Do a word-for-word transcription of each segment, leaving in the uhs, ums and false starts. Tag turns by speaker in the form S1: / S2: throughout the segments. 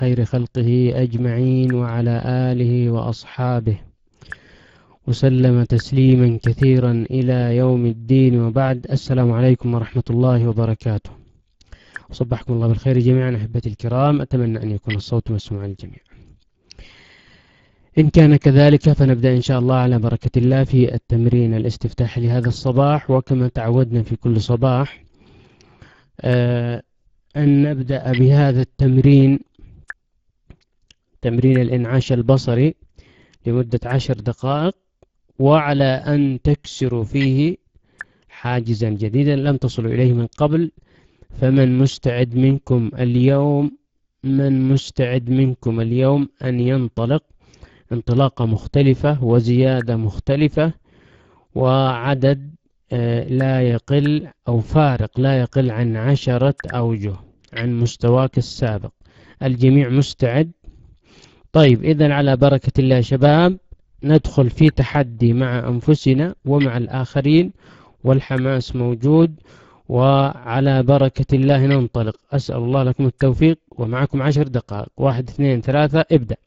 S1: خير خلقه أجمعين وعلى آله وأصحابه وسلم تسليما كثيرا إلى يوم الدين، وبعد. السلام عليكم ورحمة الله وبركاته. صبحكم الله بالخير جميعا أحبتي الكرام، أتمنى أن يكون الصوت مسموع للجميع. إن كان كذلك فنبدأ إن شاء الله على بركة الله في التمرين الاستفتاحي لهذا الصباح. وكما تعودنا في كل صباح آه أن نبدأ بهذا التمرين، تمرين الإنعاش البصري، لمدة عشر دقائق، وعلى أن تكسروا فيه حاجزا جديدا لم تصلوا إليه من قبل. فمن مستعد منكم اليوم من مستعد منكم اليوم أن ينطلق انطلاقة مختلفة وزيادة مختلفة وعدد لا يقل أو فارق لا يقل عن عشرة أوجه عن مستواك السابق؟ الجميع مستعد؟ طيب، إذن على بركة الله شباب ندخل في تحدي مع أنفسنا ومع الآخرين، والحماس موجود، وعلى بركة الله ننطلق. أسأل الله لكم التوفيق، ومعكم عشر دقائق. واحد اثنين ثلاثة، ابدأ.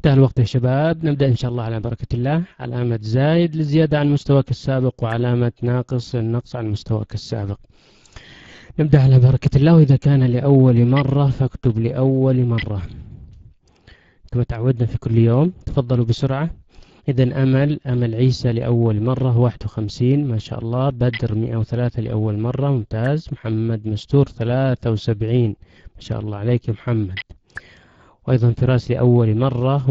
S1: انتهى الوقت يا شباب. نبدأ إن شاء الله على بركة الله. علامة زايد للزيادة عن مستواك السابق، وعلامة ناقص للنقص عن مستواك السابق. نبدأ على بركة الله. وإذا كان لأول مرة فاكتب لأول مرة كما تعودنا في كل يوم. تفضلوا بسرعة. إذا أمل أمل عيسى لأول مرة واحد وخمسين ما شاء الله. بدر مئة وثلاثة لأول مرة ممتاز. محمد مستور ثلاثة وسبعين ما شاء الله عليك يا محمد. وأيضا فراس لأول مرة،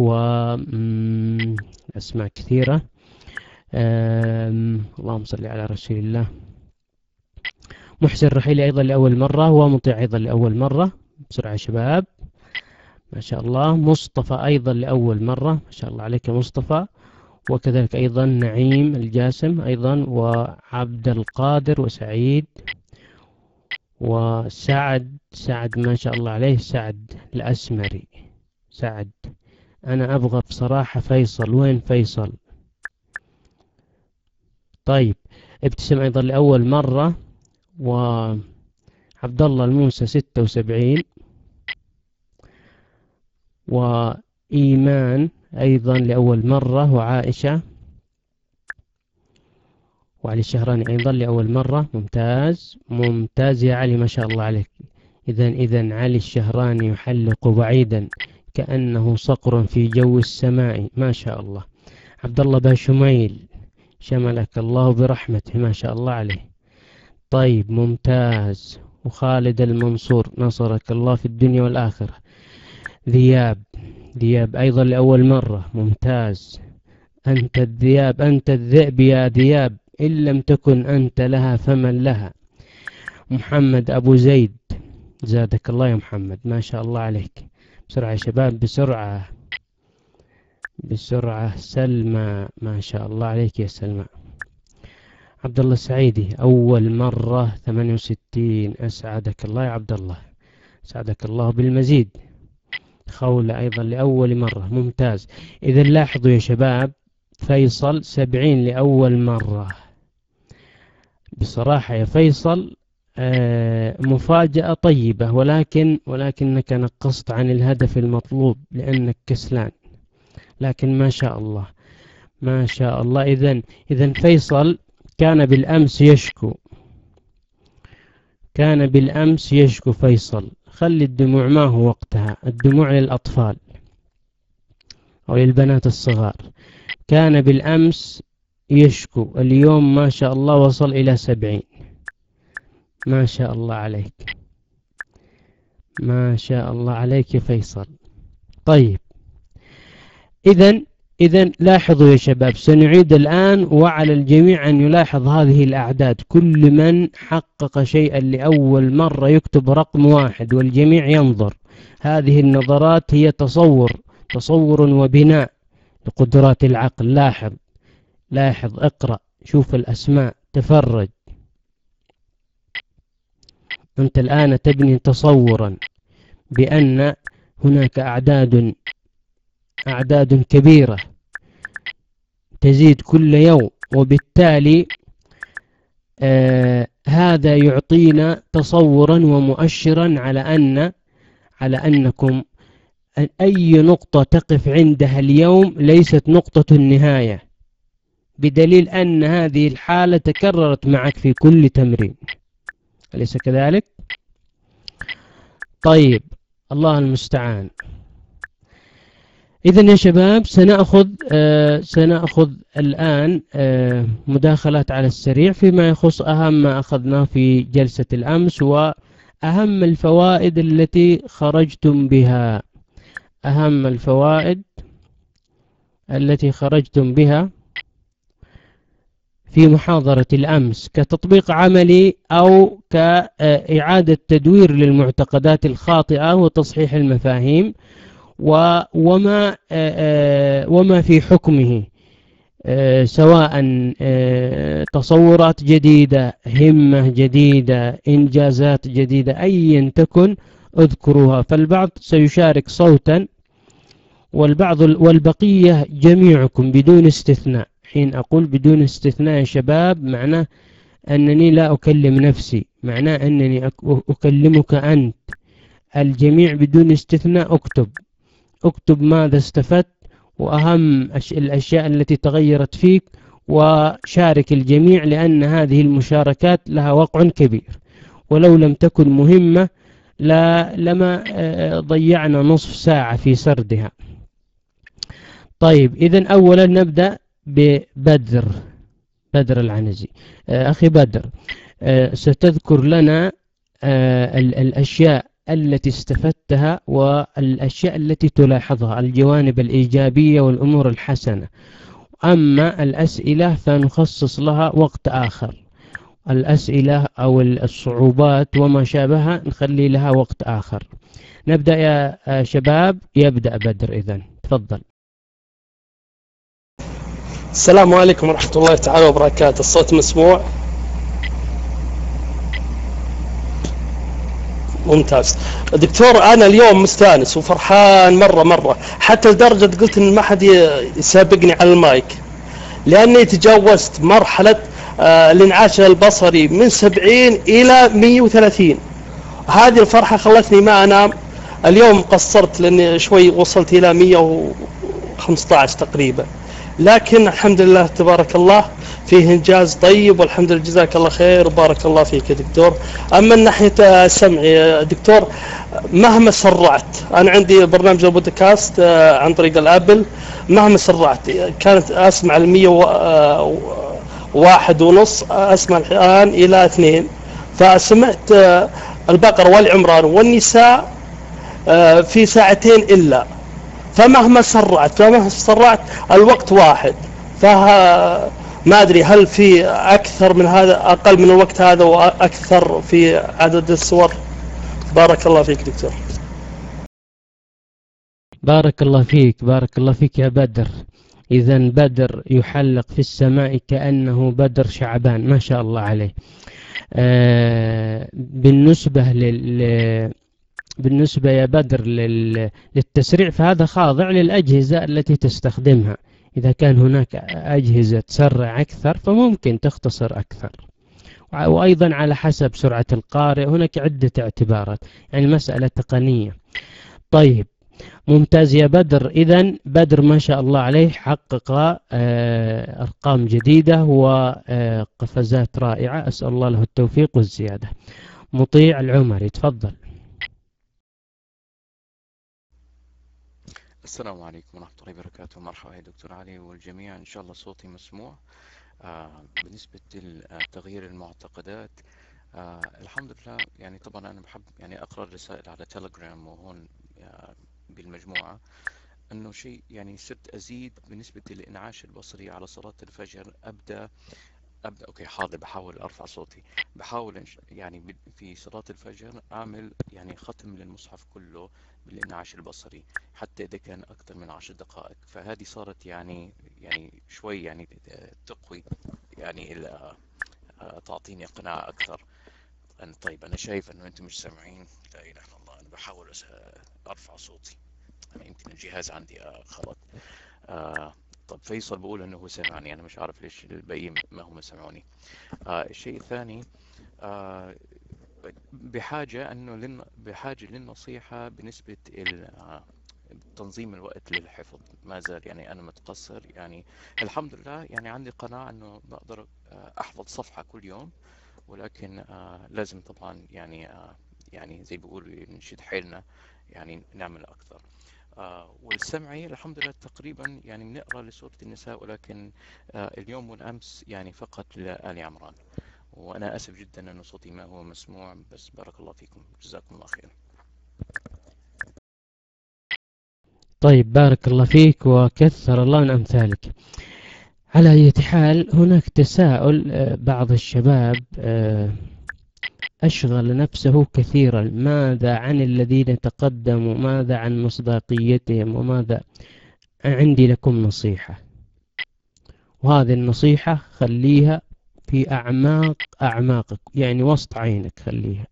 S1: وأسماء كثيرة. اللهم صل على رسول الله. محسن رحيلي أيضا لأول مرة، ومطيع أيضا لأول مرة. بسرعة يا شباب ما شاء الله. مصطفى أيضا لأول مرة ما شاء الله عليك يا مصطفى. وكذلك أيضا نعيم الجاسم أيضا، وعبد القادر، وسعيد، وسعد سعد ما شاء الله عليه. سعد الأسمري سعد. أنا أبغى بصراحة فيصل. وين فيصل؟ طيب ابتسم أيضا لأول مرة. وعبد الله الموسى ستة وسبعين. وإيمان أيضا لأول مرة. وعائشة وعلي الشهراني أيضا لأول مرة. ممتاز ممتاز يا علي ما شاء الله عليك. إذا إذا علي الشهراني يحلق بعيدا كأنه صقر في جو السماء ما شاء الله. عبد الله باشميل شملك الله برحمته ما شاء الله عليه. طيب ممتاز. وخالد المنصور نصرك الله في الدنيا والآخرة. ذياب ذياب أيضا لأول مرة ممتاز. أنت الذياب أنت الذئب يا ذياب، إن لم تكن أنت لها فمن لها. محمد أبو زيد زادك الله يا محمد ما شاء الله عليك. بسرعة يا شباب بسرعة بسرعة. سلمى ما شاء الله عليك يا سلمى. عبد الله السعيدي أول مرة ثمانية وستين. أسعدك الله يا عبد الله. أسعدك الله بالمزيد. خولة أيضا لأول مرة ممتاز. إذا لاحظوا يا شباب فيصل سبعين لأول مرة. بصراحة يا فيصل آه مفاجأة طيبة، ولكن ولكنك نقصت عن الهدف المطلوب لأنك كسلان، لكن ما شاء الله ما شاء الله. إذن إذن فيصل كان بالأمس يشكو كان بالأمس يشكو فيصل. خلي الدموع ما هو وقتها. الدموع للأطفال أو للبنات الصغار. كان بالأمس يشكو، اليوم ما شاء الله وصل إلى سبعين ما شاء الله عليك ما شاء الله عليك يا فيصل. طيب إذن إذن لاحظوا يا شباب سنعيد الآن، وعلى الجميع أن يلاحظ هذه الأعداد. كل من حقق شيئا لأول مرة يكتب رقم واحد والجميع ينظر. هذه النظرات هي تصور تصور وبناء لقدرات العقل. لاحظ لاحظ اقرأ شوف الأسماء تفرج. أنت الآن تبني تصورا بأن هناك أعداد أعداد كبيرة تزيد كل يوم، وبالتالي آه هذا يعطينا تصورا ومؤشرا على أن على أنكم أي نقطة تقف عندها اليوم ليست نقطة النهاية، بدليل أن هذه الحالة تكررت معك في كل تمرين، أليس كذلك؟ طيب الله المستعان. إذن يا شباب سنأخذ آه سنأخذ الآن آه مداخلات على السريع فيما يخص أهم ما أخذناه في جلسة الأمس، وأهم الفوائد التي خرجتم بها. أهم الفوائد التي خرجتم بها في محاضرة الأمس كتطبيق عملي أو كإعادة تدوير للمعتقدات الخاطئة وتصحيح المفاهيم، وما وما في حكمه، سواء تصورات جديدة، همة جديدة، إنجازات جديدة، أيا تكن اذكروها. فالبعض سيشارك صوتا والبعض والبقية جميعكم بدون استثناء. حين أقول بدون استثناء يا شباب معناه أنني لا أكلم نفسي، معناه أنني أكلمك أنت. الجميع بدون استثناء اكتب اكتب ماذا استفدت وأهم الأشياء التي تغيرت فيك، وشارك الجميع، لأن هذه المشاركات لها وقع كبير، ولو لم تكن مهمة لا لما ضيعنا نصف ساعة في سردها. طيب إذن أولا نبدأ ببدر بدر العنزي. أخي بدر، ستذكر لنا الأشياء التي استفدتها والأشياء التي تلاحظها، الجوانب الإيجابية والأمور الحسنة. أما الأسئلة فنخصص لها وقت آخر، الأسئلة أو الصعوبات وما شابهها نخلي لها وقت آخر. نبدأ يا شباب، يبدأ بدر. إذن تفضل.
S2: السلام عليكم ورحمة الله تعالى وبركاته. الصوت مسموع؟ ممتاز. دكتور أنا اليوم مستانس وفرحان مرة مرة، حتى لدرجة قلت إن ما حد يسابقني على المايك، لأني تجاوزت مرحلة آه الانعاش البصري من سبعين إلى مية وثلاثين. هذه الفرحة خلتني ما أنام. اليوم قصرت لأني شوي وصلت إلى مية وخمسة عشر تقريبا، لكن الحمد لله تبارك الله فيه إنجاز طيب، والحمد لله جزاك الله خير وبارك الله فيك يا دكتور. أما من ناحية السمع يا دكتور، مهما سرعت، أنا عندي برنامج البودكاست عن طريق الأبل، مهما سرعت كانت أسمع المية واحد ونص، أسمع الآن إلى اثنين. فسمعت البقرة والعمران والنساء في ساعتين إلا، فمهما سرعت فمهما سرعت الوقت واحد. فها ما أدري هل في أكثر من هذا، أقل من الوقت هذا وأكثر في عدد الصور؟ بارك الله فيك دكتور.
S1: بارك الله فيك، بارك الله فيك يا بدر. إذن بدر يحلق في السماء كأنه بدر شعبان، ما شاء الله عليه. آه بالنسبة لل بالنسبة يا بدر للتسريع، فهذا خاضع للأجهزة التي تستخدمها. إذا كان هناك أجهزة تسرع أكثر فممكن تختصر أكثر، وأيضا على حسب سرعة القارئ. هناك عدة اعتبارات، يعني مسألة تقنية. طيب ممتاز يا بدر. إذن بدر ما شاء الله عليه حقق أرقام جديدة وقفزات رائعة، أسأل الله له التوفيق والزيادة. مطيع العمري تفضل.
S3: السلام عليكم ورحمة الله وبركاته. مرحبا يا دكتور علي والجميع، إن شاء الله صوتي مسموع. آه بالنسبة لتغيير المعتقدات، آه الحمد لله، يعني طبعا أنا بحب يعني أقرأ الرسائل على تيليجرام وهون آه بالمجموعة، أنه شيء يعني صرت أزيد بالنسبة للإنعاش البصري على صلاة الفجر. أبدأ أبدأ أوكي حاضر، بحاول أرفع صوتي. بحاول يعني في صلاة الفجر أعمل يعني ختم للمصحف كله بالإنعاش البصري، حتى إذا كان أكثر من عشر دقائق. فهذه صارت يعني يعني شوي يعني تقوي، يعني إلى تعطيني قناعة أكثر. أنا طيب أنا شايف أنه أنتم مش سامعين، لا إله إلا الله. أنا بحاول أرفع صوتي، أنا يمكن الجهاز عندي خلط. آه طب فيصل بقول انه هو سمعني، انا مش عارف ليش الباقيين ما هم سمعوني. آه الشيء الثاني، آه بحاجة انه لن بحاجة للنصيحة بالنسبة تنظيم الوقت للحفظ. ما زال يعني انا متقصر، يعني الحمد لله يعني عندي قناعة انه بقدر احفظ صفحة كل يوم، ولكن آه لازم طبعا يعني آه يعني زي بيقولوا نشد حيلنا، يعني نعمل اكثر. آه والسمعي الحمد لله تقريبا يعني بنقرا لسورة النساء، ولكن آه اليوم والامس يعني فقط لآل عمران. وانا اسف جدا انه صوتي ما هو مسموع، بس بارك الله فيكم، جزاكم الله خير.
S1: طيب بارك الله فيك وكثر الله من امثالك. على اي حال هناك تساؤل، بعض الشباب أشغل نفسه كثيرا، ماذا عن الذين تقدموا، ماذا عن مصداقيتهم، وماذا. عندي لكم نصيحة، وهذه النصيحة خليها في أعماق أعماقك، يعني وسط عينك خليها.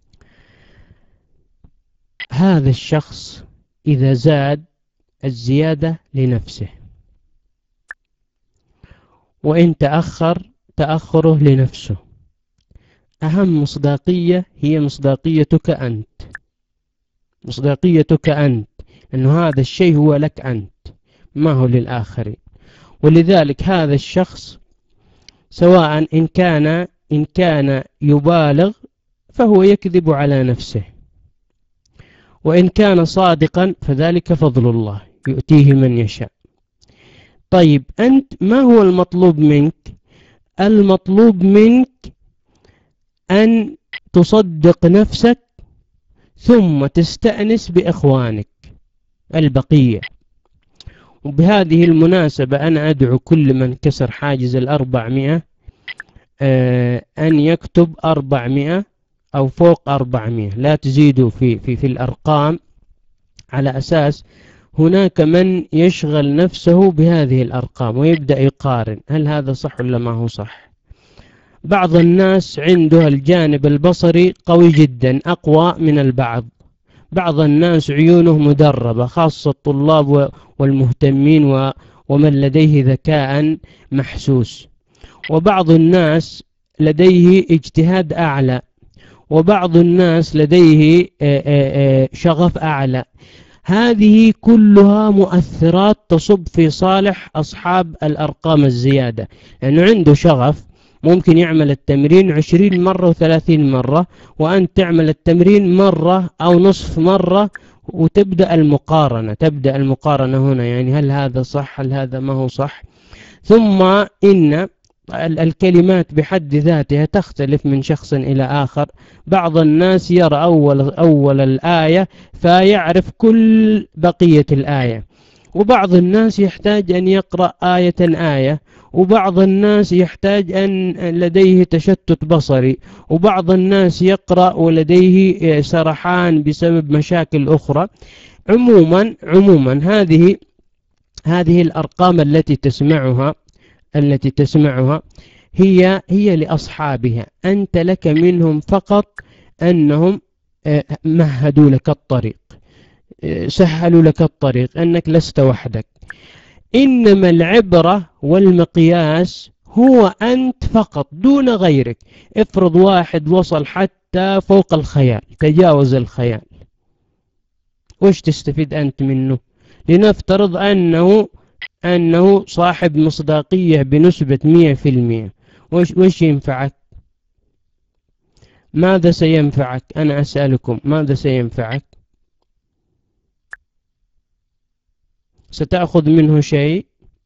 S1: هذا الشخص إذا زاد الزيادة لنفسه، وإن تأخر تأخره لنفسه. أهم مصداقية هي مصداقيتك أنت، مصداقيتك أنت، أنه هذا الشيء هو لك أنت، ما هو للآخرين. ولذلك هذا الشخص سواء إن كان إن كان يبالغ فهو يكذب على نفسه، وإن كان صادقا فذلك فضل الله يؤتيه من يشاء. طيب أنت ما هو المطلوب منك؟ المطلوب منك أن تصدق نفسك ثم تستأنس بإخوانك البقية. وبهذه المناسبة أنا أدعو كل من كسر حاجز الأربعمائة أن يكتب أربعمائة أو فوق أربعمائة، لا تزيدوا في, في, في الأرقام، على أساس هناك من يشغل نفسه بهذه الأرقام ويبدأ يقارن هل هذا صح ولا ما هو صح. بعض الناس عنده الجانب البصري قوي جدا أقوى من البعض، بعض الناس عيونه مدربة خاصة الطلاب والمهتمين ومن لديه ذكاء محسوس، وبعض الناس لديه اجتهاد أعلى، وبعض الناس لديه شغف أعلى. هذه كلها مؤثرات تصب في صالح أصحاب الأرقام الزيادة، لأنه عنده شغف ممكن يعمل التمرين عشرين مرة وثلاثين مرة، وأنت تعمل التمرين مرة أو نصف مرة، وتبدأ المقارنة تبدأ المقارنة هنا، يعني هل هذا صح هل هذا ما هو صح. ثم إن الكلمات بحد ذاتها تختلف من شخص إلى آخر. بعض الناس يرى أول, أول الآية فيعرف كل بقية الآية، وبعض الناس يحتاج أن يقرأ آية آية، وبعض الناس يحتاج أن لديه تشتت بصري، وبعض الناس يقرأ ولديه سرحان بسبب مشاكل أخرى. عموما عموما هذه هذه الأرقام التي تسمعها التي تسمعها هي هي لأصحابها. أنت لك منهم فقط أنهم مهدوا لك الطريق، سهلوا لك الطريق، أنك لست وحدك. إنما العبرة والمقياس هو أنت فقط دون غيرك. افرض واحد وصل حتى فوق الخيال، تجاوز الخيال، وش تستفيد أنت منه؟ لنفترض أنه أنه صاحب مصداقية بنسبة مئة في المئة، وش, وش ينفعك؟ ماذا سينفعك؟ أنا أسألكم ماذا سينفعك؟ ستأخذ منه شيء؟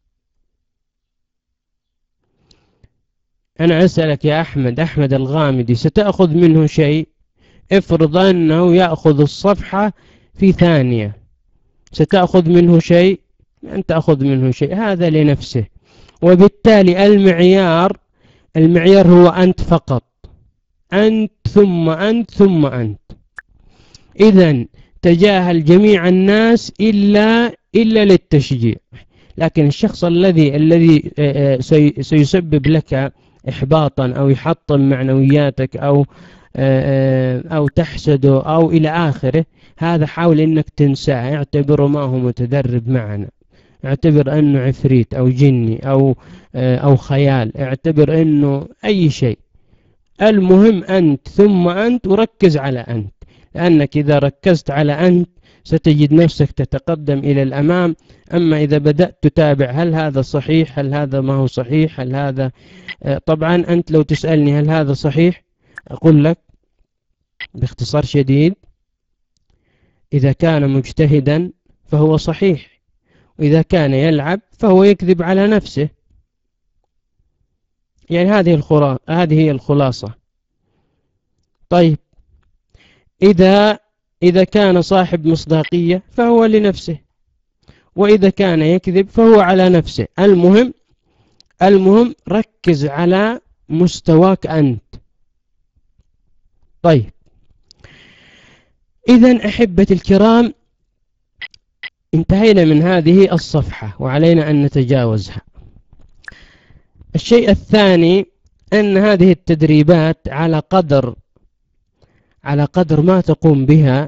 S1: أنا أسألك يا أحمد أحمد الغامدي، ستأخذ منه شيء؟ افرض أنه يأخذ الصفحة في ثانية، ستأخذ منه شيء؟ أن تأخذ منه شيء، هذا لنفسه. وبالتالي المعيار المعيار هو أنت فقط، أنت ثم أنت ثم أنت. إذن تجاهل جميع الناس إلا إلا للتشجيع. لكن الشخص الذي الذي سيسبب لك إحباطا أو يحطم معنوياتك أو أو تحسده أو إلى آخره، هذا حاول إنك تنساه، اعتبره ما هو متدرب معنا، اعتبر أنه عفريت أو جني أو أو خيال، اعتبر أنه أي شيء. المهم أنت ثم أنت، وركز على أنت، لأنك إذا ركزت على أنت ستجد نفسك تتقدم إلى الأمام. أما إذا بدأت تتابع هل هذا صحيح هل هذا ما هو صحيح هل هذا، طبعا أنت لو تسألني هل هذا صحيح أقول لك باختصار شديد إذا كان مجتهدا فهو صحيح، وإذا كان يلعب فهو يكذب على نفسه. يعني هذه الخلاصة هذه هي الخلاصة. طيب إذا إذا كان صاحب مصداقية فهو لنفسه، وإذا كان يكذب فهو على نفسه. المهم المهم ركز على مستواك أنت. طيب إذن أحبتي الكرام، انتهينا من هذه الصفحة وعلينا أن نتجاوزها. الشيء الثاني أن هذه التدريبات على قدر على قدر ما تقوم بها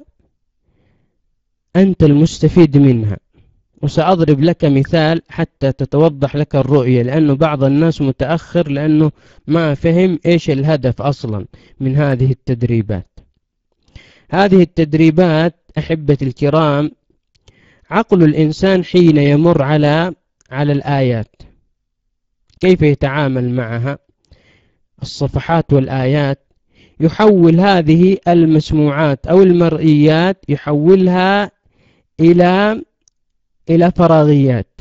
S1: أنت المستفيد منها. وسأضرب لك مثال حتى تتوضح لك الرؤية، لأنه بعض الناس متأخر لأنه ما فهم إيش الهدف أصلا من هذه التدريبات. هذه التدريبات أحبتي الكرام عقل الإنسان حين يمر على على الآيات كيف يتعامل معها؟ الصفحات والآيات، يحول هذه المسموعات أو المرئيات يحولها إلى إلى فراغيات.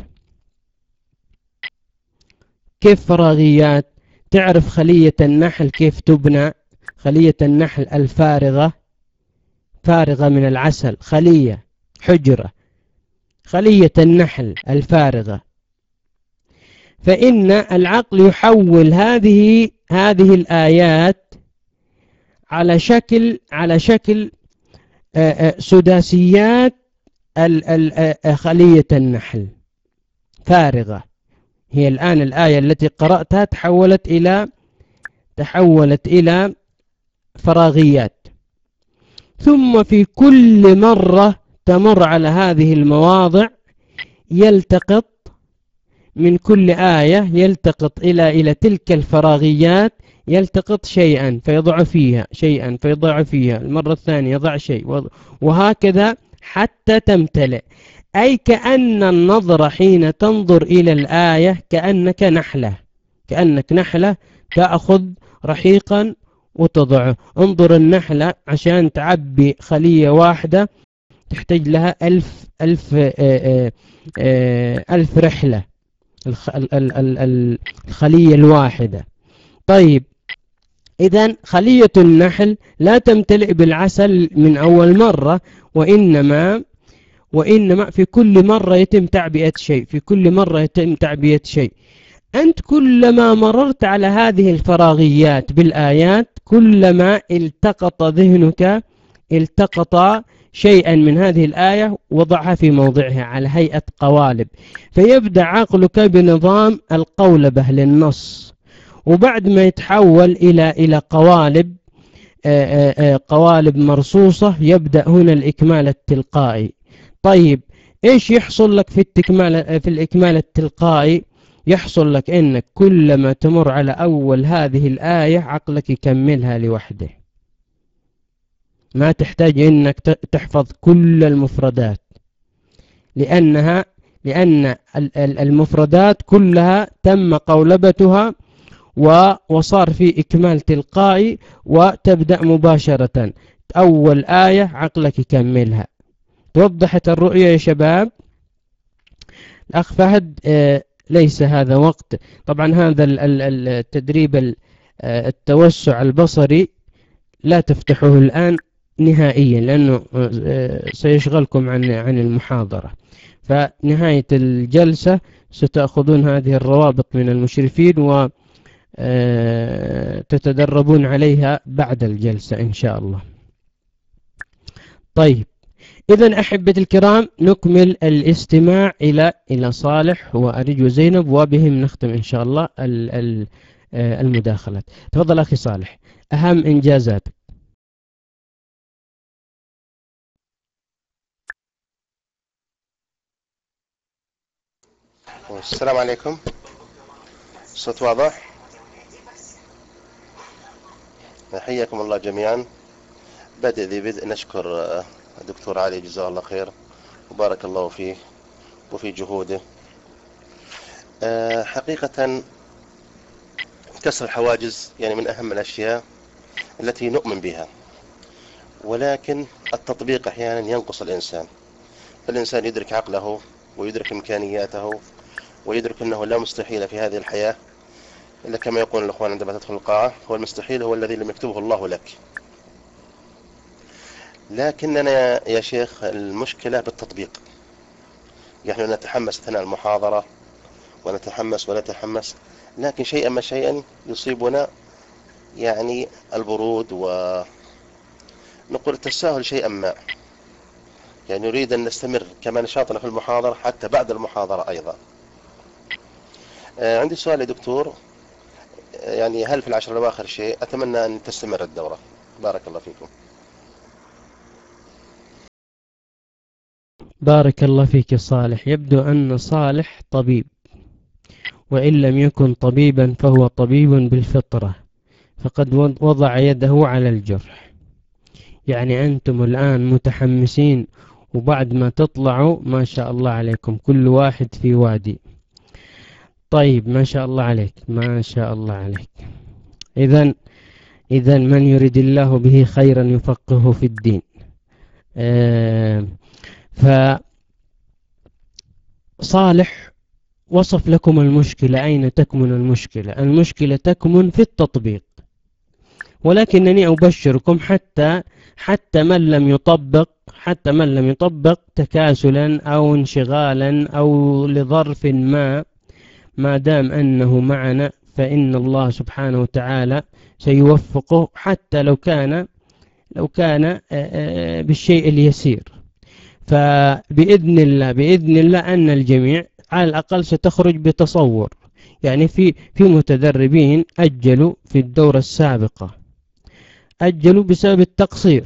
S1: كيف فراغيات؟ تعرف خلية النحل كيف تبنى؟ خلية النحل الفارغة، فارغة من العسل، خلية، حجرة، خلية النحل الفارغة. فإن العقل يحول هذه هذه الآيات على شكل على شكل سداسيات خلية النحل فارغة. هي الآن الآية التي قرأتها تحولت إلى تحولت إلى فراغيات. ثم في كل مرة تمر على هذه المواضع يلتقط من كل آية، يلتقط إلى إلى تلك الفراغيات، يلتقط شيئا فيضع فيها، شيئا فيضع فيها، المرة الثانية يضع شيء، وهكذا حتى تمتلئ. أي كأن النظر حين تنظر إلى الآية كأنك نحلة، كأنك نحلة تأخذ رحيقا وتضعه. انظر النحلة عشان تعبي خلية واحدة تحتاج لها ألف ألف آآ آآ ألف رحلة الخلية الواحدة. طيب إذن خلية النحل لا تمتلئ بالعسل من أول مرة، وإنما وإنما في كل مرة يتم تعبئة شيء، في كل مرة يتم تعبئة شيء. أنت كلما مررت على هذه الفراغيات بالآيات كلما التقط ذهنك التقط شيئا من هذه الآية وضعها في موضعها على هيئة قوالب، فيبدأ عقلك بنظام القولبة للنص، وبعد ما يتحول إلى إلى قوالب آآ آآ قوالب مرصوصة يبدأ هنا الإكمال التلقائي. طيب إيش يحصل لك في التكمال في الإكمال التلقائي؟ يحصل لك إنك كلما تمر على أول هذه الآية عقلك يكملها لوحده، ما تحتاج إنك تحفظ كل المفردات، لأنها لأن المفردات كلها تم قولبتها وصار في إكمال تلقائي، وتبدأ مباشرة أول آية عقلك يكملها. توضحت الرؤية يا شباب؟ الأخ فهد آه ليس هذا وقت طبعا هذا التدريب التوسع البصري لا تفتحوه الآن نهائيا، لأنه سيشغلكم عن عن المحاضرة. فنهاية الجلسة ستأخذون هذه الروابط من المشرفين وتتدربون عليها بعد الجلسة إن شاء الله. طيب إذن أحبة الكرام نكمل الاستماع إلى إلى صالح وأريج وزينب، وبهم نختم إن شاء الله المداخلات. تفضل أخي صالح، أهم إنجازاتك.
S4: السلام عليكم، الصوت واضح؟ حياكم الله جميعا. بدء ذي بدء نشكر الدكتور علي جزاه الله خير وبارك الله فيه وفي جهوده. حقيقة كسر الحواجز يعني من أهم الأشياء التي نؤمن بها، ولكن التطبيق أحيانا ينقص الإنسان. فالإنسان يدرك عقله ويدرك إمكانياته ويدرك أنه لا مستحيل في هذه الحياة، إلا كما يقول الأخوان عندما تدخل القاعة، هو المستحيل هو الذي لم يكتبه الله لك. لكننا يا شيخ المشكلة بالتطبيق. يعني نتحمس أثناء المحاضرة ونتحمس ونتحمس، لكن شيئا ما شيئا يصيبنا يعني البرود ونقول التساهل شيئا ما. يعني نريد أن نستمر كما نشاطنا في المحاضرة حتى بعد المحاضرة أيضا. عندي سؤال يا دكتور، يعني هل في العشر الأواخر شيء؟ أتمنى أن تستمر الدورة. بارك الله فيكم.
S1: بارك الله فيك يا صالح. يبدو أن صالح طبيب، وإن لم يكن طبيبا فهو طبيب بالفطرة، فقد وضع يده على الجرح. يعني أنتم الآن متحمسين وبعد ما تطلعوا ما شاء الله عليكم كل واحد في وادي. طيب ما شاء الله عليك، ما شاء الله عليك. إذن إذن من يريد الله به خيرا يفقهه في الدين. آه فصالح وصف لكم المشكلة. أين تكمن المشكلة؟ المشكلة تكمن في التطبيق، ولكنني أبشركم حتى حتى من لم يطبق حتى من لم يطبق تكاسلا أو انشغالا أو لظرف ما، ما دام أنه معنا فإن الله سبحانه وتعالى سيوفقه، حتى لو كان لو كان بالشيء اليسير. فبإذن الله بإذن الله أن الجميع على الأقل ستخرج بتصور. يعني في في متدربين أجلوا في الدورة السابقة، أجلوا بسبب التقصير،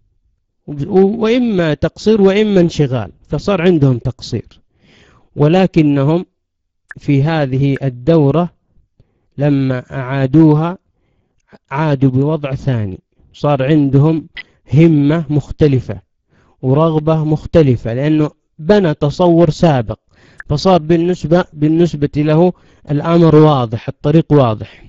S1: وإما تقصير وإما انشغال، فصار عندهم تقصير. ولكنهم في هذه الدورة لما أعادوها عادوا بوضع ثاني، صار عندهم همة مختلفة ورغبة مختلفة، لأنه بنى تصور سابق، فصار بالنسبة بالنسبة له الأمر واضح، الطريق واضح.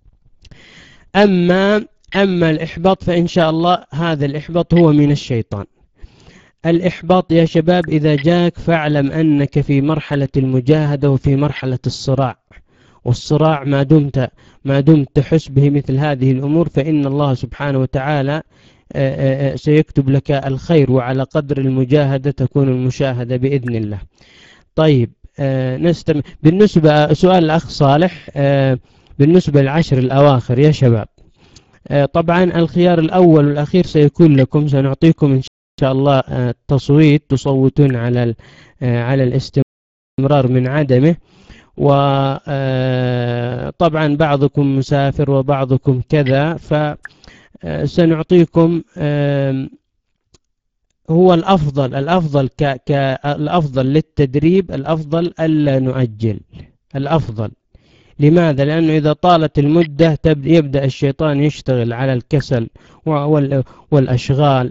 S1: أما أما الإحباط فإن شاء الله هذا الإحباط هو من الشيطان. الإحباط يا شباب إذا جاك فاعلم أنك في مرحلة المجاهدة وفي مرحلة الصراع، والصراع ما دمت ما دمت تحس به مثل هذه الأمور فإن الله سبحانه وتعالى سيكتب لك الخير، وعلى قدر المجاهدة تكون المشاهدة بإذن الله. طيب نستمع. بالنسبة سؤال الأخ صالح بالنسبة للعشر الأواخر يا شباب، طبعا الخيار الأول والأخير سيكون لكم، سنعطيكم إن شاء الله تصويت، تصوتون على على الاستمرار من عدمه. وطبعا بعضكم مسافر وبعضكم كذا، فسنعطيكم هو الأفضل الأفضل ك ك الأفضل للتدريب، الأفضل ألا نؤجل، الأفضل. لماذا؟ لأنه إذا طالت المدة يبدأ الشيطان يشتغل على الكسل والأشغال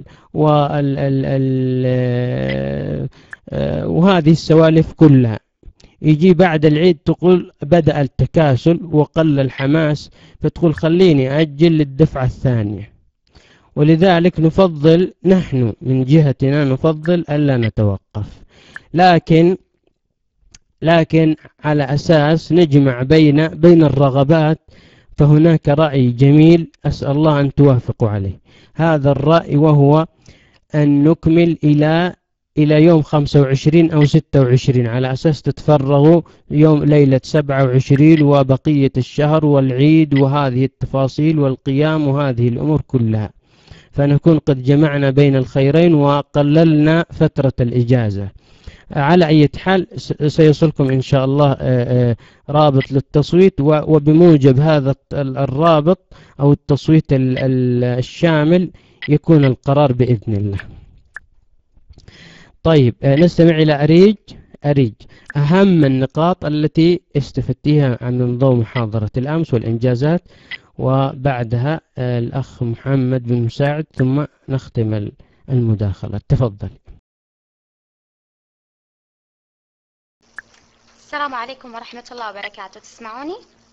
S1: وهذه السوالف كلها. يجي بعد العيد تقول بدأ التكاسل وقل الحماس، فتقول خليني أجل للدفعة الثانية. ولذلك نفضل نحن من جهتنا نفضل ألا نتوقف، لكن لكن على أساس نجمع بين بين الرغبات. فهناك رأي جميل أسأل الله أن توافقوا عليه، هذا الرأي وهو أن نكمل إلى إلى يوم خمسة وعشرين أو ستة وعشرين، على أساس تتفرغوا يوم ليلة سبعة وعشرين وبقية الشهر والعيد وهذه التفاصيل والقيام وهذه الأمور كلها، فنكون قد جمعنا بين الخيرين وقللنا فترة الإجازة. على أي حال سيصلكم إن شاء الله رابط للتصويت، وبموجب هذا الرابط أو التصويت الشامل يكون القرار بإذن الله. طيب نستمع إلى أريج. أريج أهم النقاط التي استفدتيها عن ضوء محاضرة الأمس والإنجازات، وبعدها الأخ محمد بن مساعد، ثم نختم المداخلة. تفضل.
S5: السلام عليكم ورحمة الله وبركاته. تسمعوني؟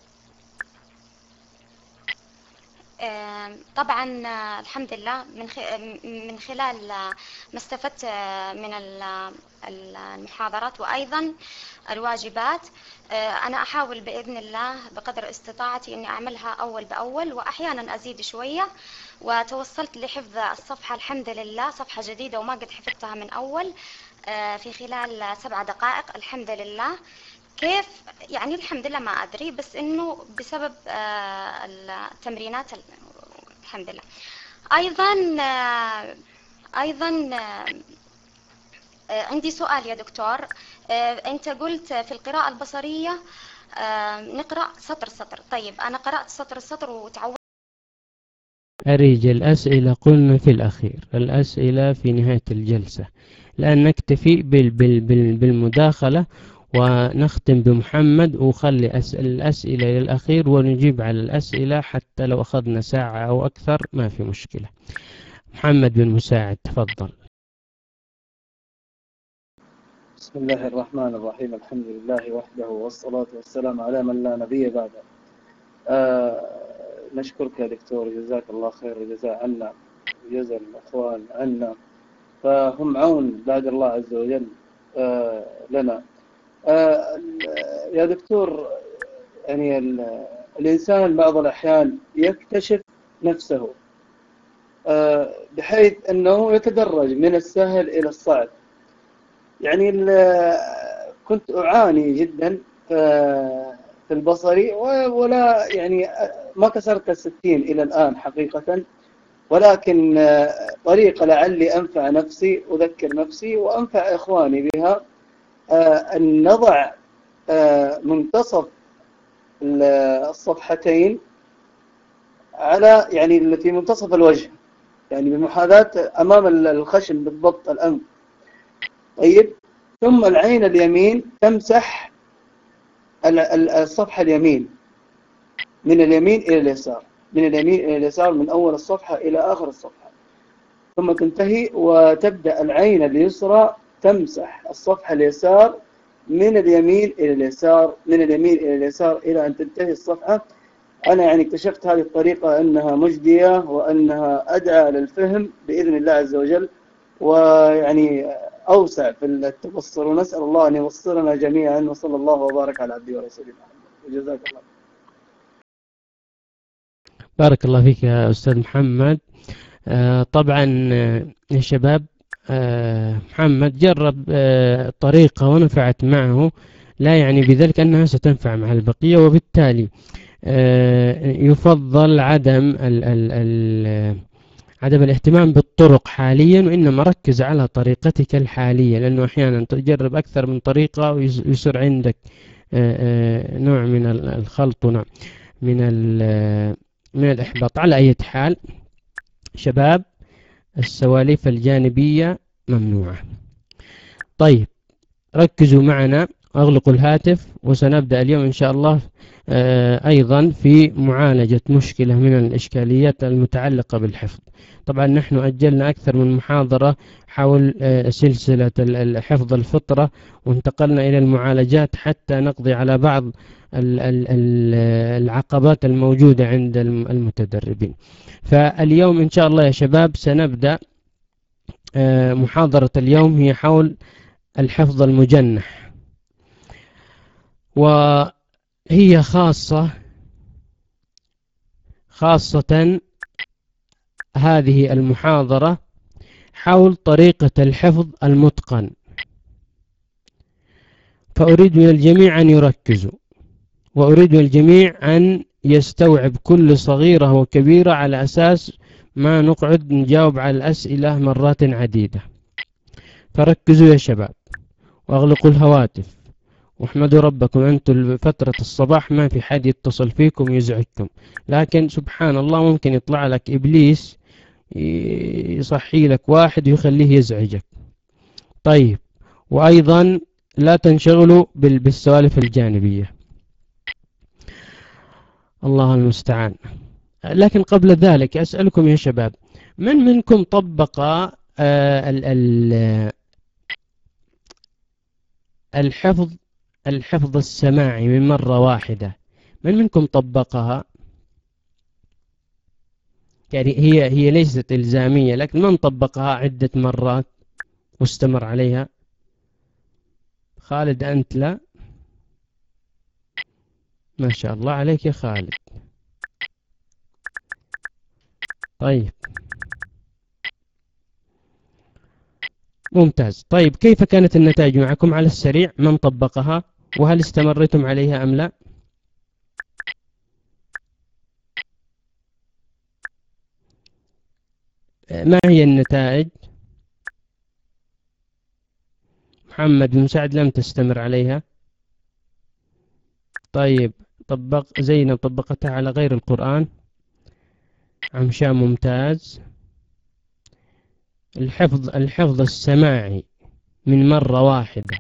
S5: طبعا الحمد لله من من خلال ما استفدت من المحاضرات وأيضا الواجبات، أنا أحاول بإذن الله بقدر استطاعتي أني أعملها أول بأول، وأحيانا أزيد شوية. وتوصلت لحفظ الصفحة الحمد لله، صفحة جديدة وما قد حفظتها من أول في خلال سبع دقائق الحمد لله. كيف يعني؟ الحمد لله ما أدري، بس إنه بسبب التمرينات الحمد لله. أيضا أيضا عندي سؤال يا دكتور. أنت قلت في القراءة البصرية نقرأ سطر سطر. طيب أنا قرأت سطر سطر وتعودت.
S1: أريج الأسئلة قلنا في الأخير، الأسئلة في نهاية الجلسة، لأن نكتفي بال بال بال بالمداخلة ونختم بمحمد، وخلي الأسئلة للأخير ونجيب على الأسئلة حتى لو أخذنا ساعة أو أكثر ما في مشكلة. محمد بن مساعد تفضل.
S6: بسم الله الرحمن الرحيم. الحمد لله وحده والصلاة والسلام على من لا نبي بعده. آه نشكرك يا دكتور، جزاك الله خير الجزاء عنا وجزا الأخوان عنا، فهم عون بعد الله عز وجل آه لنا. آه يا دكتور، يعني الإنسان بعض الأحيان يكتشف نفسه آه بحيث أنه يتدرج من السهل إلى الصعب. يعني كنت أعاني جدا في البصري، ولا يعني ما كسرت الستين إلى الآن حقيقة، ولكن طريقة لعلي أنفع نفسي، أذكر نفسي وأنفع إخواني بها، أن نضع منتصف الصفحتين على يعني في منتصف الوجه، يعني بمحاذاة أمام الخشم بالضبط الأنف. طيب، ثم العين اليمين تمسح الصفحة اليمين من اليمين إلى اليسار، من اليمين إلى اليسار، من أول الصفحة إلى آخر الصفحة، ثم تنتهي وتبدأ العين اليسرى تمسح الصفحة اليسار من اليمين إلى اليسار، من اليمين إلى اليسار إلى أن تنتهي الصفحة. أنا يعني اكتشفت هذه الطريقة أنها مجدية وأنها أدعى للفهم بإذن الله عز وجل، ويعني أوسع في التبصر، ونسأل الله أن يبصرنا جميعا، وصلى الله وبارك على عبده ورسوله محمد، وجزاك الله.
S1: بارك الله فيك يا أستاذ محمد. آه طبعا يا شباب، آه محمد جرب آه طريقة ونفعت معه، لا يعني بذلك أنها ستنفع مع البقية، وبالتالي آه يفضل عدم ال ال ال عدم الاهتمام بالطرق حاليا، وإنما ركز على طريقتك الحالية، لأنه أحيانا تجرب أكثر من طريقة ويصير عندك نوع من الخلط ونوع من من الإحباط. على أي حال شباب، السواليف الجانبية ممنوعة. طيب، ركزوا معنا، أغلقوا الهاتف، وسنبدأ اليوم إن شاء الله أيضا في معالجة مشكلة من الإشكاليات المتعلقة بالحفظ. طبعا نحن أجلنا أكثر من محاضرة حول سلسلة حفظ الفطرة، وانتقلنا إلى المعالجات حتى نقضي على بعض العقبات الموجودة عند المتدربين. فاليوم إن شاء الله يا شباب سنبدأ محاضرة اليوم، هي حول الحفظ المجنح، وهي خاصة خاصة هذه المحاضرة حول طريقة الحفظ المتقن. فأريد من الجميع أن يركزوا، وأريد من الجميع أن يستوعب كل صغيرة وكبيرة، على أساس ما نقعد نجاوب على الأسئلة مرات عديدة. فركزوا يا شباب، وأغلقوا الهواتف، واحمدوا ربكم أنتم فترة الصباح ما في حد يتصل فيكم يزعجكم، لكن سبحان الله ممكن يطلع لك إبليس يصحي لك واحد ويخليه يزعجك. طيب، وأيضا لا تنشغلوا بالسوالف الجانبية، الله المستعان. لكن قبل ذلك أسألكم يا شباب، من منكم طبق الحفظ الحفظ السماعي من مرة واحدة؟ من منكم طبقها؟ يعني هي هي ليست إلزامية، لكن من طبقها عدة مرات واستمر عليها؟ خالد أنت لا؟ ما شاء الله عليك يا خالد. طيب ممتاز. طيب، كيف كانت النتائج معكم على السريع؟ من طبقها؟ وهل استمرتم عليها أم لا؟ ما هي النتائج؟ محمد بن مساعد لم تستمر عليها. طيب، طبق زينب طبقتها على غير القرآن. عمشام ممتاز. الحفظ الحفظ السماعي من مرة واحدة.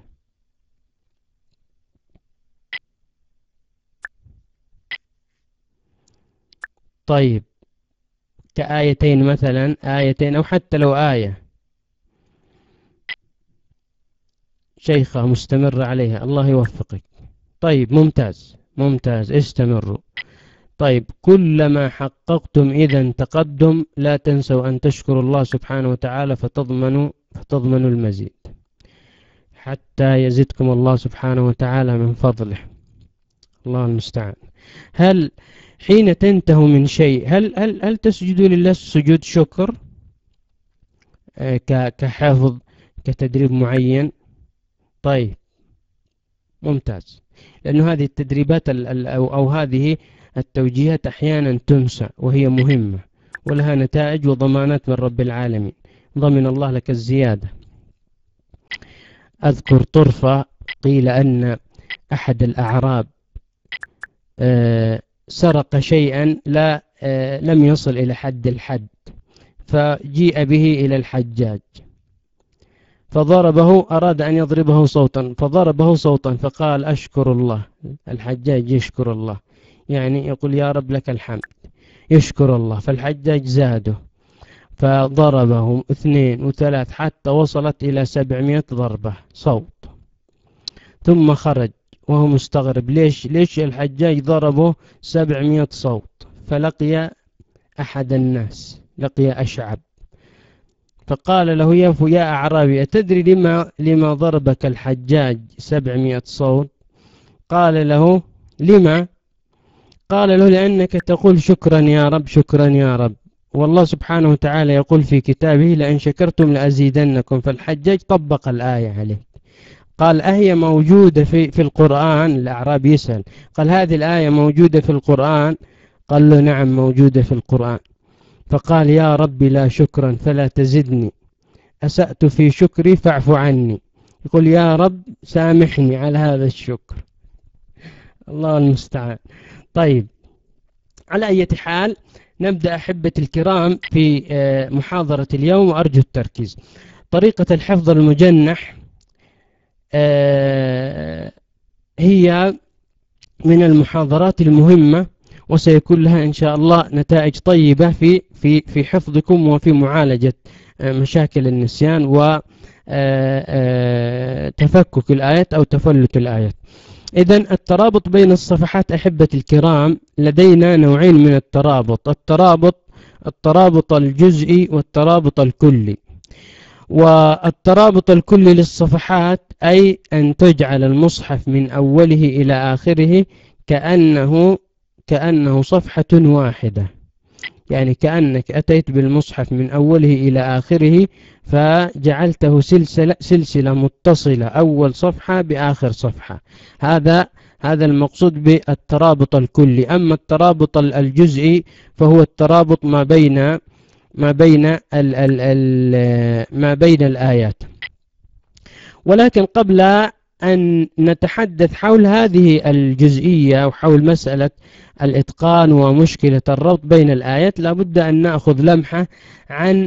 S1: طيب، كآيتين مثلا، آيتين أو حتى لو آية. شيخة مستمرة عليها، الله يوفقك. طيب ممتاز ممتاز، استمروا. طيب كلما حققتم إذا تقدم لا تنسوا أن تشكروا الله سبحانه وتعالى فتضمنوا فتضمنوا المزيد حتى يزدكم الله سبحانه وتعالى من فضله. الله المستعان. هل حين تنتهوا من شيء هل هل هل تسجدوا لله سجود شكر آه كحفظ كتدريب معين؟ طيب ممتاز، لأنه هذه التدريبات أو, أو هذه التوجيهات أحيانا تنسى وهي مهمة ولها نتائج وضمانات من رب العالمين. ضمن الله لك الزيادة. أذكر طرفة قيل أن أحد الأعراب آه سرق شيئا لا آه لم يصل إلى حد الحد، فجيء به إلى الحجاج فضربه، أراد أن يضربه صوتا فضربه صوتا فقال أشكر الله. الحجاج يشكر الله، يعني يقول يا رب لك الحمد، يشكر الله. فالحجاج زاده فضربهم اثنين وثلاث حتى وصلت إلى سبعمائة ضربة صوت، ثم خرج وهو مستغرب ليش ليش الحجاج ضربه سبعمائة صوت. فلقي أحد الناس، لقي أشعب، فقال له يا يا أعرابي أتدري لما لما ضربك الحجاج سبعمائة صوت؟ قال له لما؟ قال له لأنك تقول شكرا يا رب شكرا يا رب، والله سبحانه وتعالى يقول في كتابه لئن شكرتم لأزيدنكم. فالحجاج طبق الآية عليه، قال أهي موجودة في في القرآن؟ الأعرابي يسأل، قال هذه الآية موجودة في القرآن؟ قال له نعم موجودة في القرآن. فقال يا رب لا شكرا فلا تزدني، أسأت في شكري فاعف عني. يقول يا رب سامحني على هذا الشكر. الله المستعان. طيب على أي حال نبدأ أحبة الكرام في محاضرة اليوم وأرجو التركيز. طريقة الحفظ المجنح هي من المحاضرات المهمة وسيكون لها إن شاء الله نتائج طيبة في في في حفظكم وفي معالجة مشاكل النسيان وتفكك الآيات أو تفلت الآيات. إذن الترابط بين الصفحات أحبة الكرام، لدينا نوعين من الترابط، الترابط الترابط الجزئي والترابط الكلي. والترابط الكلي للصفحات أي أن تجعل المصحف من أوله إلى آخره كأنه كأنه صفحة واحدة، يعني كأنك أتيت بالمصحف من أوله إلى آخره فجعلته سلسلة سلسلة متصلة، أول صفحة بآخر صفحة. هذا هذا المقصود بالترابط الكلي. أما الترابط الجزئي فهو الترابط ما بين ما بين ال ال ال ما بين الآيات. ولكن قبل أن نتحدث حول هذه الجزئية وحول مسألة الإتقان ومشكلة الربط بين الآيات، لابد أن نأخذ لمحة عن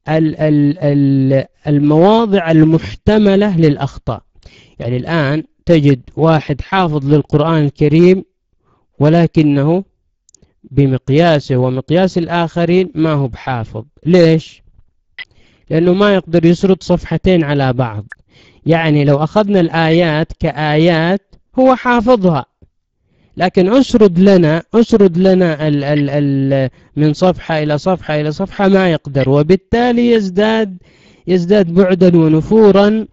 S1: المواضع المحتملة للأخطاء. يعني الآن تجد واحد حافظ للقرآن الكريم ولكنه بمقياسه ومقياس الآخرين ما هو بحافظ. ليش؟ لأنه ما يقدر يسرد صفحتين على بعض. يعني لو أخذنا الآيات كآيات هو حافظها، لكن أسرد لنا أسرد لنا ال ال ال من صفحة إلى صفحة إلى صفحة ما يقدر، وبالتالي يزداد يزداد بعدا ونفورا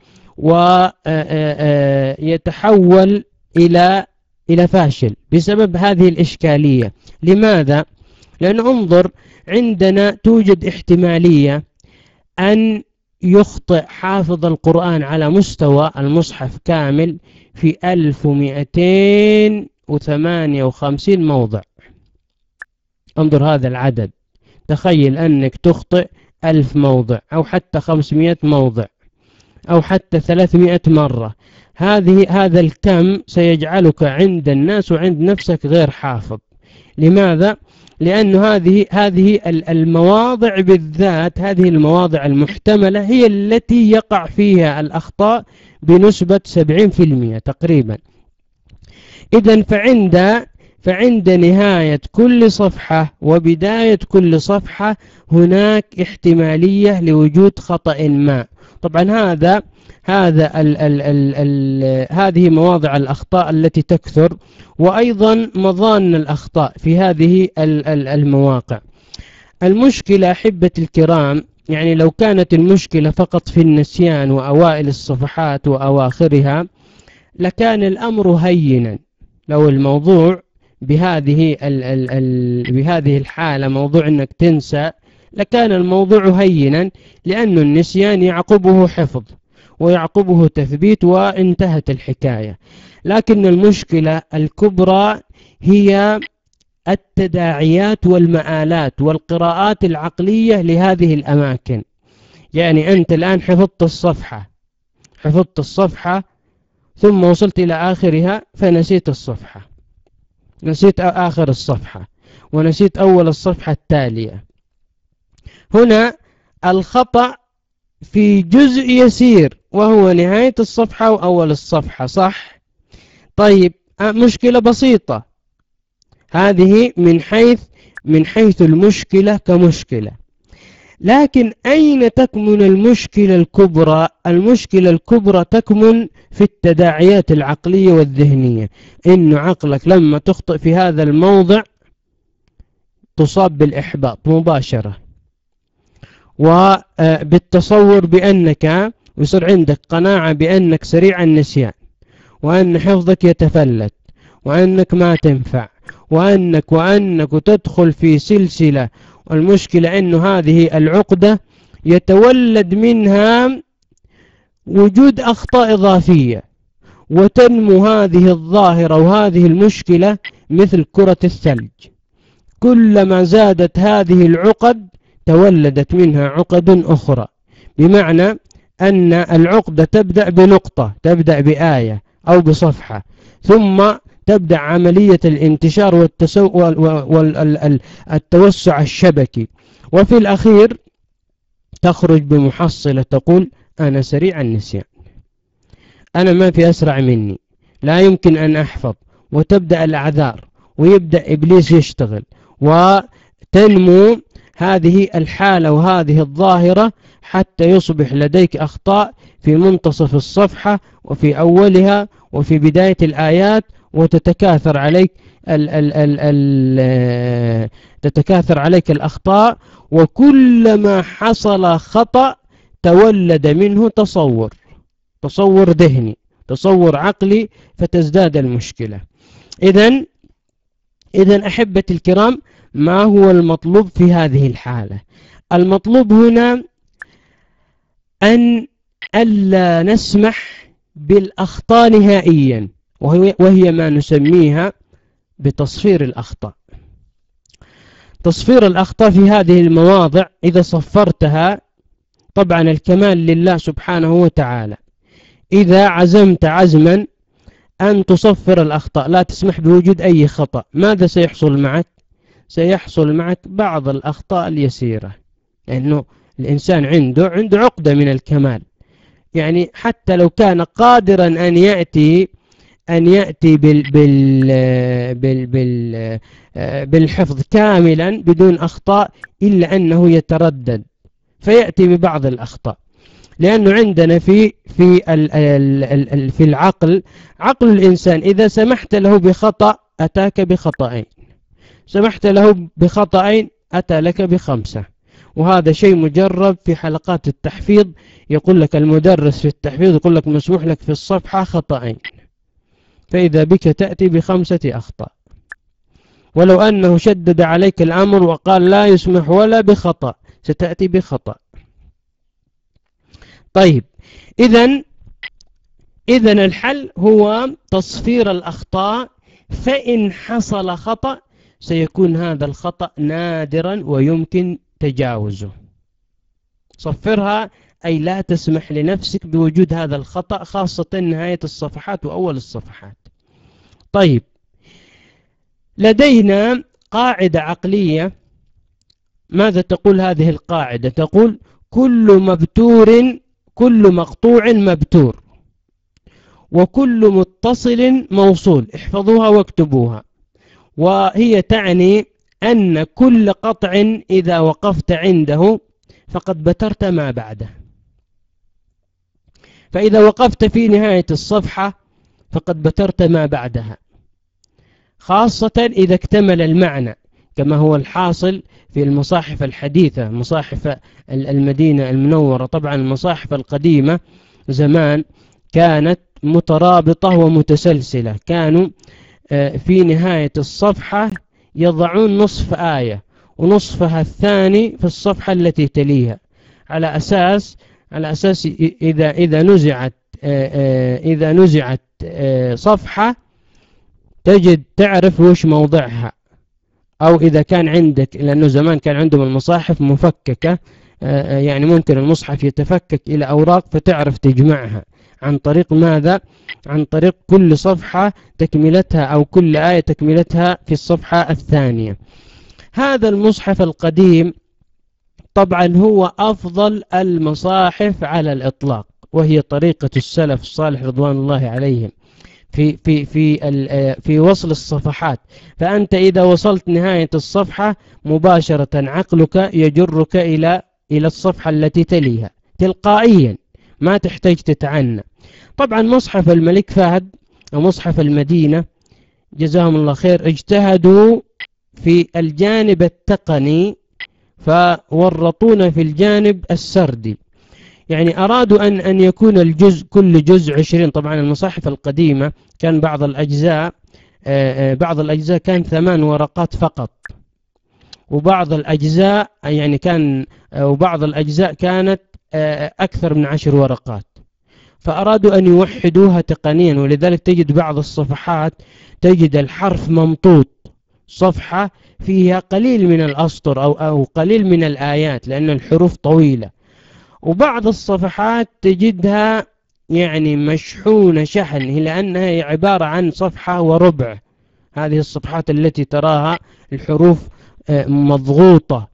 S1: ويتحول إلى إلى فاشل بسبب هذه الإشكالية. لماذا؟ لأن انظر، عندنا توجد احتمالية أن يخطئ حافظ القرآن على مستوى المصحف كامل في ألف ومئتين وثمانية وخمسين موضع. انظر هذا العدد، تخيل أنك تخطئ ألف موضع أو حتى خمسمائة موضع أو حتى ثلاثمائة مرة. هذه هذا الكم سيجعلك عند الناس وعند نفسك غير حافظ. لماذا؟ لأن هذه هذه المواضع بالذات، هذه المواضع المحتملة هي التي يقع فيها الأخطاء بنسبة سبعين بالمئة تقريبا. إذن فعند فعند نهاية كل صفحة وبداية كل صفحة هناك احتمالية لوجود خطأ ما. طبعا هذا هذا ال ال ال ال هذه مواضع الأخطاء التي تكثر، وأيضا مظان الأخطاء في هذه ال ال المواقع. المشكلة أحبة الكرام، يعني لو كانت المشكلة فقط في النسيان وأوائل الصفحات وأواخرها لكان الأمر هينا. لو الموضوع بهذه ال ال ال بهذه الحالة موضوع أنك تنسى لكان الموضوع هينا، لأن النسيان يعقبه حفظ ويعقبه تثبيت وانتهت الحكاية. لكن المشكلة الكبرى هي التداعيات والمآلات والقراءات العقلية لهذه الأماكن. يعني أنت الآن حفظت الصفحة حفظت الصفحة ثم وصلت إلى آخرها فنسيت الصفحة، نسيت آخر الصفحة ونسيت أول الصفحة التالية. هنا الخطأ في جزء يسير وهو نهاية الصفحة وأول الصفحة، صح؟ طيب مشكلة بسيطة هذه من حيث من حيث المشكلة كمشكلة، لكن أين تكمن المشكلة الكبرى؟ المشكلة الكبرى تكمن في التداعيات العقلية والذهنية. إن عقلك لما تخطئ في هذا الموضع تصاب بالإحباط مباشرة، وبالتصور بأنك يصير عندك قناعة بأنك سريع النسيان، وأن حفظك يتفلت، وأنك ما تنفع، وأنك وأنك تدخل في سلسلة. والمشكلة أن هذه العقدة يتولد منها وجود أخطاء إضافية، وتنمو هذه الظاهرة وهذه المشكلة مثل كرة الثلج. كلما زادت هذه العقد تولدت منها عقد أخرى، بمعنى أن العقدة تبدأ بنقطة، تبدأ بآية أو بصفحة، ثم تبدأ عملية الانتشار والتوسع الشبكي، وفي الأخير تخرج بمحصلة تقول أنا سريع النسيان، أنا ما في أسرع مني، لا يمكن أن أحفظ، وتبدأ الأعذار ويبدأ إبليس يشتغل، وتنمو هذه الحالة وهذه الظاهرة حتى يصبح لديك أخطاء في منتصف الصفحة وفي أولها وفي بداية الآيات، وتتكاثر عليك ال ال ال ال تتكاثر عليك الأخطاء. وكلما حصل خطأ تولد منه تصور تصور ذهني، تصور عقلي، فتزداد المشكلة. إذن إذن أحبتي الكرام، ما هو المطلوب في هذه الحالة؟ المطلوب هنا أن ألا نسمح بالأخطاء نهائيا، وهي, وهي ما نسميها بتصفير الأخطاء. تصفير الأخطاء في هذه المواضع إذا صفرتها، طبعا الكمال لله سبحانه وتعالى. إذا عزمت عزما أن تصفر الأخطاء، لا تسمح بوجود أي خطأ، ماذا سيحصل معك؟ سيحصل معك بعض الأخطاء اليسيرة، لأنه الإنسان عنده عنده عقدة من الكمال. يعني حتى لو كان قادرا أن يأتي أن يأتي بال بال بال بال بالحفظ كاملا بدون أخطاء، إلا أنه يتردد فيأتي ببعض الأخطاء، لأنه عندنا في في في العقل، عقل الإنسان إذا سمحت له بخطأ أتاك بخطأين، سمحت له بخطأين أتى لك بخمسة. وهذا شيء مجرب في حلقات التحفيظ، يقول لك المدرس في التحفيظ يقول لك مسموح لك في الصفحة خطأين، فإذا بك تأتي بخمسة أخطاء. ولو أنه شدد عليك الأمر وقال لا يسمح ولا بخطأ، ستأتي بخطأ. طيب، إذن إذن الحل هو تصفير الأخطاء، فإن حصل خطأ سيكون هذا الخطأ نادرا ويمكن تجاوزه. صفرها أي لا تسمح لنفسك بوجود هذا الخطأ، خاصة نهاية الصفحات وأول الصفحات. طيب، لدينا قاعدة عقلية، ماذا تقول هذه القاعدة؟ تقول كل مبتور كل مقطوع مبتور، وكل متصل موصول. احفظوها واكتبوها. وهي تعني أن كل قطع إذا وقفت عنده فقد بترت ما بعده. فإذا وقفت في نهاية الصفحة فقد بترت ما بعدها، خاصة إذا اكتمل المعنى كما هو الحاصل في المصاحف الحديثة، مصاحف المدينة المنورة. طبعا المصاحف القديمة زمان كانت مترابطة ومتسلسلة، كانوا في نهاية الصفحة يضعون نصف آية ونصفها الثاني في الصفحة التي تليها، على أساس على أساس إذا إذا نزعت إذا نزعت صفحة تجد تعرف وش موضعها، أو إذا كان عندك، لأنه زمان كان عندهم المصاحف مفككة، يعني ممكن المصحف يتفكك إلى أوراق فتعرف تجمعها عن طريق ماذا؟ عن طريق كل صفحة تكملتها أو كل آية تكملتها في الصفحة الثانية. هذا المصحف القديم طبعا هو أفضل المصاحف على الإطلاق، وهي طريقة السلف الصالح رضوان الله عليهم في في في في وصل الصفحات. فأنت إذا وصلت نهاية الصفحة مباشرة عقلك يجرك إلى إلى الصفحة التي تليها تلقائيا، ما تحتاج تتعنى. طبعا مصحف الملك فهد ومصحف المدينة جزاهم الله خير اجتهدوا في الجانب التقني فورطونا في الجانب السردي، يعني أرادوا أن أن يكون الجزء كل جزء عشرين. طبعا المصاحف القديمة كان بعض الأجزاء بعض الأجزاء كان ثمان ورقات فقط، وبعض الأجزاء يعني كان وبعض الأجزاء كانت أكثر من عشر ورقات، فأرادوا أن يوحدوها تقنيا. ولذلك تجد بعض الصفحات تجد الحرف ممطوط، صفحة فيها قليل من الأسطر أو أو قليل من الآيات لأن الحروف طويلة، وبعض الصفحات تجدها يعني مشحونة شحن لأنها عبارة عن صفحة وربع. هذه الصفحات التي تراها الحروف مضغوطة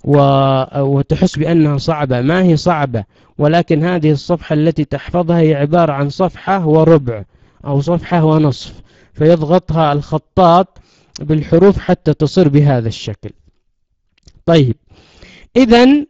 S1: وتحس بأنها صعبة، ما هي صعبة، ولكن هذه الصفحة التي تحفظها هي عبارة عن صفحة وربع أو صفحة ونصف، فيضغطها الخطاط بالحروف حتى تصير بهذا الشكل. طيب إذن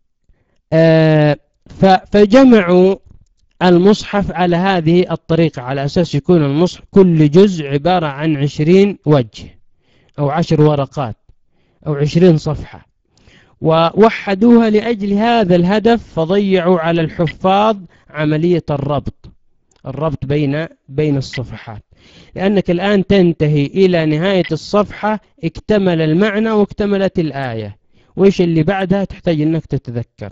S1: آه فجمعوا المصحف على هذه الطريقة على أساس يكون المصحف كل جزء عبارة عن عشرين وجه أو عشر ورقات أو عشرين صفحة، ووحدوها لأجل هذا الهدف. فضيعوا على الحفاظ عملية الربط الربط بين بين الصفحات، لأنك الآن تنتهي إلى نهاية الصفحة اكتمل المعنى واكتملت الآية، وإيش اللي بعدها تحتاج أنك تتذكر.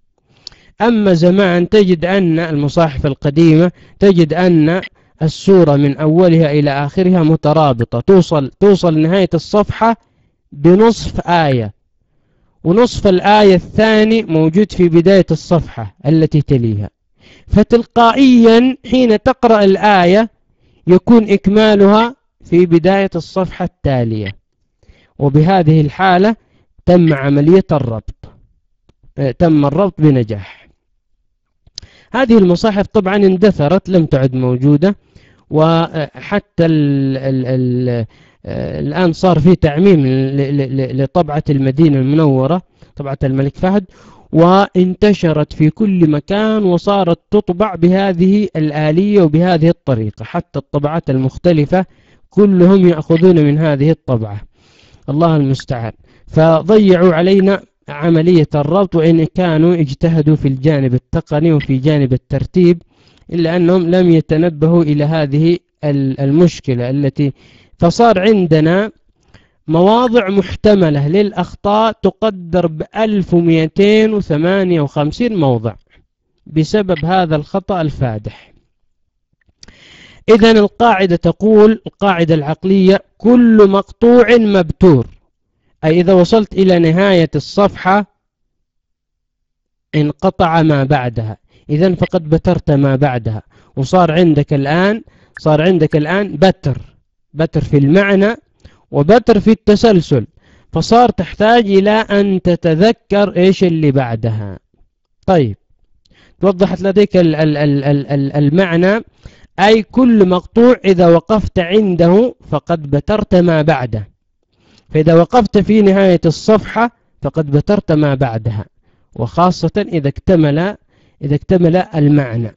S1: أما زمان تجد أن المصاحف القديمة تجد أن السورة من أولها إلى آخرها مترابطة، توصل توصل نهاية الصفحة بنصف آية، ونصف الآية الثاني موجود في بداية الصفحة التي تليها، فتلقائيا حين تقرأ الآية يكون إكمالها في بداية الصفحة التالية، وبهذه الحالة تم عملية الربط تم الربط بنجاح. هذه المصاحف طبعا اندثرت لم تعد موجودة، وحتى ال ال ال الآن صار في تعميم لطبعة المدينة المنورة، طبعة الملك فهد، وانتشرت في كل مكان وصارت تطبع بهذه الآلية وبهذه الطريقة، حتى الطبعات المختلفة كلهم يأخذون من هذه الطبعة، الله المستعان. فضيعوا علينا عملية الربط، وإن كانوا اجتهدوا في الجانب التقني وفي جانب الترتيب إلا أنهم لم يتنبهوا إلى هذه المشكلة التي فصار عندنا مواضع محتملة للأخطاء تقدر بألف ومئتين وثمانية وخمسين موضع بسبب هذا الخطأ الفادح. إذن القاعدة تقول، القاعدة العقلية: كل مقطوع مبتور، أي إذا وصلت إلى نهاية الصفحة انقطع ما بعدها، إذن فقد بترت ما بعدها، وصار عندك الآن صار عندك الآن بتر بتر في المعنى وبتر في التسلسل، فصار تحتاج إلى أن تتذكر إيش اللي بعدها. طيب، توضحت لديك ال ال ال ال ال المعنى أي كل مقطوع إذا وقفت عنده فقد بترت ما بعده، فإذا وقفت في نهاية الصفحة فقد بترت ما بعدها، وخاصة إذا اكتمل إذا اكتمل المعنى.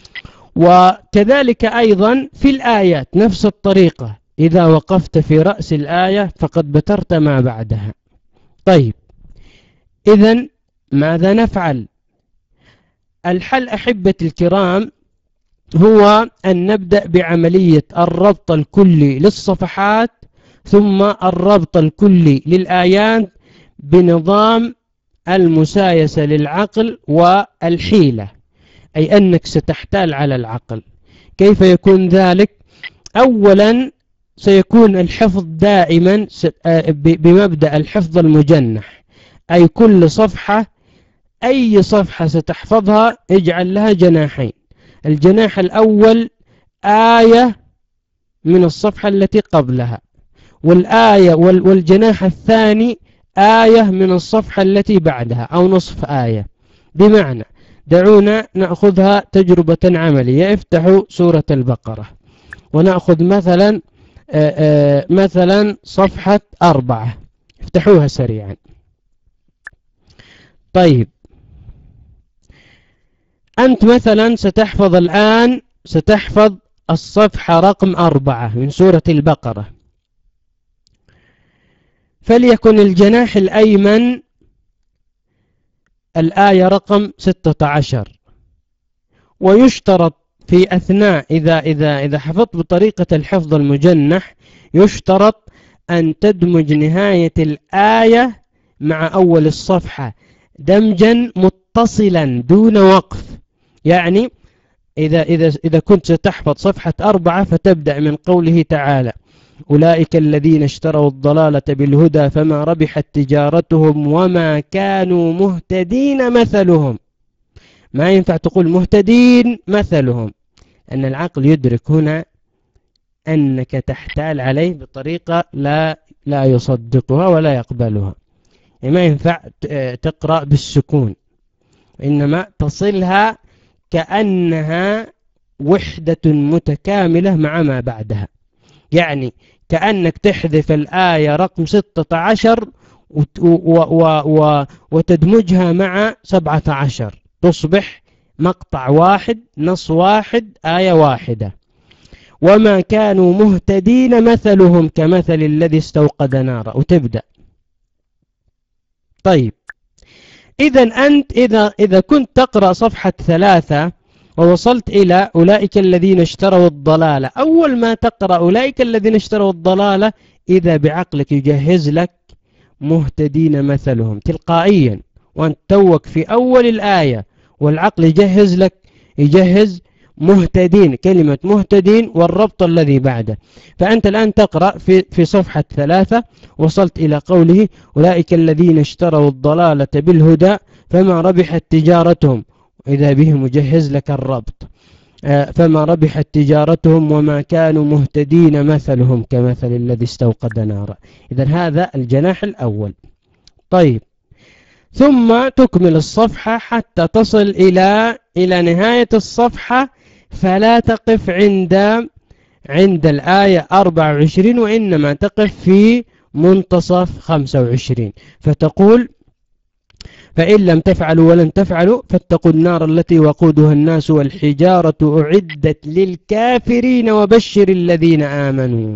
S1: وكذلك أيضا في الآيات نفس الطريقة، إذا وقفت في رأس الآية فقد بترت ما بعدها. طيب إذن ماذا نفعل؟ الحل أحبتي الكرام هو أن نبدأ بعملية الربط الكلي للصفحات ثم الربط الكلي للآيات بنظام المسايسة للعقل والحيلة، أي أنك ستحتال على العقل. كيف يكون ذلك؟ أولا سيكون الحفظ دائما بمبدأ الحفظ المجنح، أي كل صفحة أي صفحة ستحفظها اجعل لها جناحين، الجناح الأول آية من الصفحة التي قبلها، والآية والجناح الثاني آية من الصفحة التي بعدها أو نصف آية. بمعنى دعونا نأخذها تجربة عملية. افتحوا سورة البقرة ونأخذ مثلا آآ آآ مثلا صفحة أربعة، افتحوها سريعا. طيب أنت مثلا ستحفظ الآن ستحفظ الصفحة رقم أربعة من سورة البقرة، فليكن الجناح الأيمن الآية رقم ستة عشر. ويشترط في أثناء إذا إذا إذا حفظت بطريقة الحفظ المجنح يشترط أن تدمج نهاية الآية مع أول الصفحة دمجا متصلا دون وقف. يعني إذا إذا إذا كنت ستحفظ صفحة أربعة فتبدأ من قوله تعالى: أولئك الذين اشتروا الضلالة بالهدى فما ربحت تجارتهم وما كانوا مهتدين مثلهم. ما ينفع تقول مهتدين مثلهم، أن العقل يدرك هنا أنك تحتال عليه بطريقة لا لا يصدقها ولا يقبلها. يعني ما ينفع تقرأ بالسكون، إنما تصلها كأنها وحدة متكاملة مع ما بعدها. يعني كأنك تحذف الآية رقم ستة عشر وتدمجها مع سبعة عشر تصبح مقطع واحد نص واحد آية واحدة. وما كانوا مهتدين مثلهم كمثل الذي استوقد نارا، وتبدأ. طيب إذا أنت إذا إذا كنت تقرأ صفحة ثلاثة ووصلت إلى أولئك الذين اشتروا الضلالة، أول ما تقرأ أولئك الذين اشتروا الضلالة إذا بعقلك يجهز لك مهتدين مثلهم تلقائيا، وأنت توك في أول الآية والعقل يجهز لك يجهز مهتدين، كلمة مهتدين والربط الذي بعده. فأنت الآن تقرأ في في صفحة ثلاثة وصلت إلى قوله: أولئك الذين اشتروا الضلالة بالهدى فما ربحت تجارتهم، إذا به مجهز لك الربط، فما ربحت تجارتهم وما كانوا مهتدين مثلهم كمثل الذي استوقد نارا. إذن هذا الجناح الأول. طيب ثم تكمل الصفحة حتى تصل إلى إلى نهاية الصفحة، فلا تقف عند عند الآية أربعة وعشرين وإنما تقف في منتصف خمسة وعشرين، فتقول: فإن لم تفعلوا ولن تفعلوا فاتقوا النار التي وقودها الناس والحجارة أعدت للكافرين وبشر الذين آمنوا.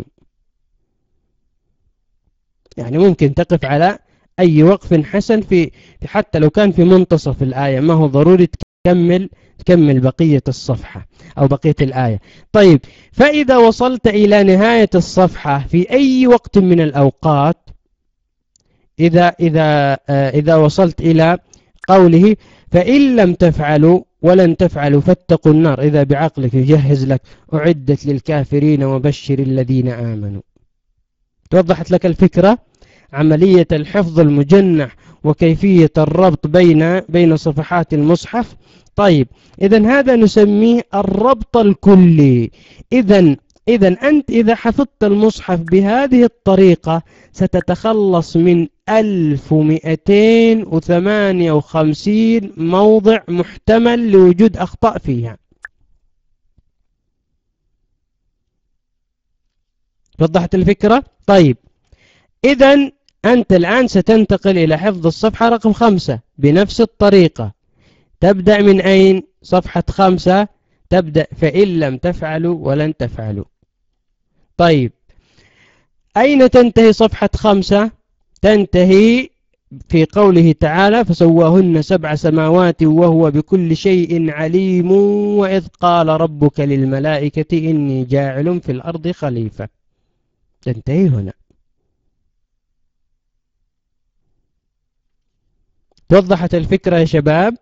S1: يعني ممكن تقف على أي وقف حسن في حتى لو كان في منتصف الآية، ما هو ضروري تكمل تكمل بقية الصفحة أو بقية الآية. طيب فإذا وصلت إلى نهاية الصفحة في أي وقت من الأوقات، إذا إذا إذا وصلت إلى قوله: فإن لم تفعلوا ولن تفعلوا فاتقوا النار، إذا بعقلك يجهز لك أعدت للكافرين وبشر الذين آمنوا. توضحت لك الفكرة؟ عملية الحفظ المجنح وكيفية الربط بين بين صفحات المصحف. طيب إذن هذا نسميه الربط الكلي. إذن إذن أنت إذا حفظت المصحف بهذه الطريقة ستتخلص من ألف ومئتين وثمانية وخمسين موضع محتمل لوجود أخطاء فيها. وضحت الفكرة؟ طيب إذن أنت الآن ستنتقل إلى حفظ الصفحة رقم خمسة بنفس الطريقة. تبدأ من أين؟ صفحة خمسة تبدأ فإن لم تفعلوا ولن تفعلوا. طيب أين تنتهي صفحة خمسة؟ تنتهي في قوله تعالى فسواهن سبع سماوات وهو بكل شيء عليم وإذ قال ربك للملائكة إني جاعل في الأرض خليفة. تنتهي هنا. توضحت الفكرة يا شباب؟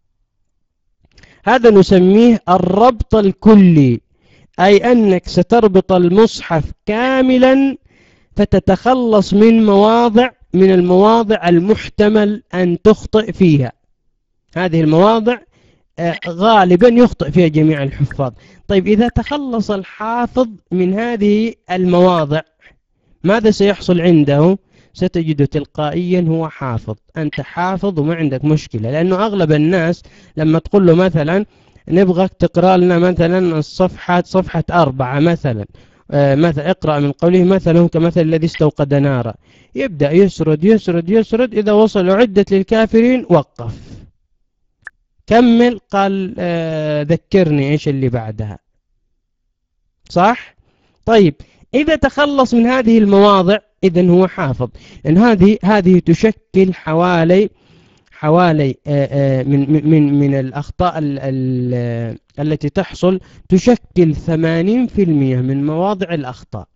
S1: هذا نسميه الربط الكلي، أي أنك ستربط المصحف كاملا فتتخلص من مواضع من المواضع المحتمل أن تخطئ فيها. هذه المواضع غالبا يخطئ فيها جميع الحفاظ. طيب إذا تخلص الحافظ من هذه المواضع ماذا سيحصل عنده؟ ستجد تلقائيا هو حافظ. أنت حافظ وما عندك مشكلة، لأنه أغلب الناس لما تقول له مثلا نبغاك تقرأ لنا مثلا الصفحة صفحة أربعة مثلا آه مثلا اقرأ من قوله مثلا كمثل الذي استوقد نارا، يبدأ يسرد يسرد يسرد، إذا وصل عدة للكافرين وقف، كمل قال آه ذكرني إيش اللي بعدها. صح؟ طيب إذا تخلص من هذه المواضع إذن هو حافظ، لأن هذه هذه تشكل حوالي حوالي من من من الأخطاء ال ال التي تحصل تشكل ثمانين بالمئة من مواضع الأخطاء.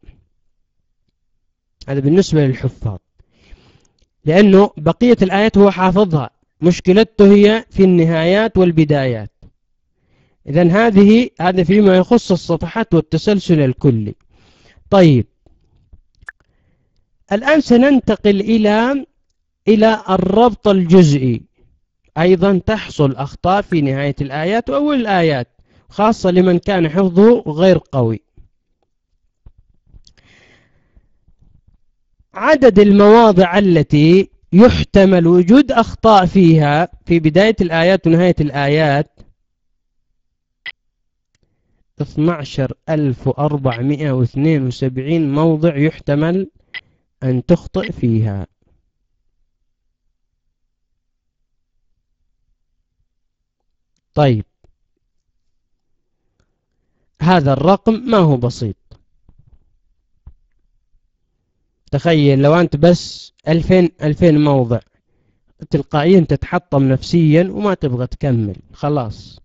S1: هذا بالنسبة للحفاظ، لأنه بقية الآيات هو حافظها، مشكلته هي في النهايات والبدايات. إذن هذه هذا فيما يخص الصفحات والتسلسل الكلي. طيب الآن سننتقل إلى إلى الربط الجزئي. أيضا تحصل أخطاء في نهاية الآيات وأول الآيات، خاصة لمن كان حفظه غير قوي. عدد المواضع التي يحتمل وجود أخطاء فيها في بداية الآيات ونهاية الآيات اثني عشر ألف وأربعمائة واثنين وسبعين موضع يحتمل أن تخطئ فيها. طيب هذا الرقم ما هو بسيط. تخيل لو أنت بس ألفين ألفين موضع تلقائيا تتحطم نفسيا وما تبغى تكمل خلاص.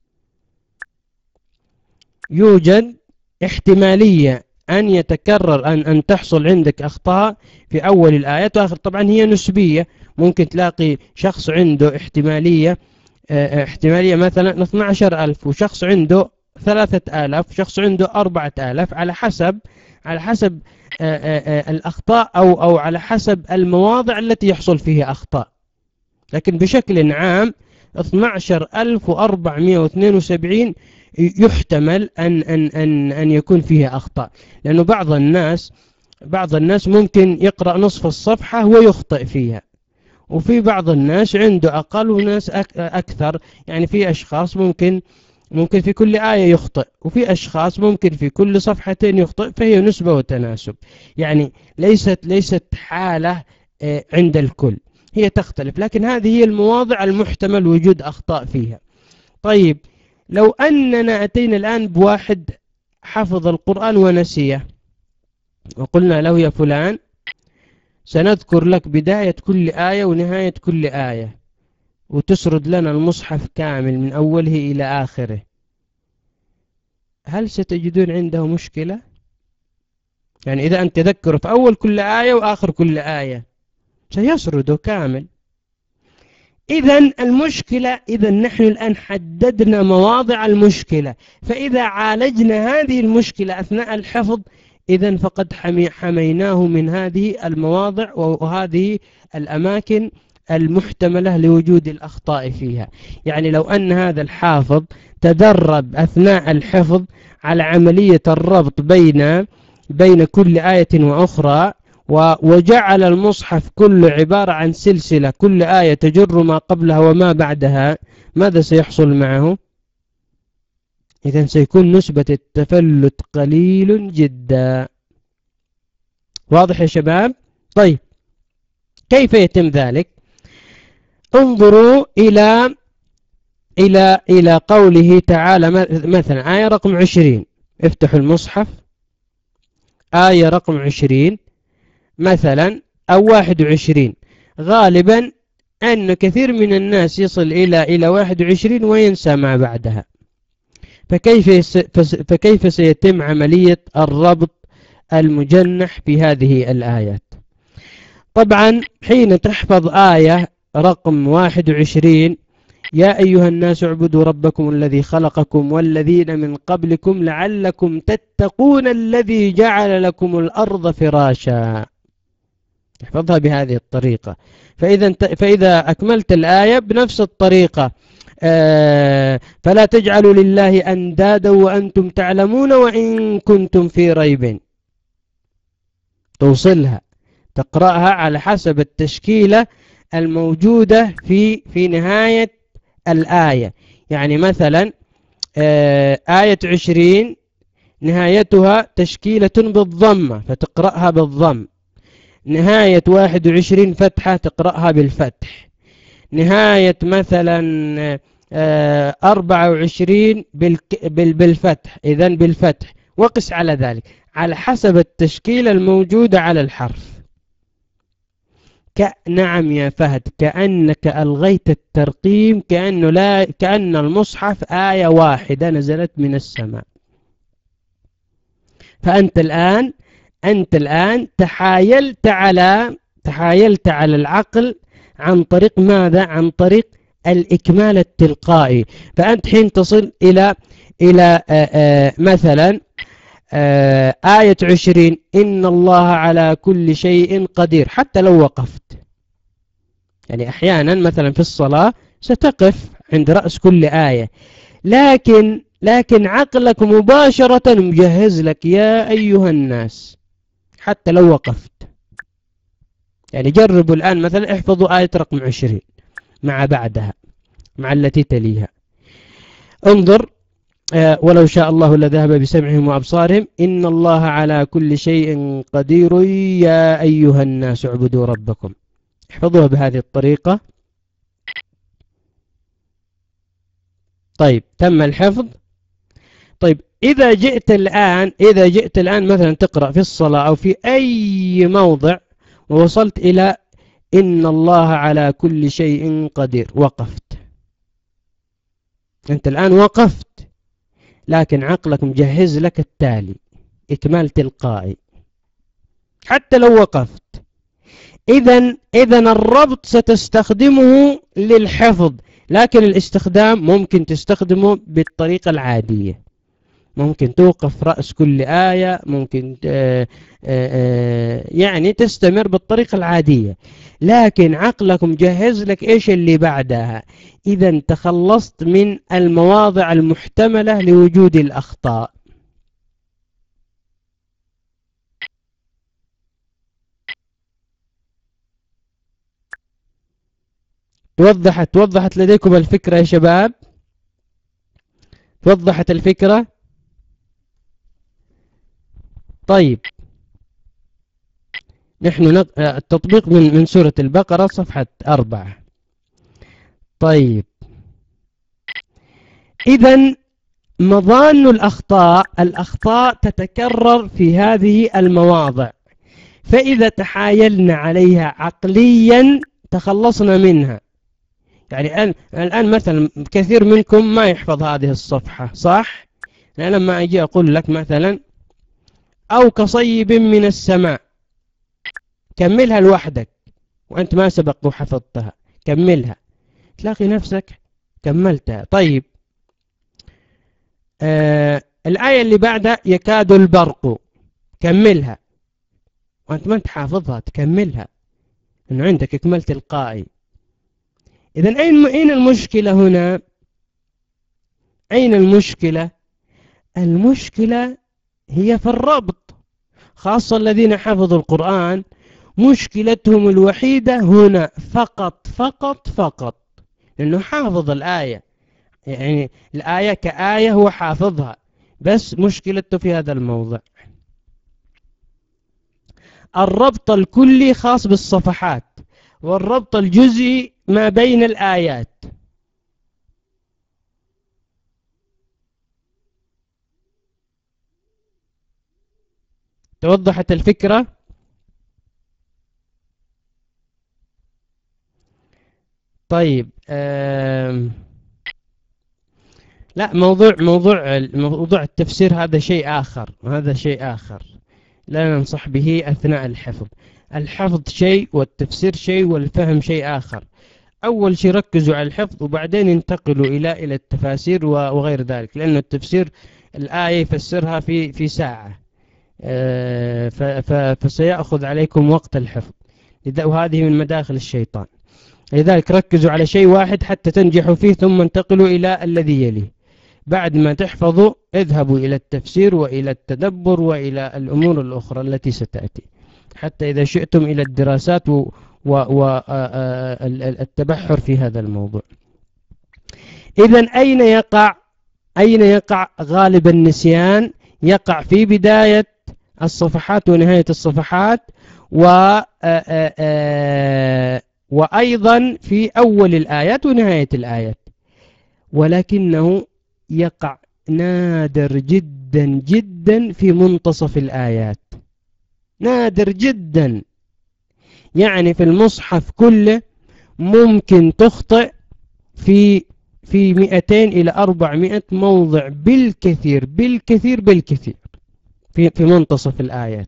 S1: يوجد احتمالية أن يتكرر أن أن تحصل عندك أخطاء في أول الآيات وآخر. طبعا هي نسبية، ممكن تلاقي شخص عنده احتمالية احتمالية مثلا اثني عشر ألف وشخص عنده ثلاثة آلاف وشخص عنده أربعة آلاف، على حسب على حسب الأخطاء أو أو على حسب المواضع التي يحصل فيها أخطاء. لكن بشكل عام اثني عشر ألف وأربعمائة واثنين وسبعين يحتمل أن أن أن أن يكون فيها أخطاء، لأنه بعض الناس بعض الناس ممكن يقرأ نصف الصفحة ويخطئ فيها، وفي بعض الناس عنده أقل وناس أكثر. يعني في أشخاص ممكن ممكن في كل آية يخطئ، وفي أشخاص ممكن في كل صفحتين يخطئ، فهي نسبة وتناسب. يعني ليست ليست حالة عند الكل، هي تختلف، لكن هذه هي المواضع المحتمل وجود أخطاء فيها. طيب لو أننا أتينا الآن بواحد حفظ القرآن ونسيه وقلنا له يا فلان سنذكر لك بداية كل آية ونهاية كل آية وتسرد لنا المصحف كامل من أوله إلى آخره، هل ستجدون عنده مشكلة؟ يعني إذا أنت تذكر في أول كل آية وآخر كل آية سيسرده كامل. إذن المشكلة، إذا نحن الآن حددنا مواضع المشكلة، فإذا عالجنا هذه المشكلة أثناء الحفظ إذن فقد حميناه من هذه المواضع وهذه الأماكن المحتملة لوجود الأخطاء فيها. يعني لو أن هذا الحافظ تدرب أثناء الحفظ على عملية الربط بين بين كل آية وأخرى وجعل المصحف كله عبارة عن سلسلة، كل آية تجر ما قبلها وما بعدها، ماذا سيحصل معه؟ إذن سيكون نسبة التفلت قليل جدا. واضح يا شباب؟ طيب كيف يتم ذلك؟ انظروا إلى إلى إلى قوله تعالى مثلا آية رقم عشرين، افتحوا المصحف، آية رقم عشرين مثلا أو واحد وعشرين. غالبا أن كثير من الناس يصل إلى إلى واحد وعشرين وينسى ما بعدها. فكيف فكيف سيتم عملية الربط المجنح في هذه الآيات؟ طبعا حين تحفظ آية رقم واحد وعشرين، يا أيها الناس اعبدوا ربكم الذي خلقكم والذين من قبلكم لعلكم تتقون الذي جعل لكم الأرض فراشا، احفظها بهذه الطريقة. فإذا فإذا أكملت الآية بنفس الطريقة، آه فلا تجعلوا لله أندادا وأنتم تعلمون وإن كنتم في ريب، توصلها تقرأها على حسب التشكيلة الموجودة في في نهاية الآية. يعني مثلا آه آية عشرين نهايتها تشكيلة بالضمة فتقرأها بالضم، نهاية واحد وعشرين فتحة تقرأها بالفتح، نهاية مثلا آه أربعة وعشرين بالفتح، إذن بالفتح، وقس على ذلك على حسب التشكيلة الموجودة على الحرف. نعم يا فهد، كأنك ألغيت الترقيم، كأنه لا كأن المصحف آية واحدة نزلت من السماء. فأنت الآن أنت الآن تحايلت على تحايلت على العقل عن طريق ماذا؟ عن طريق الإكمال التلقائي. فأنت حين تصل إلى إلى آآ آآ مثلا آآ آية عشرين إن الله على كل شيء قدير، حتى لو وقفت، يعني أحيانا مثلا في الصلاة ستقف عند رأس كل آية، لكن لكن عقلك مباشرة مجهز لك يا أيها الناس حتى لو وقفت. يعني جربوا الآن مثلا احفظوا آية رقم عشرين مع بعدها مع التي تليها. انظر آه ولو شاء الله لذهب بسمعهم وأبصارهم إن الله على كل شيء قدير يا أيها الناس اعبدوا ربكم. احفظوها بهذه الطريقة. طيب تم الحفظ. طيب إذا جئت الآن إذا جئت الآن مثلا تقرأ في الصلاة أو في أي موضع ووصلت إلى إن الله على كل شيء قدير، وقفت. أنت الآن وقفت، لكن عقلك مجهز لك التالي، إكمال تلقائي حتى لو وقفت. إذن إذن الربط ستستخدمه للحفظ، لكن الاستخدام ممكن تستخدمه بالطريقة العادية. ممكن توقف رأس كل آية، ممكن آآ آآ يعني تستمر بالطريقة العادية، لكن عقلك مجهز لك إيش اللي بعدها. إذا تخلصت من المواضع المحتملة لوجود الأخطاء. توضحت توضحت لديكم الفكرة يا شباب؟ توضحت الفكرة؟ طيب نحن نق... التطبيق من من سورة البقرة صفحة أربعة. طيب إذن مظان الأخطاء الأخطاء تتكرر في هذه المواضع، فإذا تحايلنا عليها عقليا تخلصنا منها. يعني الآن الآن مثلا كثير منكم ما يحفظ هذه الصفحة، صح؟ أنا لما أجي أقول لك مثلا أو كصيب من السماء، كملها لوحدك وأنت ما سبق وحفظتها، كملها تلاقي نفسك كملتها. طيب آه الآية اللي بعدها يكاد البرق، كملها وأنت ما أنت حافظها، تكملها إنه عندك إكمال تلقائي. إذن أين أين المشكلة هنا؟ أين المشكلة؟ المشكلة هي في الربط، خاصة الذين حفظوا القرآن مشكلتهم الوحيدة هنا فقط فقط فقط لأنه حافظ الآية، يعني الآية كآية هو حافظها، بس مشكلته في هذا الموضع. الربط الكلي خاص بالصفحات، والربط الجزئي ما بين الآيات. توضحت الفكرة؟ طيب آم. لا، موضوع موضوع موضوع التفسير هذا شيء آخر، هذا شيء آخر لا ننصح به أثناء الحفظ. الحفظ شيء والتفسير شيء والفهم شيء آخر. أول شيء ركزوا على الحفظ وبعدين انتقلوا إلى إلى التفاسير وغير ذلك، لأن التفسير الآية يفسرها في في ساعة، فسيأخذ عليكم وقت الحفظ، وهذه من مداخل الشيطان. لذلك ركزوا على شيء واحد حتى تنجحوا فيه، ثم انتقلوا إلى الذي يليه. بعد ما تحفظوا اذهبوا إلى التفسير وإلى التدبر وإلى الأمور الأخرى التي ستأتي، حتى إذا شئتم إلى الدراسات والتبحر في هذا الموضوع. إذن أين يقع أين يقع غالب النسيان؟ يقع في بداية الصفحات ونهاية الصفحات، و وأيضا في أول الآيات ونهاية الآيات، ولكنه يقع نادر جدا جدا في منتصف الآيات، نادر جدا. يعني في المصحف كله ممكن تخطئ في في مئتين إلى أربعمائة موضع بالكثير بالكثير بالكثير في في منتصف الآيات.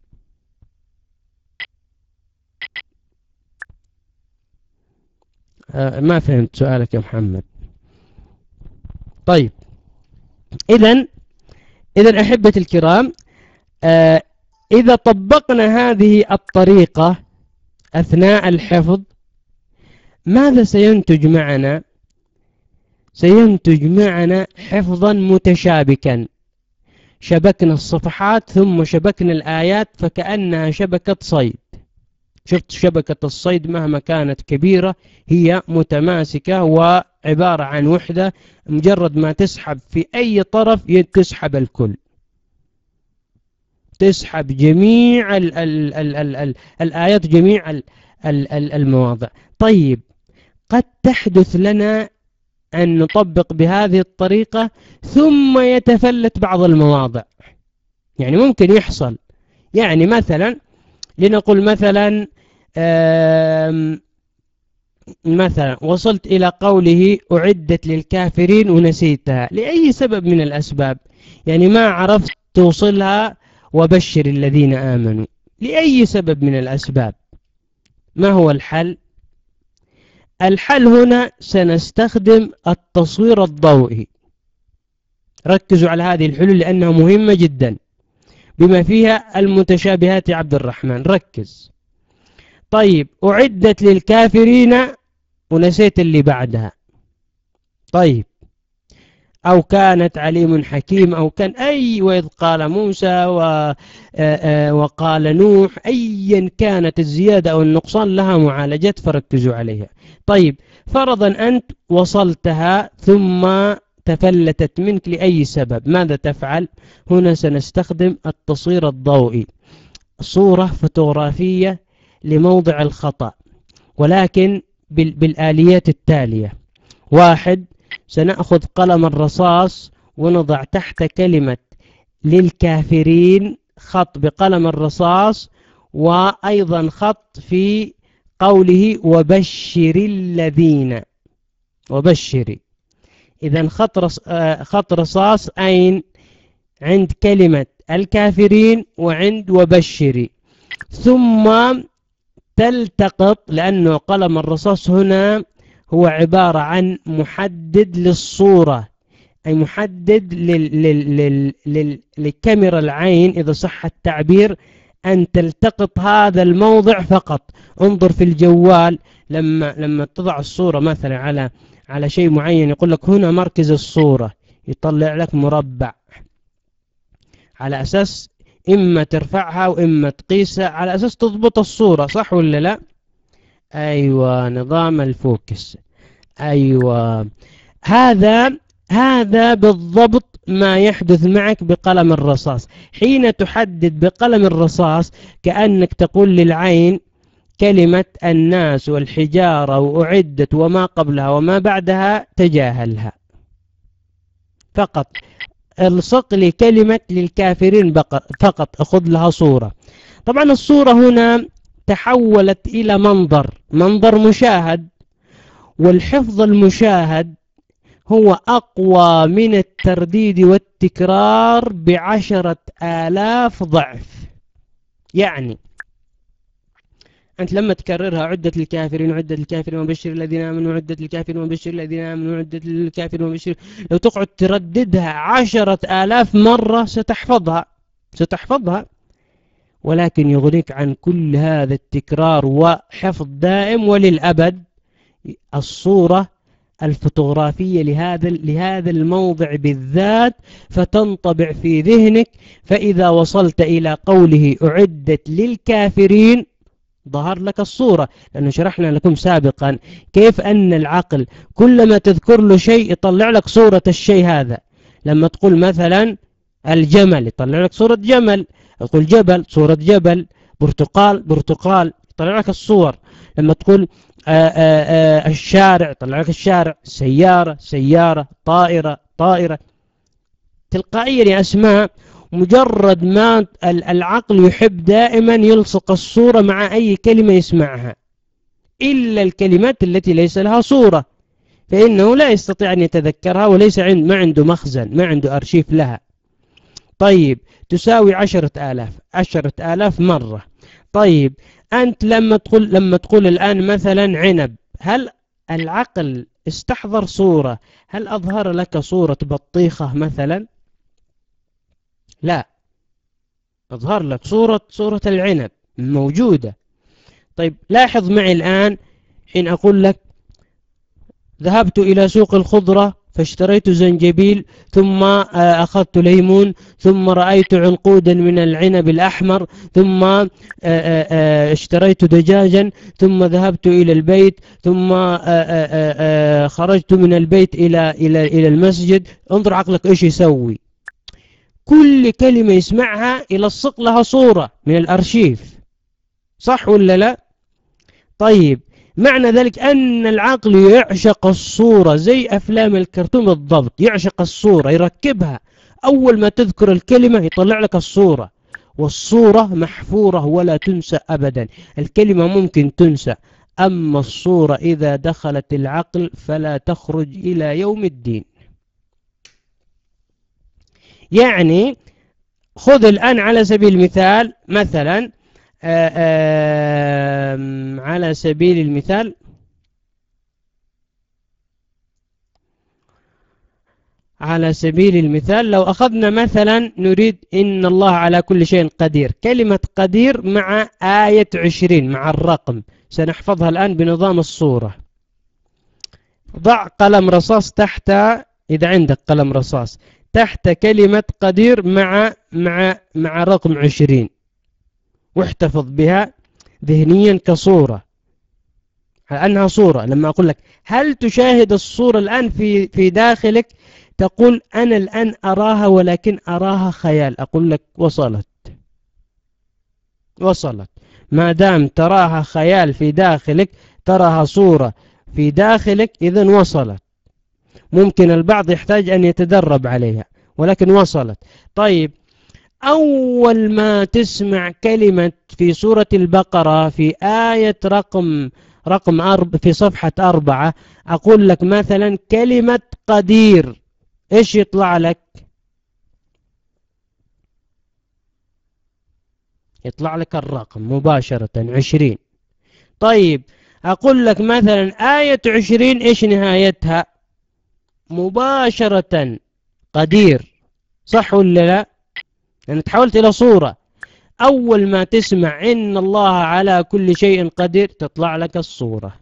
S1: آه ما فهمت سؤالك يا محمد. طيب إذن إذن أحبة الكرام، آه إذا طبقنا هذه الطريقة أثناء الحفظ ماذا سينتج معنا؟ سينتج معنا حفظا متشابكا. شبكنا الصفحات ثم شبكنا الآيات فكأنها شبكة صيد. شفت شبكة الصيد مهما كانت كبيرة هي متماسكة وعبارة عن وحدة، مجرد ما تسحب في أي طرف تسحب الكل، تسحب جميع ال ال ال ال ال الآيات، جميع ال ال ال المواضع. طيب قد تحدث لنا أن نطبق بهذه الطريقة ثم يتفلت بعض المواضع. يعني ممكن يحصل، يعني مثلا لنقول مثلا مثلا وصلت إلى قوله أعدت للكافرين ونسيتها لأي سبب من الأسباب، يعني ما عرفت توصلها وبشر الذين آمنوا لأي سبب من الأسباب. ما هو الحل؟ الحل هنا سنستخدم التصوير الضوئي. ركزوا على هذه الحلول لأنها مهمة جدا، بما فيها المتشابهات يا عبد الرحمن، ركز. طيب أعدت للكافرين ونسيت اللي بعدها. طيب أو كانت عليم حكيم، أو كان أي، وإذ قال موسى وقال نوح، أيا كانت الزيادة أو النقصان لها معالجات فركزوا عليها. طيب فرضا أنت وصلتها ثم تفلتت منك لأي سبب، ماذا تفعل؟ هنا سنستخدم التصوير الضوئي، صورة فوتوغرافية لموضع الخطأ، ولكن بالآليات التالية. واحد، سنأخذ قلم الرصاص ونضع تحت كلمة للكافرين خط بقلم الرصاص، وأيضا خط في قوله وبشر الذين، وبشري. إذن خط رص... خط رصاص أين؟ عند كلمة الكافرين وعند وبشري، ثم تلتقط، لأنه قلم الرصاص هنا هو عبارة عن محدد للصورة، أي محدد لل... لل... لل... لل... لكاميرا العين إذا صح التعبير، أن تلتقط هذا الموضع فقط. انظر في الجوال لما لما تضع الصورة مثلا على على شيء معين، يقول لك هنا مركز الصورة، يطلع لك مربع على أساس إما ترفعها وإما تقيسها على أساس تضبط الصورة، صح ولا لا؟ أيوة، نظام الفوكس. أيوة، هذا هذا بالضبط ما يحدث معك بقلم الرصاص. حين تحدد بقلم الرصاص كأنك تقول للعين كلمة الناس والحجارة وأعدت وما قبلها وما بعدها تجاهلها، فقط الصق لي كلمة للكافرين فقط، أخذ لها صورة. طبعا الصورة هنا تحولت إلى منظر، منظر مشاهد، والحفظ المشاهد هو أقوى من الترديد والتكرار بعشرة آلاف ضعف. يعني أنت لما تكررها عدة الكافرين عدة الكافرين وبشر الذين آمنوا عدة الكافرين وبشر الذين آمنوا عدة الكافرين وبشر، لو تقعد ترددها عشرة آلاف مرة ستحفظها ستحفظها ولكن يغنيك عن كل هذا التكرار وحفظ دائم وللأبد الصورة الفوتوغرافية لهذا لهذا الموضع بالذات، فتنطبع في ذهنك. فإذا وصلت إلى قوله أعدت للكافرين ظهر لك الصورة، لأنه شرحنا لكم سابقا كيف أن العقل كلما تذكر له شيء يطلع لك صورة الشيء هذا. لما تقول مثلا الجمل يطلع لك صورة جمل، تقول جبل صورة جبل، برتقال برتقال، يطلع لك الصور. لما تقول آآ آآ الشارع يطلع لك الشارع، سيارة سيارة، طائرة طائرة، تلقائيا يا أسماء. مجرد ما العقل يحب دائما يلصق الصورة مع أي كلمة يسمعها، إلا الكلمات التي ليس لها صورة فإنه لا يستطيع أن يتذكرها، وليس عند ما عنده مخزن، ما عنده أرشيف لها. طيب تساوي عشرة آلاف، عشرة آلاف مرة. طيب أنت لما تقول لما تقول الآن مثلا عنب، هل العقل استحضر صورة؟ هل أظهر لك صورة بطيخة مثلا؟ لا، أظهر لك صورة صورة العنب موجودة. طيب لاحظ معي الآن حين أقول لك ذهبت إلى سوق الخضرة فاشتريت زنجبيل، ثم أخذت ليمون، ثم رأيت عنقودا من العنب الأحمر، ثم اشتريت دجاجا، ثم ذهبت إلى البيت، ثم خرجت من البيت إلى إلى إلى المسجد. انظر عقلك إيش يسوي. كل كلمة يسمعها يلصق لها صورة من الأرشيف، صح ولا لا؟ طيب معنى ذلك أن العقل يعشق الصورة زي أفلام الكرتون بالضبط، يعشق الصورة يركبها. أول ما تذكر الكلمة يطلع لك الصورة، والصورة محفورة ولا تنسى أبدا. الكلمة ممكن تنسى، أما الصورة إذا دخلت العقل فلا تخرج إلى يوم الدين. يعني خذ الآن على سبيل المثال مثلا آآ آآ على سبيل المثال على سبيل المثال لو أخذنا مثلا نريد إن الله على كل شيء قدير، كلمة قدير مع آية عشرين مع الرقم، سنحفظها الآن بنظام الصورة. ضع قلم رصاص تحت، إذا عندك قلم رصاص، تحت كلمة قدير مع مع مع رقم عشرين، واحتفظ بها ذهنيا كصورة، أنها صورة. لما أقول لك هل تشاهد الصورة الآن في في داخلك، تقول أنا الآن أراها ولكن أراها خيال. أقول لك وصلت وصلت. ما دام تراها خيال في داخلك، تراها صورة في داخلك، إذن وصلت. ممكن البعض يحتاج أن يتدرب عليها ولكن وصلت. طيب أول ما تسمع كلمة في سورة البقرة في آية رقم رقم أرب في صفحة أربعة، أقول لك مثلا كلمة قدير، إيش يطلع لك؟ يطلع لك الرقم مباشرة عشرين. طيب أقول لك مثلا آية عشرين إيش نهايتها؟ مباشرة قدير، صح ولا لا؟ يعني تحولت إلى صورة. أول ما تسمع إن الله على كل شيء قدير تطلع لك الصورة.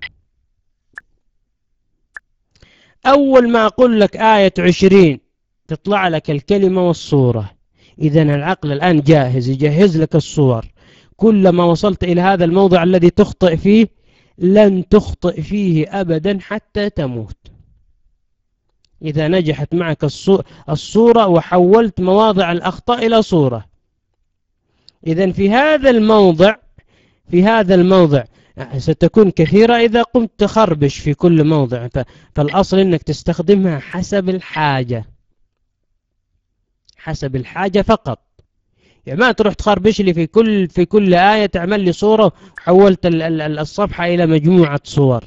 S1: أول ما أقول لك آية عشرين تطلع لك الكلمة والصورة. إذن العقل الآن جاهز يجهز لك الصور. كلما وصلت إلى هذا الموضع الذي تخطئ فيه لن تخطئ فيه أبدا حتى تموت. إذا نجحت معك الصورة وحولت مواضع الأخطاء إلى صورة. إذن في هذا الموضع في هذا الموضع ستكون كثيرة إذا قمت تخربش في كل موضع، فالأصل أنك تستخدمها حسب الحاجة، حسب الحاجة فقط. يعني ما تروح تخربش لي في كل في كل آية تعمل لي صورة وحولت الصفحة إلى مجموعة صور.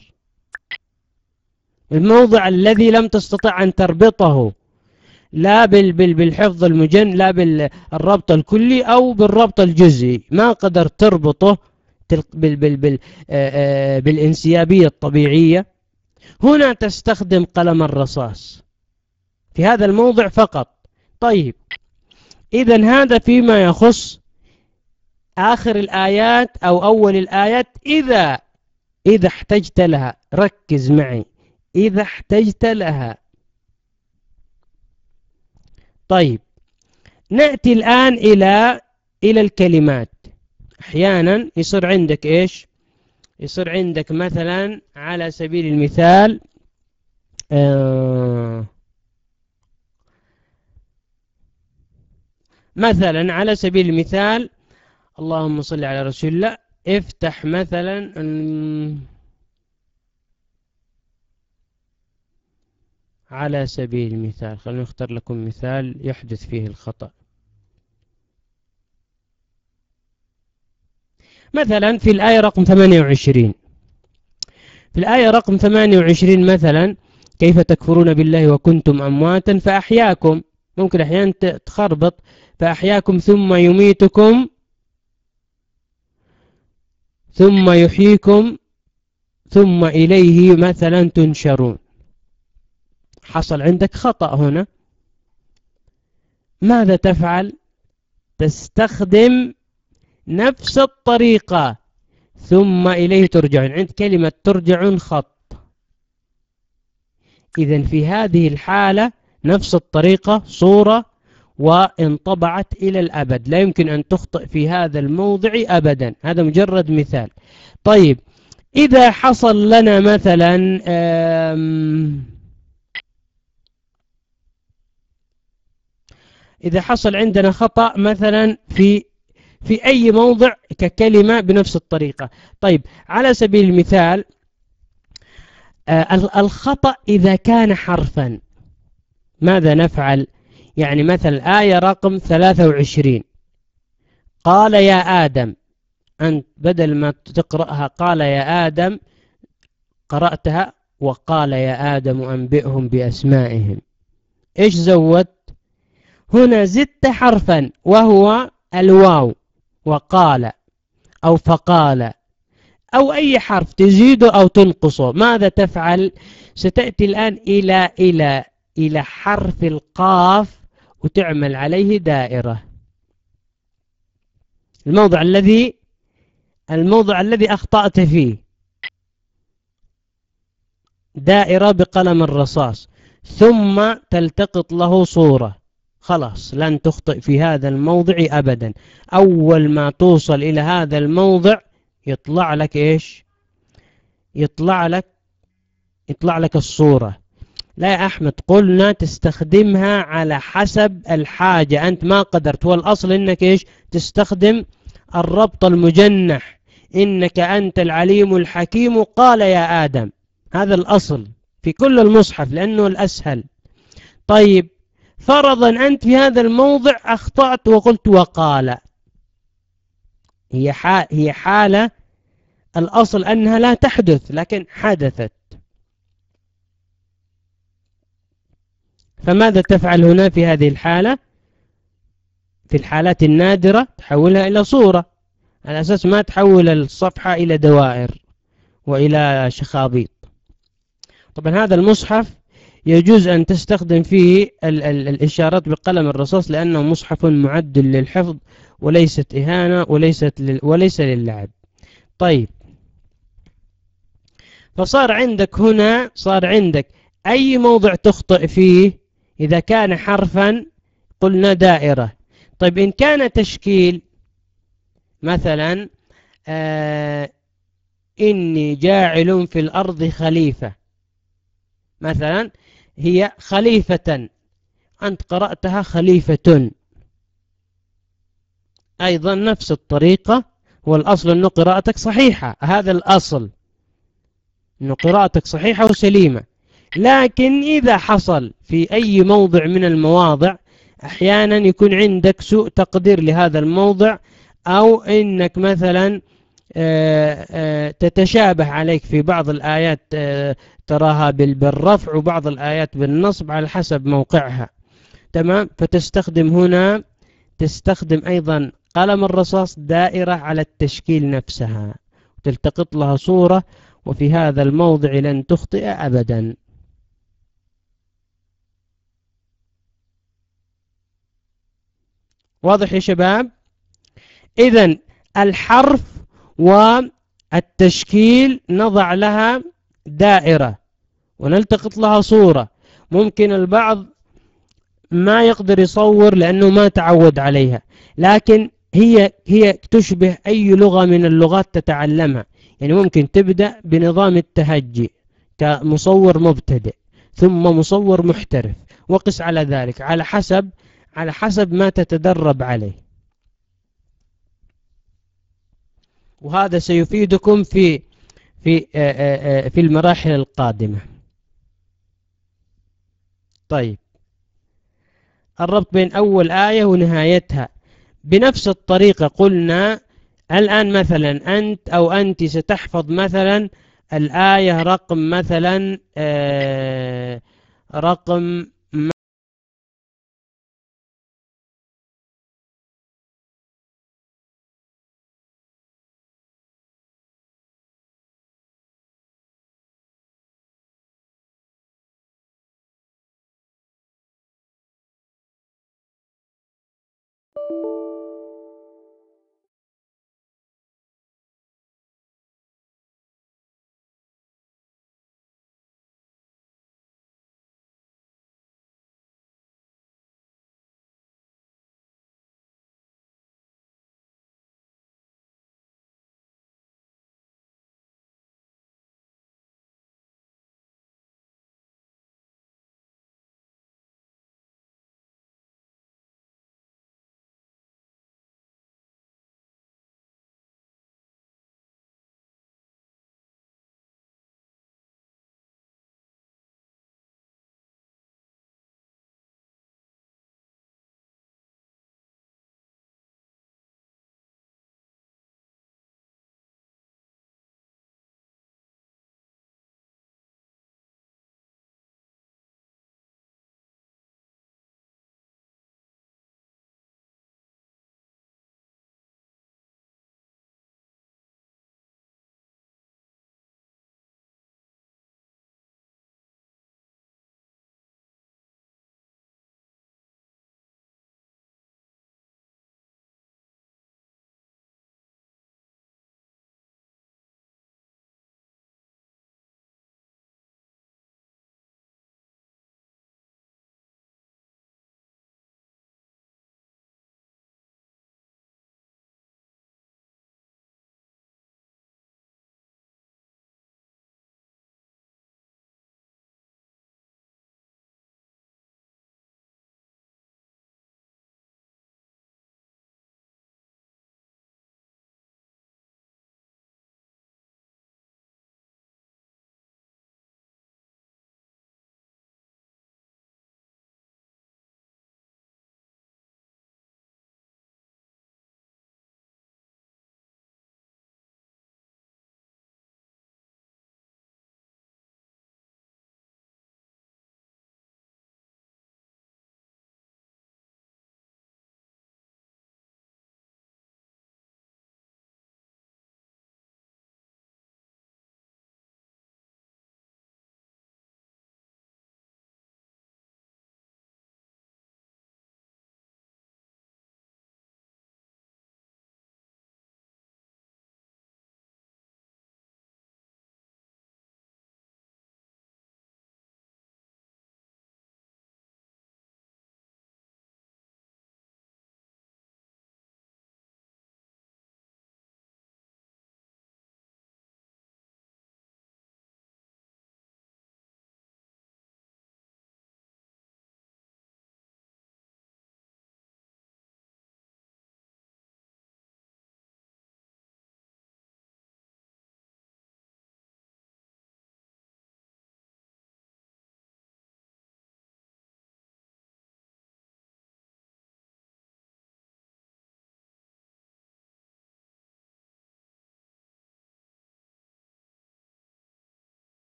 S1: الموضع الذي لم تستطع أن تربطه لا بالحفظ المجن، لا بالربط الكلي أو بالربط الجزئي، ما قدر تربطه بال بال بال بالانسيابية الطبيعية، هنا تستخدم قلم الرصاص في هذا الموضع فقط. طيب إذن هذا فيما يخص آخر الآيات أو أول الآيات إذا إذا احتجت لها. ركز معي، إذا احتجت لها. طيب نأتي الآن إلى إلى الكلمات. أحيانا يصير عندك إيش؟ يصير عندك مثلا على سبيل المثال آه مثلا على سبيل المثال اللهم صل على رسول الله، افتح مثلا على سبيل المثال، خلينا نختار لكم مثال يحدث فيه الخطأ. مثلا في الآية رقم ثمانية وعشرين، في الآية رقم ثمانية وعشرين مثلا كيف تكفرون بالله وكنتم أمواتا فأحياكم. ممكن أحيانا تخربط فأحياكم ثم يميتكم ثم يحييكم ثم إليه مثلا تنشرون. حصل عندك خطأ هنا، ماذا تفعل؟ تستخدم نفس الطريقة ثم إليه ترجعون. عند كلمة ترجعون خط. إذن في هذه الحالة نفس الطريقة صورة وانطبعت إلى الأبد، لا يمكن أن تخطئ في هذا الموضع أبدا. هذا مجرد مثال. طيب إذا حصل لنا مثلا إذا حصل عندنا خطأ مثلا في في أي موضع ككلمة بنفس الطريقة. طيب على سبيل المثال الخطأ إذا كان حرفا ماذا نفعل؟ يعني مثلا آية رقم ثلاثة وعشرين قال يا آدم، أنت بدل ما تقرأها قال يا آدم قرأتها وقال يا آدم أنبئهم بأسمائهم. إيش زودت؟ هنا زدت حرفا وهو الواو، وقال أو فقال أو أي حرف تزيده أو تنقصه. ماذا تفعل؟ ستأتي الآن إلى إلى إلى حرف القاف وتعمل عليه دائرة. الموضع الذي الموضع الذي أخطأت فيه دائرة بقلم الرصاص، ثم تلتقط له صورة. خلاص لن تخطئ في هذا الموضع أبدا. أول ما توصل إلى هذا الموضع يطلع لك إيش؟ يطلع لك يطلع لك الصورة. لا يا أحمد، قلنا تستخدمها على حسب الحاجة. أنت ما قدرت، والأصل إنك إيش؟ تستخدم الربط المجنح. إنك أنت العليم الحكيم قال يا آدم. هذا الأصل في كل المصحف لأنه الأسهل. طيب فرضا أنت في هذا الموضع أخطأت وقلت وقال، هي هي حالة الأصل أنها لا تحدث لكن حدثت. فماذا تفعل هنا في هذه الحالة؟ في الحالات النادرة تحولها إلى صورة، على أساس ما تحول الصفحة إلى دوائر وإلى شخابيط. طبعا هذا المصحف يجوز أن تستخدم فيه ال ال الإشارات بقلم الرصاص لأنه مصحف معد للحفظ وليست إهانة وليست لل وليس للعب. طيب فصار عندك هنا صار عندك أي موضع تخطئ فيه إذا كان حرفا قلنا دائرة. طيب إن كان تشكيل مثلا آه إني جاعل في الأرض خليفة مثلا، هي خليفة، أنت قرأتها خليفة، أيضا نفس الطريقة. والأصل أنه قراءتك صحيحة، هذا الأصل أنه قراءتك صحيحة وسليمة. لكن إذا حصل في أي موضع من المواضع أحيانا يكون عندك سوء تقدير لهذا الموضع، أو إنك مثلا تتشابه عليك في بعض الآيات تراها بالرفع وبعض الآيات بالنصب على حسب موقعها، تمام. فتستخدم هنا تستخدم أيضا قلم الرصاص دائرة على التشكيل نفسها، تلتقط لها صورة، وفي هذا الموضع لن تخطئ أبدا. واضح يا شباب؟ إذن الحرف والتشكيل نضع لها دائرة ونلتقط لها صورة. ممكن البعض ما يقدر يصور لأنه ما تعود عليها، لكن هي هي تشبه أي لغة من اللغات تتعلمها. يعني ممكن تبدأ بنظام التهجي كمصور مبتدئ، ثم مصور محترف، وقس على ذلك على حسب على حسب ما تتدرب عليه. وهذا سيفيدكم في في في المراحل القادمة. طيب، الربط بين أول آية ونهايتها بنفس الطريقة. قلنا الآن مثلا أنت أو أنت ستحفظ مثلا الآية رقم مثلا رقم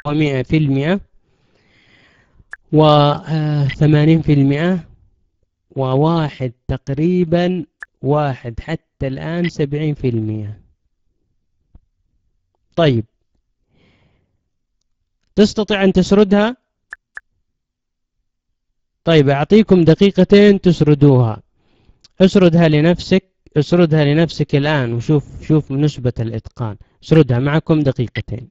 S1: ومئة في المئة وثمانين في المئة وواحد تقريبا واحد حتى الآن سبعين في المئة. طيب تستطيع أن تسردها؟ طيب أعطيكم دقيقتين تسردوها. اسردها لنفسك، اسردها لنفسك الآن وشوف شوف نسبة الإتقان. اسردها، معكم دقيقتين.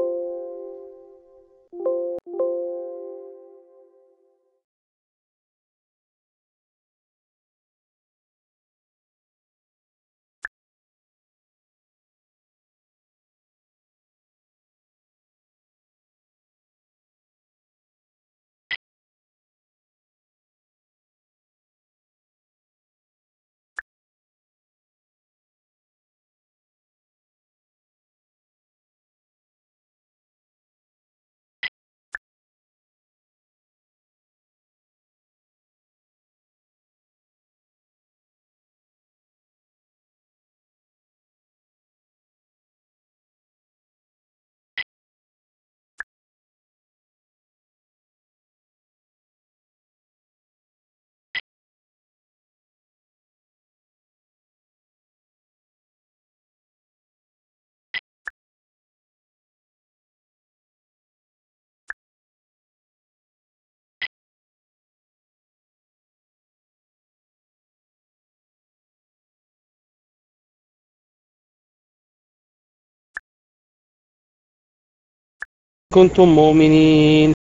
S2: كنتم مؤمنين.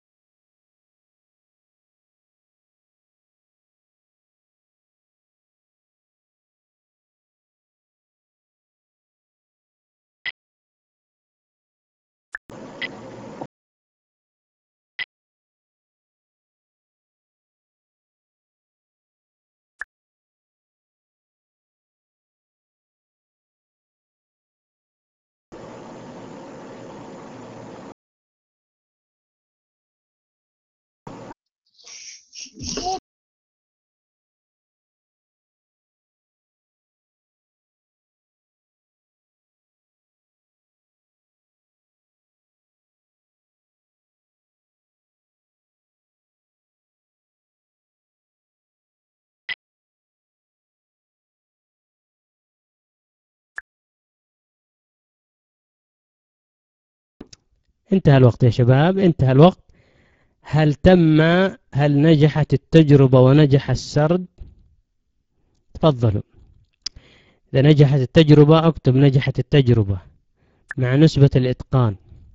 S1: انتهى الوقت يا شباب، انتهى الوقت. هل تم هل نجحت التجربة ونجح السرد؟ تفضلوا. إذا نجحت التجربة اكتب نجحت التجربة مع نسبة الإتقان.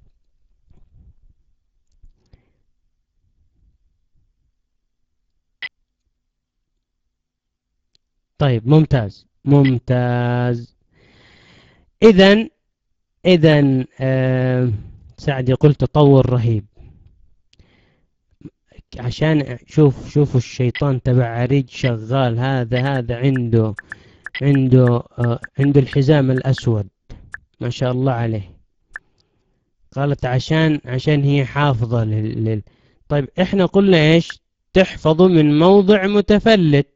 S1: طيب ممتاز ممتاز. إذن إذن آه سعد يقول تطور رهيب. عشان شوف شوفوا الشيطان تبع عريج شغال. هذا هذا عنده عنده آه عنده الحزام الأسود ما شاء الله عليه. قالت عشان عشان هي حافظة لل... لل... طيب احنا قلنا ايش؟ تحفظوا من موضع متفلت.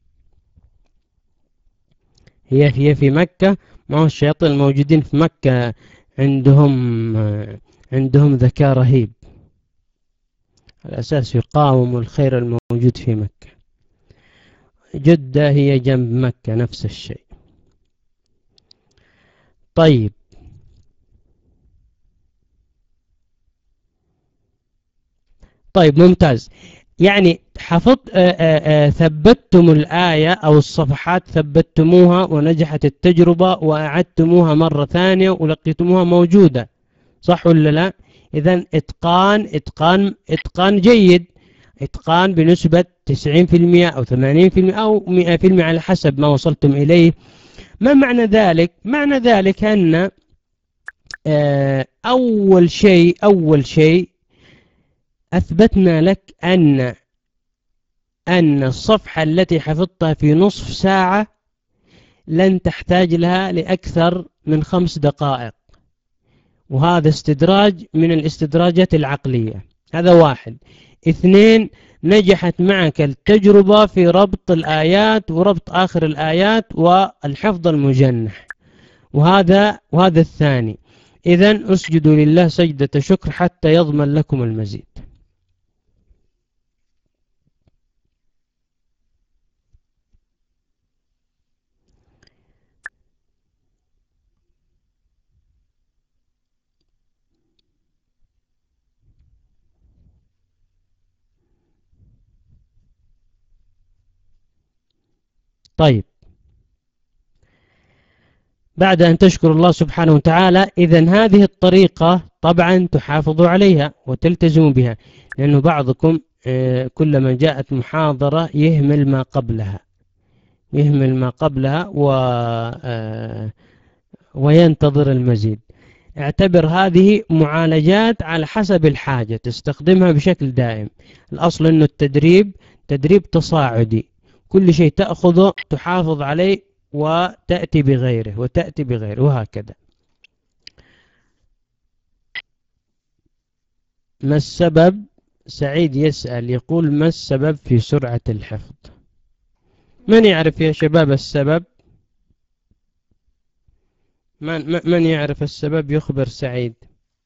S1: هي في في مكة. ما هو الشياطين الموجودين في مكة عندهم آه عندهم ذكاء رهيب. على أساس يقاوموا الخير الموجود في مكة. جدة هي جنب مكة نفس الشيء. طيب طيب ممتاز. يعني حفظت ثبتتم الآية أو الصفحات ثبتتموها ونجحت التجربة وأعدتموها مرة ثانية ولقيتموها موجودة، صح ولا لا؟ إذن إتقان إتقان إتقان جيد. إتقان بنسبة تسعين في المئة أو ثمانين في المئة أو مئة في المئة على حسب ما وصلتم إليه. ما معنى ذلك؟ معنى ذلك أن أول شيء أول شيء أثبتنا لك أن أن الصفحة التي حفظتها في نصف ساعة لن تحتاج لها لأكثر من خمس دقائق، وهذا استدراج من الاستدراجات العقلية. هذا واحد. اثنين، نجحت معك التجربة في ربط الآيات وربط آخر الآيات والحفظ المجنح، وهذا وهذا الثاني. إذن اسجدوا لله سجدة شكر حتى يضمن لكم المزيد. طيب، بعد أن تشكر الله سبحانه وتعالى، إذن هذه الطريقة طبعا تحافظوا عليها وتلتزموا بها، لأنه بعضكم كلما جاءت محاضرة يهمل ما قبلها يهمل ما قبلها و وينتظر المزيد. اعتبر هذه معالجات على حسب الحاجة، تستخدمها بشكل دائم. الأصل أنه التدريب تدريب تصاعدي، كل شيء تأخذه تحافظ عليه وتأتي بغيره وتأتي بغيره وهكذا. ما السبب؟ سعيد يسأل يقول ما السبب في سرعة الحفظ؟ من يعرف يا شباب السبب؟ من, من يعرف السبب يخبر سعيد.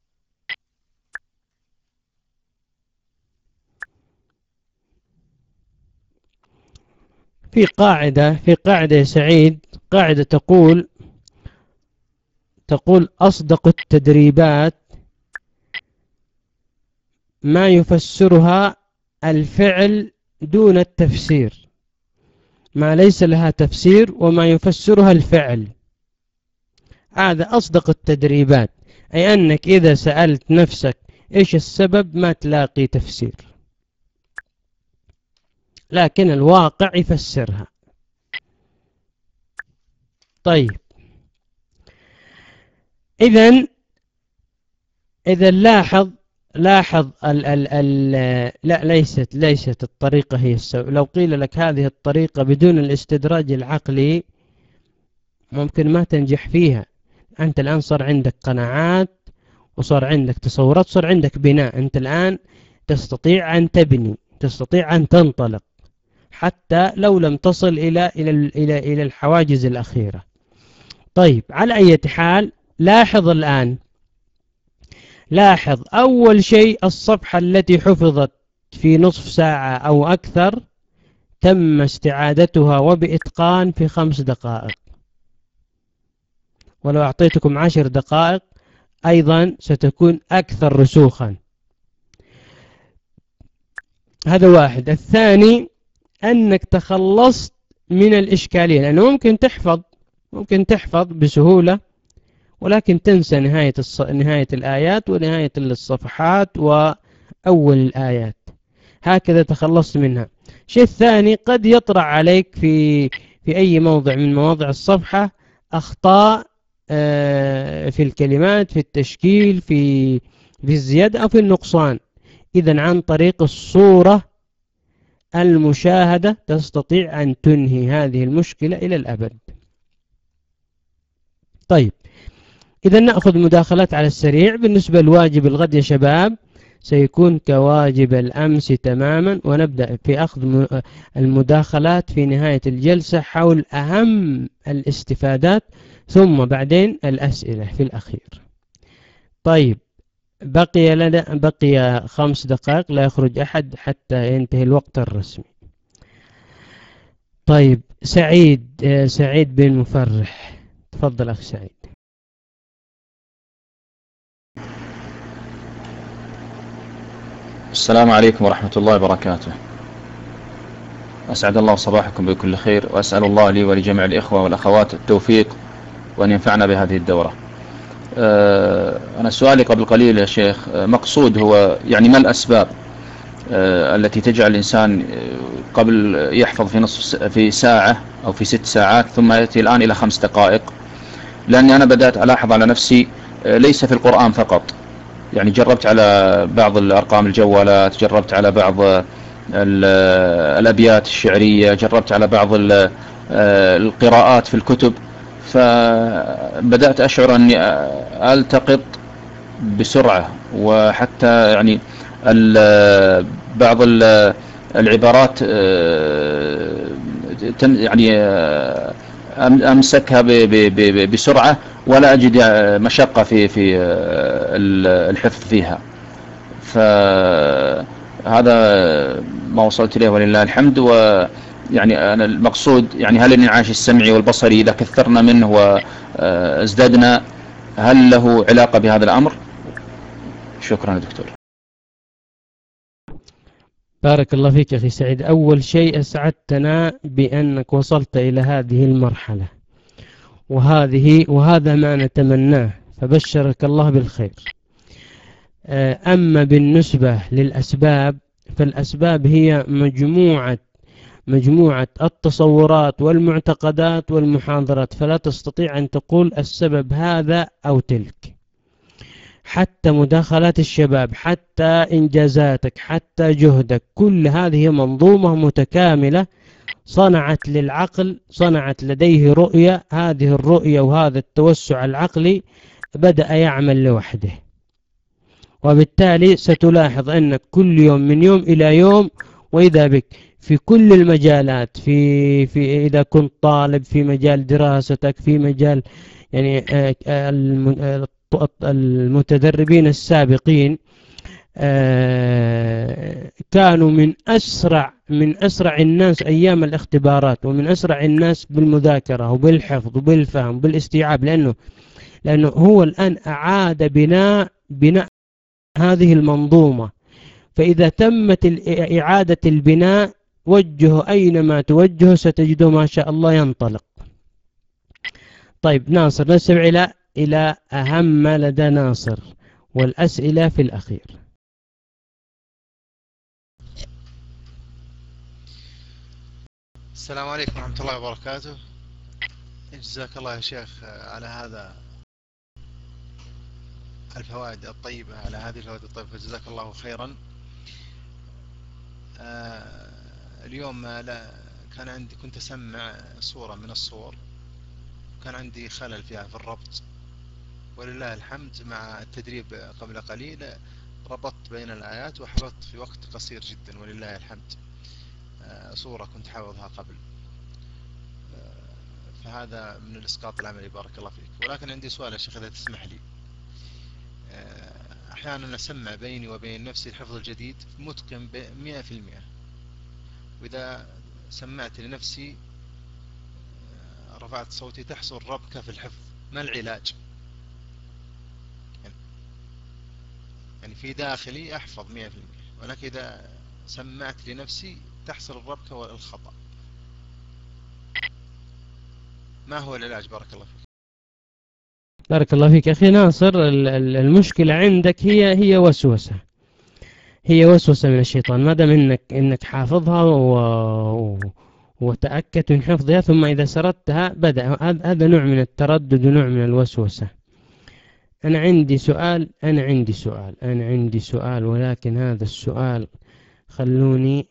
S1: في قاعدة في قاعدة يا سعيد، قاعدة تقول تقول أصدق التدريبات ما يفسرها الفعل دون التفسير، ما ليس لها تفسير وما يفسرها الفعل، هذا أصدق التدريبات. أي أنك إذا سألت نفسك إيش السبب ما تلاقي تفسير، لكن الواقع يفسرها. طيب، إذن إذا لاحظ لاحظ ال ال ال لا ليست ليست الطريقة هي السبب. لو قيل لك هذه الطريقة بدون الاستدراج العقلي ممكن ما تنجح فيها. أنت الآن صار عندك قناعات وصار عندك تصورات، صار عندك بناء، أنت الآن تستطيع أن تبني، تستطيع أن تنطلق حتى لو لم تصل إلى إلى إلى إلى الحواجز الأخيرة. طيب، على أي حال لاحظ الآن، لاحظ أول شيء الصفحة التي حفظت في نصف ساعة أو أكثر تم استعادتها وبإتقان في خمس دقائق، ولو أعطيتكم عشر دقائق أيضا ستكون أكثر رسوخا. هذا واحد. الثاني أنك تخلصت من الإشكالية، لأنه ممكن تحفظ ممكن تحفظ بسهولة ولكن تنسى نهاية الص... نهاية الآيات ونهاية الصفحات وأول الآيات، هكذا تخلصت منها. الشيء الثاني قد يطرأ عليك في في أي موضع من مواضع الصفحة أخطاء في الكلمات، في التشكيل، في في الزيادة أو في النقصان. إذن عن طريق الصورة المشاهدة تستطيع أن تنهي هذه المشكلة إلى الأبد. طيب، إذا نأخذ مداخلات على السريع. بالنسبة لواجب الغد يا شباب سيكون كواجب الأمس تماما، ونبدأ في أخذ المداخلات في نهاية الجلسة حول أهم الاستفادات، ثم بعدين الأسئلة في الأخير. طيب، بقي لنا بقي خمس دقائق لا يخرج أحد حتى ينتهي الوقت الرسمي. طيب، سعيد سعيد بن مفرح، تفضل أخي سعيد.
S7: السلام عليكم ورحمة الله وبركاته. أسعد الله صباحكم بكل خير، وأسأل الله لي ولجميع الإخوة والأخوات التوفيق وأن ينفعنا بهذه الدورة. أنا سؤالي قبل قليل يا شيخ مقصود هو يعني ما الأسباب التي تجعل الإنسان قبل يحفظ في نصف في ساعة أو في ست ساعات ثم يأتي الآن إلى خمس دقائق؟ لأني أنا بدأت ألاحظ على نفسي ليس في القرآن فقط، يعني جربت على بعض الأرقام الجوالات، جربت على بعض الأبيات الشعرية، جربت على بعض القراءات في الكتب، فبدأت أشعر أني ألتقط بسرعة، وحتى يعني بعض العبارات يعني أمسكها بسرعة ولا أجد مشقة في في الحفظ فيها. فهذا ما وصلت إليه ولله الحمد. ويعني أنا المقصود يعني هل الانعاش السمعي والبصري إذا كثرنا منه وازددنا هل له علاقة بهذا الأمر؟ شكرا دكتور.
S1: بارك الله فيك أخي سعيد. أول شيء أسعدتنا بأنك وصلت إلى هذه المرحلة، وهذه وهذا ما نتمناه، فبشرك الله بالخير. أما بالنسبة للأسباب فالأسباب هي مجموعة مجموعة التصورات والمعتقدات والمحاضرات، فلا تستطيع أن تقول السبب هذا أو تلك. حتى مداخلات الشباب، حتى إنجازاتك، حتى جهدك، كل هذه منظومة متكاملة صنعت للعقل، صنعت لديه رؤية. هذه الرؤية وهذا التوسع العقلي بدأ يعمل لوحده، وبالتالي ستلاحظ أنك كل يوم من يوم إلى يوم وإذا بك في كل المجالات، في في إذا كنت طالب في مجال دراستك، في مجال يعني المتدربين السابقين كانوا من أسرع من أسرع الناس أيام الاختبارات، ومن أسرع الناس بالمذاكرة وبالحفظ وبالفهم وبالاستيعاب، لأنه لأنه هو الآن أعاد بناء بناء هذه المنظومة. فإذا تمت إعادة البناء وجهه أينما توجهه ستجده ما شاء الله ينطلق. طيب ناصر، نستمع إلى إلى أهم ما لدى ناصر، والأسئلة في الأخير.
S8: السلام عليكم ورحمة الله وبركاته. جزاك الله يا شيخ على هذا الفوائد الطيبة، على هذه الفوائد الطيبة، جزاك الله خيرا. آه اليوم لا كان عندي كنت أسمع صورة من الصور، كان عندي خلل فيها في الربط، ولله الحمد مع التدريب قبل قليل ربطت بين الآيات وحفظت في وقت قصير جدا ولله الحمد. آه صورة كنت حافظها قبل، آه فهذا من الإسقاط العملي بارك الله فيك. ولكن عندي سؤال يا شيخ إذا تسمح لي. آه أحيانا أسمع بيني وبين نفسي الحفظ الجديد متقن بمئة في المئة، وإذا سمعت لنفسي رفعت صوتي تحصل ربكة في الحفظ، ما العلاج؟ يعني في داخلي أحفظ مئة في المئة، ولكن إذا سمعت لنفسي تحصل الربكة والخطأ، ما هو العلاج بارك الله فيك؟
S1: بارك الله فيك أخي ناصر. المشكلة عندك هي هي وسوسة هي وسوسة من الشيطان. ما دام إنك إنك حافظها و... وتأكد من حفظها، ثم إذا سردتها بدأ هذا نوع من التردد ونوع من الوسوسة. أنا عندي سؤال أنا عندي سؤال أنا عندي سؤال ولكن هذا السؤال خلوني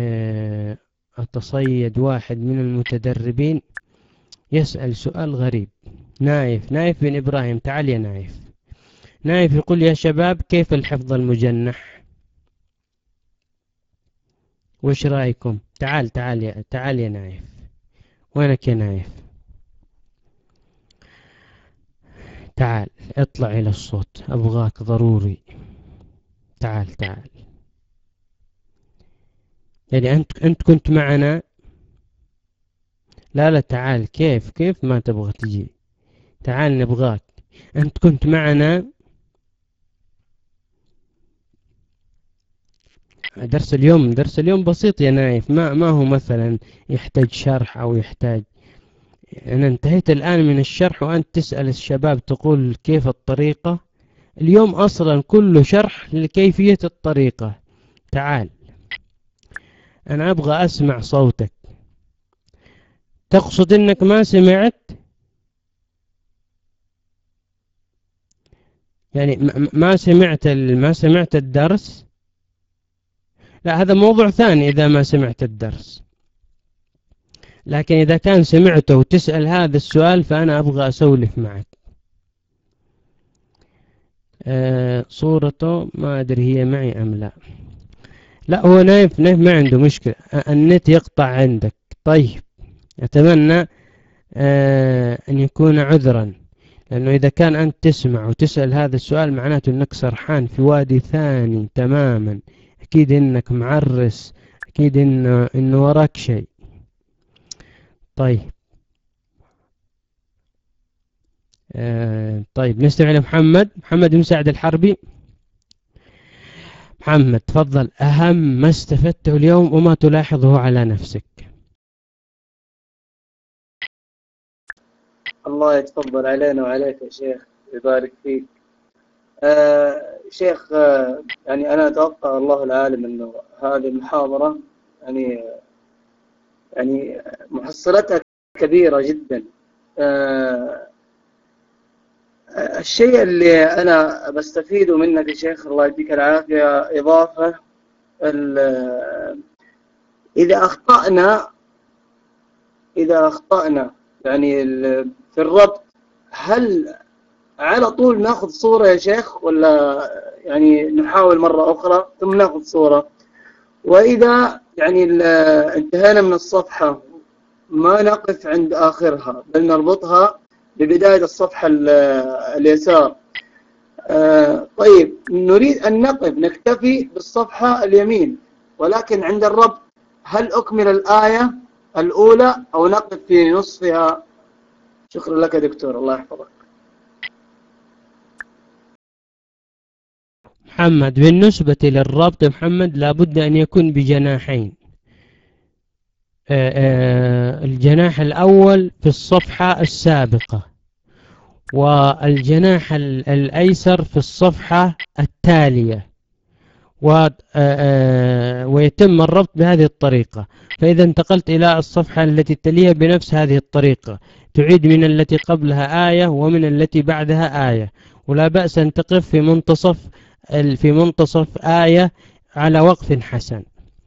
S1: أتصيد واحد من المتدربين يسأل سؤال غريب. نايف نايف بن إبراهيم، تعال يا نايف. نايف يقول يا شباب كيف الحفظ المجنح؟ وش رأيكم؟ تعال تعال يا تعال يا نايف. وينك يا نايف؟ تعال اطلع إلى الصوت، أبغاك ضروري. تعال تعال. يعني أنت أنت كنت معنا؟ لا لا تعال. كيف كيف ما تبغى تجي؟ تعال نبغاك. أنت كنت معنا درس اليوم. درس اليوم بسيط يا نايف، ما ما هو مثلا يحتاج شرح أو يحتاج. أنا انتهيت الآن من الشرح وأنت تسأل الشباب تقول كيف الطريقة. اليوم أصلا كله شرح لكيفية الطريقة. تعال، أنا أبغى أسمع صوتك. تقصد أنك ما سمعت؟ يعني ما سمعت ما سمعت الدرس؟ لا، هذا موضوع ثاني إذا ما سمعت الدرس. لكن إذا كان سمعته وتسأل هذا السؤال فأنا أبغى أسولف معك. آه صورته ما أدري هي معي أم لا. لا، هو نايف نايف ما عنده مشكلة، النت يقطع عندك. طيب، أتمنى آه أن يكون عذرا، لأنه إذا كان أنت تسمع وتسأل هذا السؤال معناته أنك سرحان في وادي ثاني تماما، أكيد أنك معرس، أكيد إنه, إنه وراك شيء. طيب آه طيب نستمع لمحمد. محمد مساعد الحربي. محمد تفضل، أهم ما استفدته اليوم وما تلاحظه على نفسك.
S6: الله يتفضل علينا وعليك يا شيخ، يبارك فيك. آه شيخ، آه يعني أنا أتوقع الله العالم أنه هذه المحاضرة يعني يعني محصلتها كبيرة جدا. آه الشيء اللي أنا بستفيده منك يا شيخ الله يديك العافية إضافة، إذا أخطأنا إذا أخطأنا يعني في الربط، هل على طول ناخذ صورة يا شيخ ولا يعني نحاول مرة أخرى ثم ناخذ صورة؟ وإذا يعني انتهينا من الصفحة ما نقف عند آخرها بل نربطها ببداية الصفحة اليسار. آه طيب نريد أن نقف نكتفي بالصفحة اليمين، ولكن عند الربط هل أكمل الآية الأولى أو نقف في نصفها؟ شكرا لك يا دكتور، الله يحفظك.
S1: محمد بالنسبة للربط محمد لابد أن يكون بجناحين. آآ آآ الجناح الأول في الصفحة السابقة، والجناح الأيسر في الصفحة التالية، ويتم الربط بهذه الطريقة. فإذا انتقلت إلى الصفحة التي تليها بنفس هذه الطريقة تعيد من التي قبلها آية ومن التي بعدها آية، ولا بأس أن تقف في منتصف في منتصف آية على وقف حسن.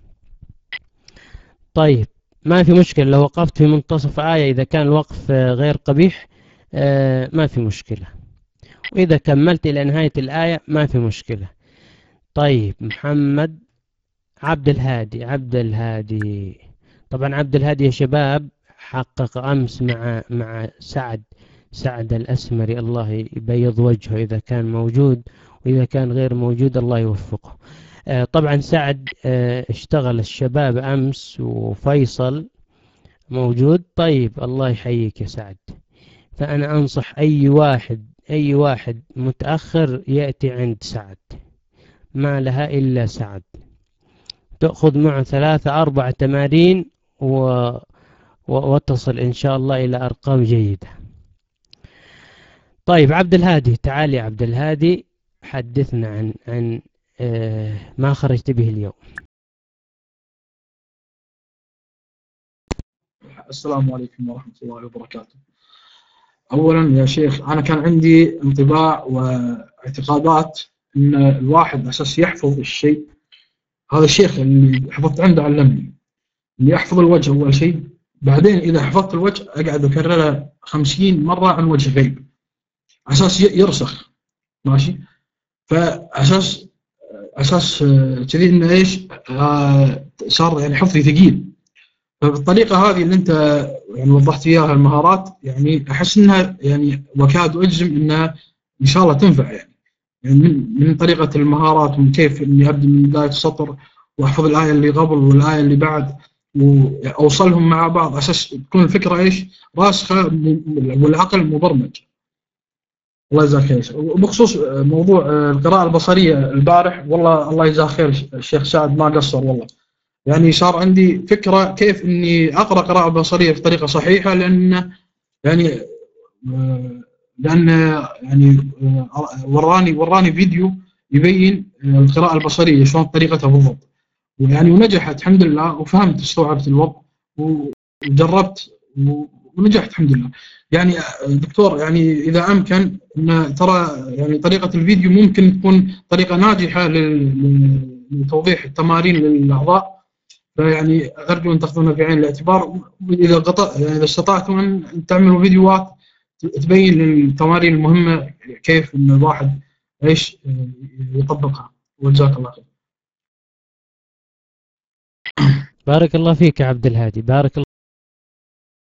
S1: طيب ما في مشكلة لو وقفت في منتصف آية إذا كان الوقف غير قبيح، ما في مشكلة، وإذا كملت إلى نهاية الآية ما في مشكلة. طيب محمد عبد الهادي. عبد الهادي طبعا عبد الهادي يا شباب حقق أمس مع مع سعد سعد الأسمري، الله يبيض وجهه إذا كان موجود، وإذا كان غير موجود الله يوفقه. آه طبعا سعد آه اشتغل الشباب أمس وفيصل موجود. طيب الله يحييك يا سعد. فأنا أنصح أي واحد أي واحد متأخر يأتي عند سعد، ما لها إلا سعد، تأخذ معه ثلاثة أربع تمارين و... وتصل إن شاء الله إلى أرقام جيدة. طيب عبد الهادي، تعال يا عبد الهادي حدثنا عن عن آه ما خرجت به اليوم.
S9: السلام عليكم ورحمة الله وبركاته. أولا يا شيخ أنا كان عندي انطباع واعتقادات أن الواحد أساس يحفظ الشيء، هذا الشيخ اللي حفظت عنده علمني اللي يحفظ الوجه أول شيء، بعدين إذا حفظت الوجه أقعد أكررها خمسين مرة عن وجه غيب أساس يرسخ، ماشي. فأساس أساس كذي إنه إيش آه صار يعني حفظي ثقيل. فبالطريقة هذه اللي أنت يعني وضحت إياها المهارات، يعني أحس إنها يعني وكاد أجزم إنها إن شاء الله تنفع، يعني, يعني من, من طريقة المهارات ومن كيف إني أبدأ من بداية السطر وأحفظ الآية اللي قبل والآية اللي بعد وأوصلهم مع بعض، أساس تكون الفكرة إيش راسخة والعقل مبرمج. الله يجزاك خير. وبخصوص موضوع القراءة البصرية البارح، والله الله يجزاه خير الشيخ سعد ما قصر والله، يعني صار عندي فكرة كيف إني أقرأ قراءة بصرية بطريقة صحيحة، لأن يعني لأن يعني وراني وراني فيديو يبين القراءة البصرية شلون طريقتها بالضبط، ويعني ونجحت الحمد لله، وفهمت استوعبت الوضع وجربت ونجحت الحمد لله. يعني دكتور يعني إذا أمكن إن ترى يعني طريقة الفيديو ممكن تكون طريقة ناجحة لتوضيح التمارين للأعضاء، فيعني أرجو أن تأخذونها في عين الاعتبار. إذا قطع يعني إذا استطعتم أن تعملوا فيديوهات تبين التمارين المهمة كيف إن الواحد إيش يطبقها. وجزاك الله خير.
S1: بارك الله فيك يا عبد الهادي، بارك الله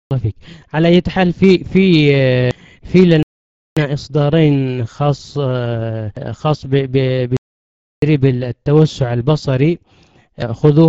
S1: فيك. على أي حال في في في لنا إصدارين خاص خاص بتدريب التوسع البصري، خذوها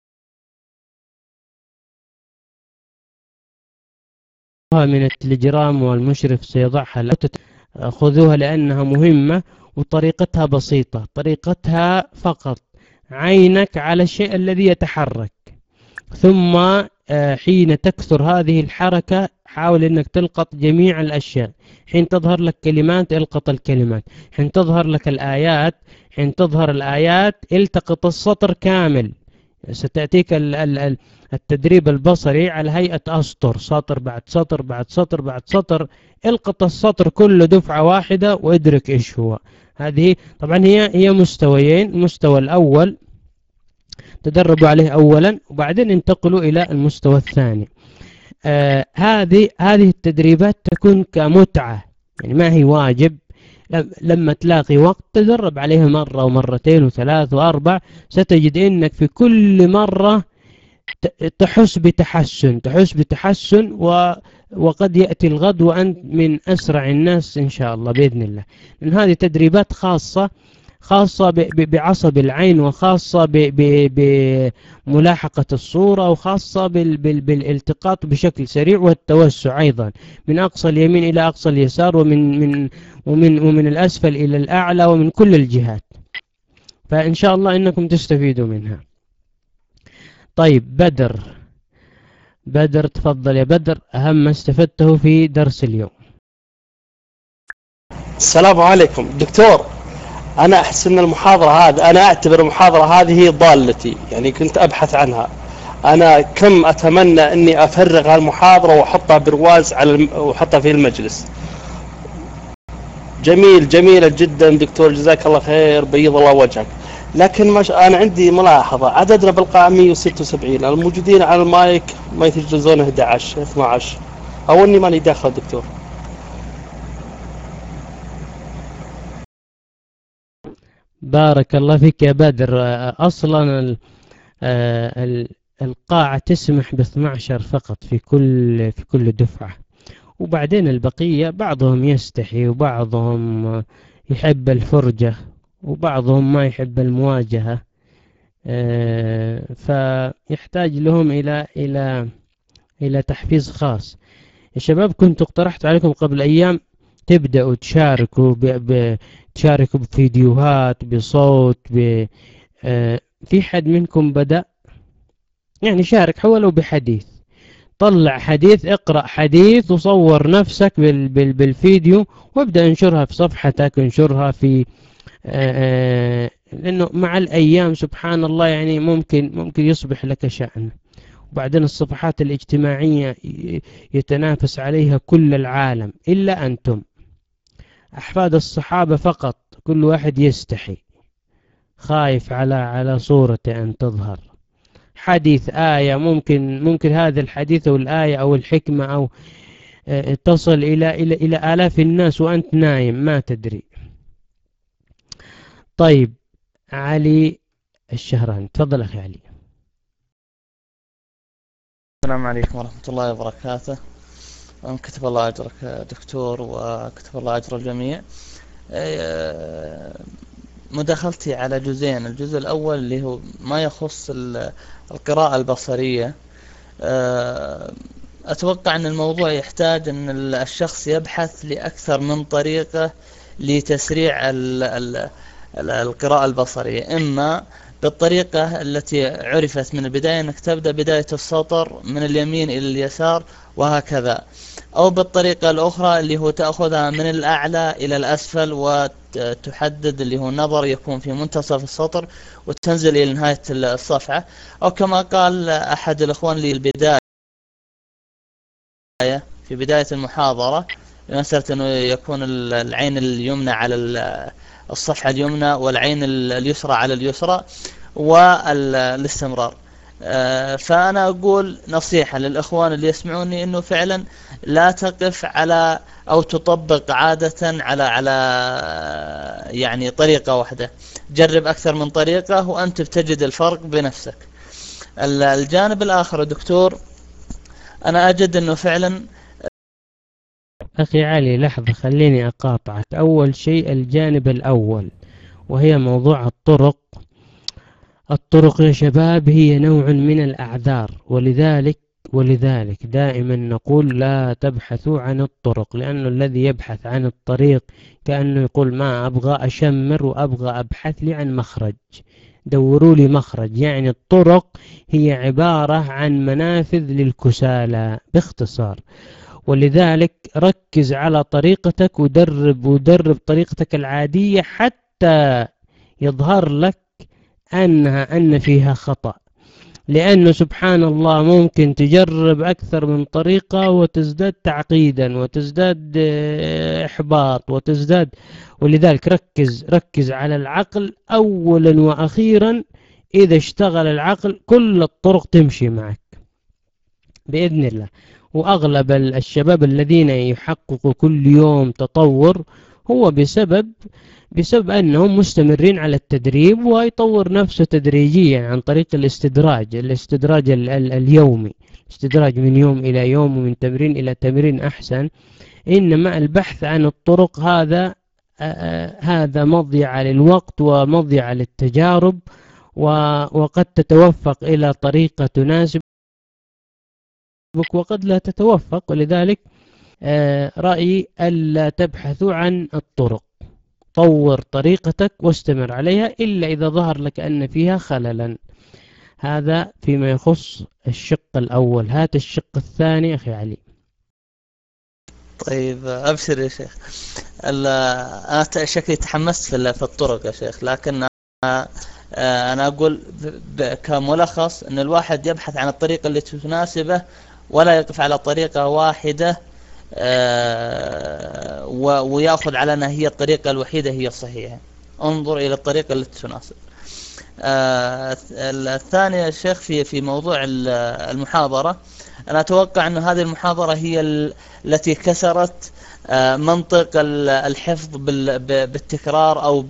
S1: من التليجرام والمشرف سيضعها، خذوها لأنها مهمة وطريقتها بسيطة. طريقتها فقط عينك على الشيء الذي يتحرك، ثم حين تكثر هذه الحركة حاول أنك تلقط جميع الأشياء. حين تظهر لك كلمات القط الكلمات، حين تظهر لك الآيات حين تظهر الآيات التقط السطر كامل. ستأتيك التدريب البصري على هيئة أسطر، سطر بعد سطر بعد سطر بعد سطر، القط السطر كله دفعة واحدة وادرك إيش هو. هذه طبعا هي هي مستويين. المستوى الأول تدربوا عليه أولا وبعدين انتقلوا إلى المستوى الثاني. آه هذه هذه التدريبات تكون كمتعة، يعني ما هي واجب. لما تلاقي وقت تدرب عليها مرة ومرتين وثلاث وأربع، ستجد إنك في كل مرة تحس بتحسن تحس بتحسن و وقد يأتي الغد وأنت من أسرع الناس إن شاء الله بإذن الله. لأن هذه تدريبات خاصة خاصة بعصب العين، وخاصة بملاحقة الصورة، وخاصة بالالتقاط بشكل سريع والتوسع أيضا من أقصى اليمين إلى أقصى اليسار، ومن من ومن ومن الأسفل إلى الأعلى، ومن كل الجهات. فإن شاء الله إنكم تستفيدوا منها. طيب بدر بدر تفضل يا بدر، أهم ما استفدته في درس اليوم.
S2: السلام عليكم دكتور. أنا أحس أن المحاضرة هذه، أنا أعتبر المحاضرة هذه هي ضالتي، يعني كنت أبحث عنها. أنا كم أتمنى أني أفرغ هالمحاضرة وأحطها برواز على الم... وأحطها في المجلس. جميل جميلة جدا دكتور، جزاك الله خير، بيض الله وجهك. لكن مش... أنا عندي ملاحظة، عددنا بالقاعة مئة وستة وسبعين، الموجودين على المايك ما يتجاوزون أحد عشر اثنا عشر، أو أني ماني داخل دكتور.
S1: بارك الله فيك يا بدر. أصلا القاعة تسمح ب اثنا عشر فقط في كل في كل دفعة، وبعدين البقية بعضهم يستحي وبعضهم يحب الفرجة وبعضهم ما يحب المواجهة، فيحتاج لهم إلى إلى إلى تحفيز خاص. يا شباب كنت اقترحت عليكم قبل أيام تبدأوا تشاركوا ب... ب... تشاركوا بفيديوهات بصوت ب... آه... في حد منكم بدأ؟ يعني شارك حولوا بحديث، طلع حديث، اقرأ حديث وصور نفسك بال... بال... بالفيديو وابدأ انشرها في صفحتك، انشرها في آه... آه... لأنه مع الأيام سبحان الله يعني ممكن ممكن يصبح لك شأن. وبعدين الصفحات الاجتماعية يتنافس عليها كل العالم إلا أنتم أحفاد الصحابة فقط، كل واحد يستحي خايف على على صورته أن تظهر. حديث آية ممكن ممكن هذا الحديث أو الآية أو الحكمة أو تصل إلى إلى إلى آلاف الناس وأنت نايم ما تدري. طيب علي الشهراني تفضل أخي علي.
S10: السلام عليكم ورحمة الله وبركاته. كتب الله أجرك دكتور وكتب الله أجر الجميع. مداخلتي على جزئين، الجزء الأول اللي هو ما يخص القراءة البصرية. أتوقع أن الموضوع يحتاج أن الشخص يبحث لأكثر من طريقة لتسريع القراءة البصرية، إما بالطريقة التي عرفت من البداية أنك تبدأ بداية السطر من اليمين إلى اليسار وهكذا، أو بالطريقة الأخرى اللي هو تأخذها من الأعلى إلى الأسفل وتحدد اللي هو نظر يكون في منتصف السطر وتنزل إلى نهاية الصفحة، أو كما قال أحد الأخوان لي البداية في بداية المحاضرة مسألة أنه يكون العين اليمنى على الصفحة اليمنى والعين اليسرى على اليسرى والاستمرار. فأنا أقول نصيحة للإخوان اللي يسمعوني أنه فعلا لا تقف على أو تطبق عادة على على يعني طريقة واحدة، جرب أكثر من طريقة وأنت بتجد الفرق بنفسك. الجانب الآخر دكتور، أنا أجد أنه فعلا.
S1: أخي علي لحظة، خليني أقاطعك. أول شيء الجانب الأول وهي موضوع الطرق. الطرق يا شباب هي نوع من الأعذار، ولذلك ولذلك دائما نقول لا تبحثوا عن الطرق، لأنه الذي يبحث عن الطريق كأنه يقول ما أبغى أشمر وأبغى أبحث لي عن مخرج، دوروا لي مخرج. يعني الطرق هي عبارة عن منافذ للكسالى باختصار. ولذلك ركز على طريقتك ودرب ودرب طريقتك العادية حتى يظهر لك أنها أن فيها خطأ، لأنه سبحان الله ممكن تجرب أكثر من طريقة وتزداد تعقيدا وتزداد إحباط وتزداد. ولذلك ركز ركز على العقل أولا وأخيرا. إذا اشتغل العقل كل الطرق تمشي معك بإذن الله. وأغلب الشباب الذين يحققوا كل يوم تطور هو بسبب بسبب أنهم مستمرين على التدريب، ويطور نفسه تدريجيا عن طريق الاستدراج الاستدراج ال ال اليومي، استدراج من يوم إلى يوم ومن تمرين إلى تمرين أحسن. إنما البحث عن الطرق هذا آه هذا مضيعة للوقت ومضيعة للتجارب، وقد تتوفق إلى طريقة تناسب وقد لا تتوفق. ولذلك آه رأيي ألا تبحثوا عن الطرق، طور طريقتك واستمر عليها إلا إذا ظهر لك أن فيها خللا. هذا فيما يخص الشق الأول. هات الشق الثاني أخي علي.
S10: طيب أبشر يا شيخ. أنا شكلي تحمست في الطرق يا شيخ، لكن أنا أقول كملخص أن الواحد يبحث عن الطريقة اللي تناسبه ولا يقف على طريقة واحدة ويأخذ على أنها هي الطريقة الوحيدة هي الصحيحة. انظر إلى الطريقة التي تناسب. الثاني يا شيخ في في موضوع المحاضرة، أنا أتوقع أن هذه المحاضرة هي التي كسرت منطق الحفظ بالتكرار أو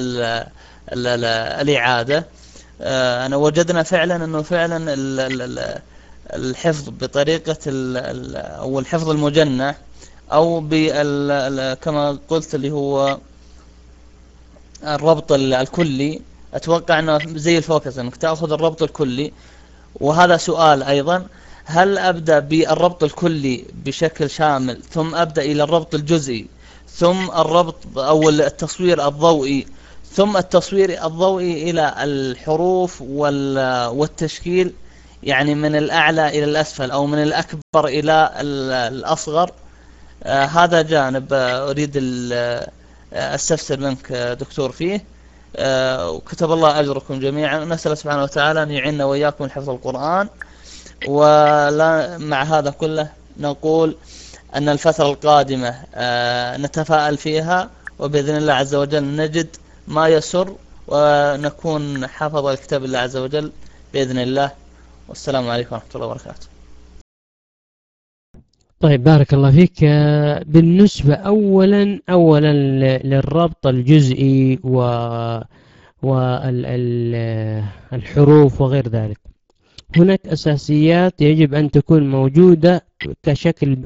S10: بالإعادة. أنا وجدنا فعلا أنه فعلا الحفظ بطريقة أو الحفظ المجنح أو كما قلت اللي هو الربط الكلي، أتوقع أنه زي الفوكس أنك تأخذ الربط الكلي. وهذا سؤال أيضا، هل أبدأ بالربط الكلي بشكل شامل ثم أبدأ إلى الربط الجزئي ثم الربط أو التصوير الضوئي ثم التصوير الضوئي إلى الحروف والتشكيل، يعني من الأعلى إلى الأسفل أو من الأكبر إلى الأصغر؟ آه هذا جانب آه أريد أستفسر منك آه دكتور فيه. آه وكتب الله أجركم جميعا، نسأل سبحانه وتعالى أن يعيننا وإياكم حفظ القرآن. ولا مع هذا كله نقول أن الفترة القادمة آه نتفائل فيها، وبإذن الله عز وجل نجد ما يسر ونكون حافظ الكتاب الله عز وجل بإذن الله. والسلام عليكم ورحمة الله وبركاته.
S1: طيب بارك الله فيك. بالنسبة أولا أولا للربط الجزئي والحروف وغير ذلك، هناك أساسيات يجب أن تكون موجودة كشكل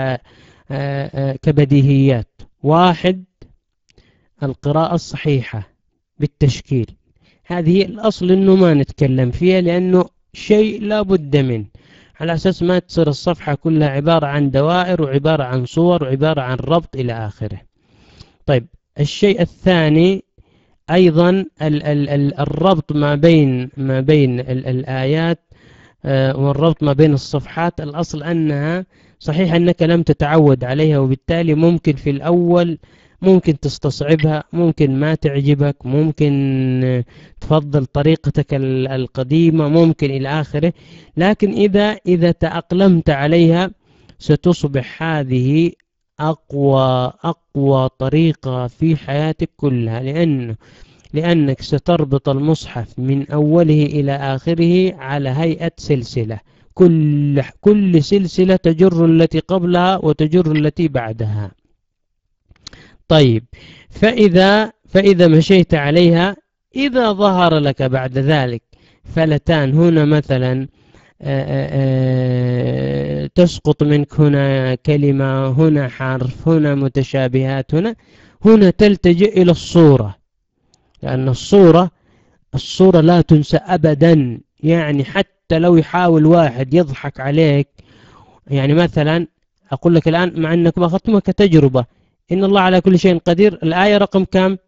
S1: كبديهيات. واحد، القراءة الصحيحة بالتشكيل، هذه الأصل أنه ما نتكلم فيها لأنه شيء لا بد منه، على أساس ما تصير الصفحة كلها عبارة عن دوائر وعبارة عن صور وعبارة عن ربط إلى آخره. طيب الشيء الثاني أيضا ال ال ال الربط ما بين ما بين ال الآيات آه والربط ما بين الصفحات. الأصل أنها صحيح أنك لم تتعود عليها، وبالتالي ممكن في الأول ممكن تستصعبها، ممكن ما تعجبك، ممكن تفضل طريقتك القديمة، ممكن إلى آخره. لكن إذا إذا تأقلمت عليها ستصبح هذه أقوى أقوى طريقة في حياتك كلها، لأن لأنك ستربط المصحف من أوله إلى آخره على هيئة سلسلة، كل كل سلسلة تجر التي قبلها وتجر التي بعدها. طيب فإذا فإذا مشيت عليها، إذا ظهر لك بعد ذلك فلتان هنا مثلا تسقط منك هنا كلمة، هنا حرف، هنا متشابهات، هنا هنا تلتجئ إلى الصورة، لأن الصورة الصورة لا تنسى أبدا. يعني حتى لو يحاول واحد يضحك عليك، يعني مثلا أقول لك الآن مع أنك ما أخذتمها كتجربة، إن الله على كل شيء قدير، الآية رقم كم؟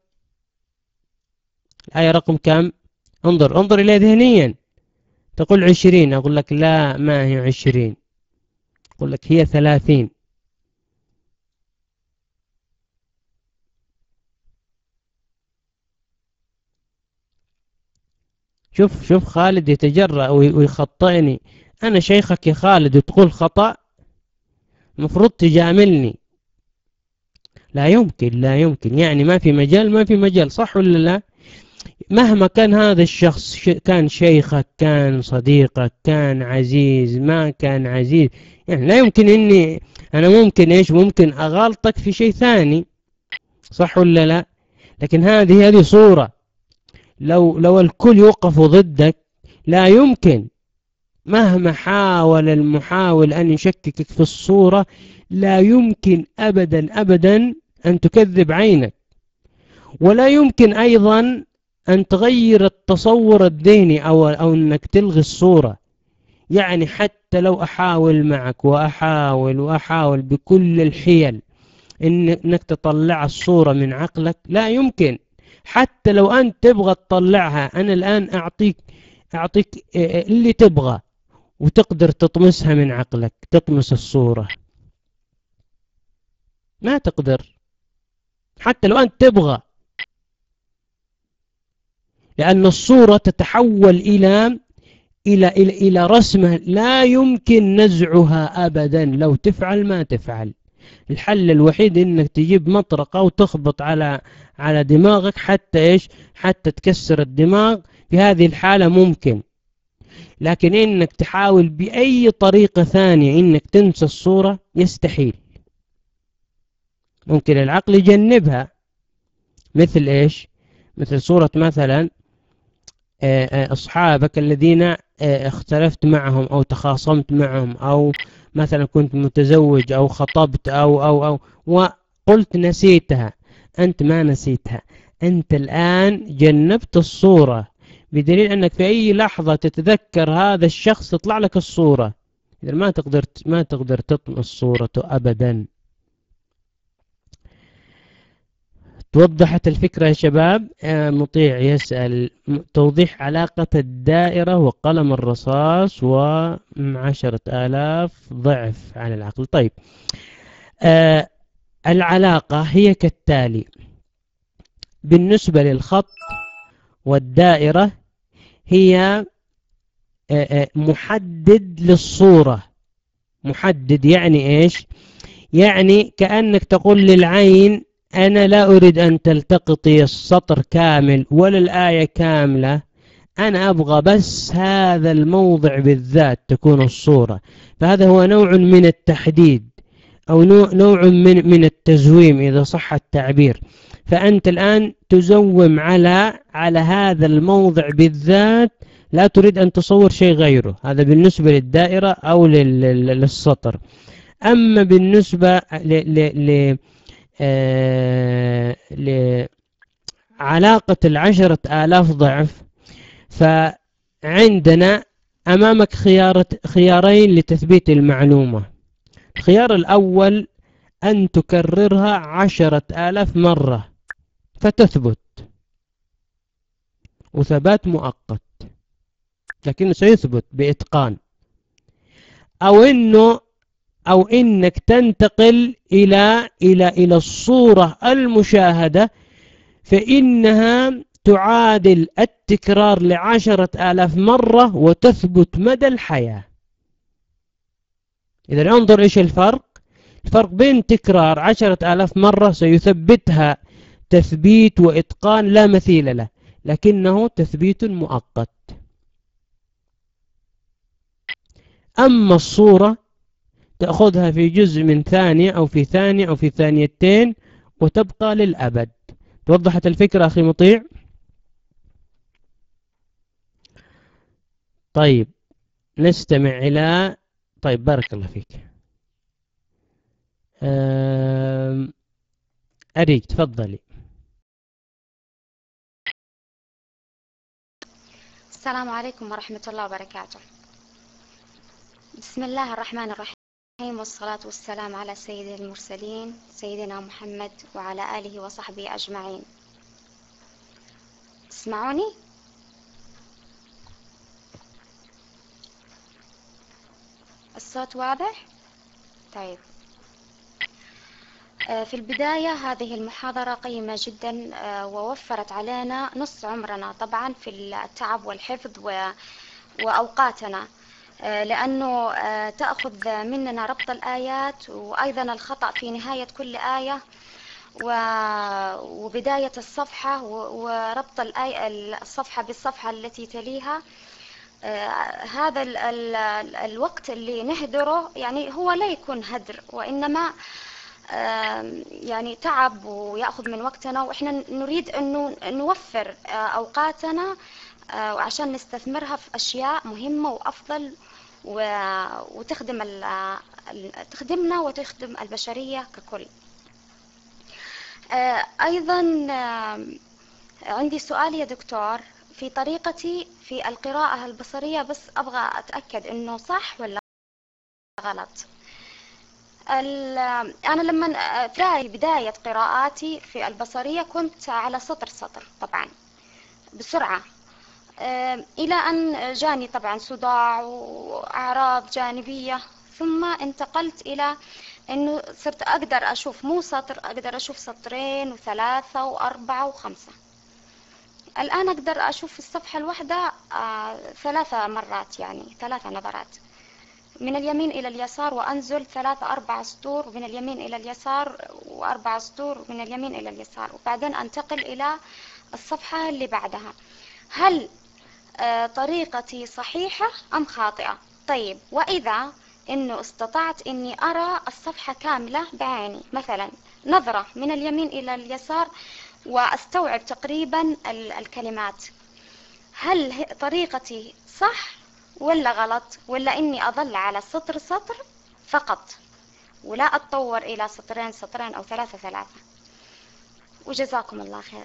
S1: الآية رقم كم؟ انظر انظر إليه ذهنيا. تقول عشرين، أقول لك لا ما هي عشرين، أقول لك هي ثلاثين. شوف شوف خالد يتجرأ ويخطئني، أنا شيخك يا خالد وتقول خطأ، المفروض تجاملني. لا يمكن لا يمكن، يعني ما في مجال ما في مجال، صح ولا لا؟ مهما كان هذا الشخص، كان شيخك، كان صديقك، كان عزيز، ما كان عزيز، يعني لا يمكن إني أنا ممكن إيش ممكن أغلطك في شيء ثاني، صح ولا لا؟ لكن هذه هذه صورة، لو لو الكل يوقف ضدك لا يمكن، مهما حاول المحاول أن يشككك في الصورة لا يمكن أبدا أبدا أن تكذب عينك، ولا يمكن أيضا أن تغير التصور الذهني أو أو أنك تلغي الصورة. يعني حتى لو أحاول معك وأحاول وأحاول بكل الحيل إنك تطلع الصورة من عقلك لا يمكن. حتى لو أنت تبغى تطلعها، أنا الآن أعطيك أعطيك اللي تبغى وتقدر تطمسها من عقلك، تطمس الصورة، ما تقدر حتى لو أنت تبغى، لأن الصورة تتحول إلى إلى إلى إلى رسمة لا يمكن نزعها أبدا. لو تفعل ما تفعل، الحل الوحيد إنك تجيب مطرقة وتخبط على على دماغك حتى إيش حتى تكسر الدماغ، في هذه الحالة ممكن. لكن إنك تحاول بأي طريقة ثانية إنك تنسى الصورة يستحيل. ممكن العقل يجنبها، مثل إيش؟ مثل صورة مثلا أصحابك الذين اختلفت معهم أو تخاصمت معهم، أو مثلا كنت متزوج أو خطبت أو أو أو وقلت نسيتها. أنت ما نسيتها، أنت الآن جنبت الصورة، بدليل أنك في أي لحظة تتذكر هذا الشخص تطلع لك الصورة. إذا ما تقدر ما تقدر تطمس صورته أبدا. توضحت الفكرة يا شباب؟ مطيع يسأل توضيح علاقة الدائرة وقلم الرصاص وعشرة آلاف ضعف عن العقل. طيب، آه العلاقة هي كالتالي: بالنسبة للخط والدائرة هي آه آه محدد للصورة. محدد يعني إيش؟ يعني كأنك تقول للعين أنا لا أريد أن تلتقطي السطر كامل ولا الآية كاملة، أنا أبغى بس هذا الموضع بالذات تكون الصورة. فهذا هو نوع من التحديد أو نوع من من التزويم إذا صح التعبير. فأنت الآن تزوم على على هذا الموضع بالذات، لا تريد أن تصور شيء غيره. هذا بالنسبة للدائرة أو للسطر. أما بالنسبة ل ل آه لعلاقة العشرة آلاف ضعف، فعندنا أمامك خيار خيارين لتثبيت المعلومة. الخيار الأول أن تكررها عشرة آلاف مرة فتثبت، وثبات مؤقت لكنه سيثبت بإتقان. أو إنه أو إنك تنتقل إلى إلى إلى الصورة المشاهدة، فإنها تعادل التكرار لعشرة آلاف مرة وتثبت مدى الحياة. إذا انظر إيش الفرق. الفرق بين تكرار عشرة آلاف مرة سيثبتها تثبيت وإتقان لا مثيل له، لكنه تثبيت مؤقت. أما الصورة تأخذها في جزء من ثانية أو في ثانية أو في ثانيتين وتبقى للأبد. توضحت الفكرة أخي مطيع؟ طيب نستمع إلى طيب بارك الله فيك. أم... أريج تفضلي.
S5: السلام عليكم ورحمة الله وبركاته. بسم الله الرحمن الرحيم، والصلاة والسلام على سيد المرسلين سيدنا محمد وعلى آله وصحبه أجمعين. تسمعوني؟ الصوت واضح؟ طيب. في البداية هذه المحاضرة قيمة جدا ووفرت علينا نص عمرنا طبعا في التعب والحفظ وأوقاتنا، لأنه تأخذ مننا ربط الآيات وأيضا الخطأ في نهاية كل آية وبداية الصفحة وربط الآية الصفحة بالصفحة التي تليها. هذا ال ال الوقت اللي نهدره يعني هو لا يكون هدر، وإنما يعني تعب ويأخذ من وقتنا، وإحنا نريد أنه نوفر أوقاتنا وعشان نستثمرها في أشياء مهمة وأفضل وتخدم تخدمنا وتخدم البشرية ككل. أيضا عندي سؤال يا دكتور في طريقتي في القراءة البصرية، بس أبغى أتأكد أنه صح ولا غلط. أنا لما في بداية قراءاتي في البصرية كنت على سطر سطر طبعا بسرعة، إلى أن جاني طبعا صداع وأعراض جانبية، ثم انتقلت إلى أنه صرت أقدر أشوف مو سطر، أقدر أشوف سطرين وثلاثة وأربعة وخمسة. الآن أقدر أشوف في الصفحة الواحدة ثلاثة مرات، يعني ثلاثة نظرات من اليمين إلى اليسار، وأنزل ثلاثة أربعة سطور من اليمين إلى اليسار وأربعة سطور من اليمين إلى اليسار، وبعدين أنتقل إلى الصفحة اللي بعدها. هل طريقتي صحيحة أم خاطئة؟ طيب، وإذا إنه استطعت إني أرى الصفحة كاملة بعيني، مثلا نظرة من اليمين إلى اليسار وأستوعب تقريبا الكلمات، هل طريقتي صح ولا غلط، ولا إني أظل على سطر سطر فقط ولا أتطور إلى سطرين سطرين أو ثلاثة ثلاثة؟ وجزاكم الله خير.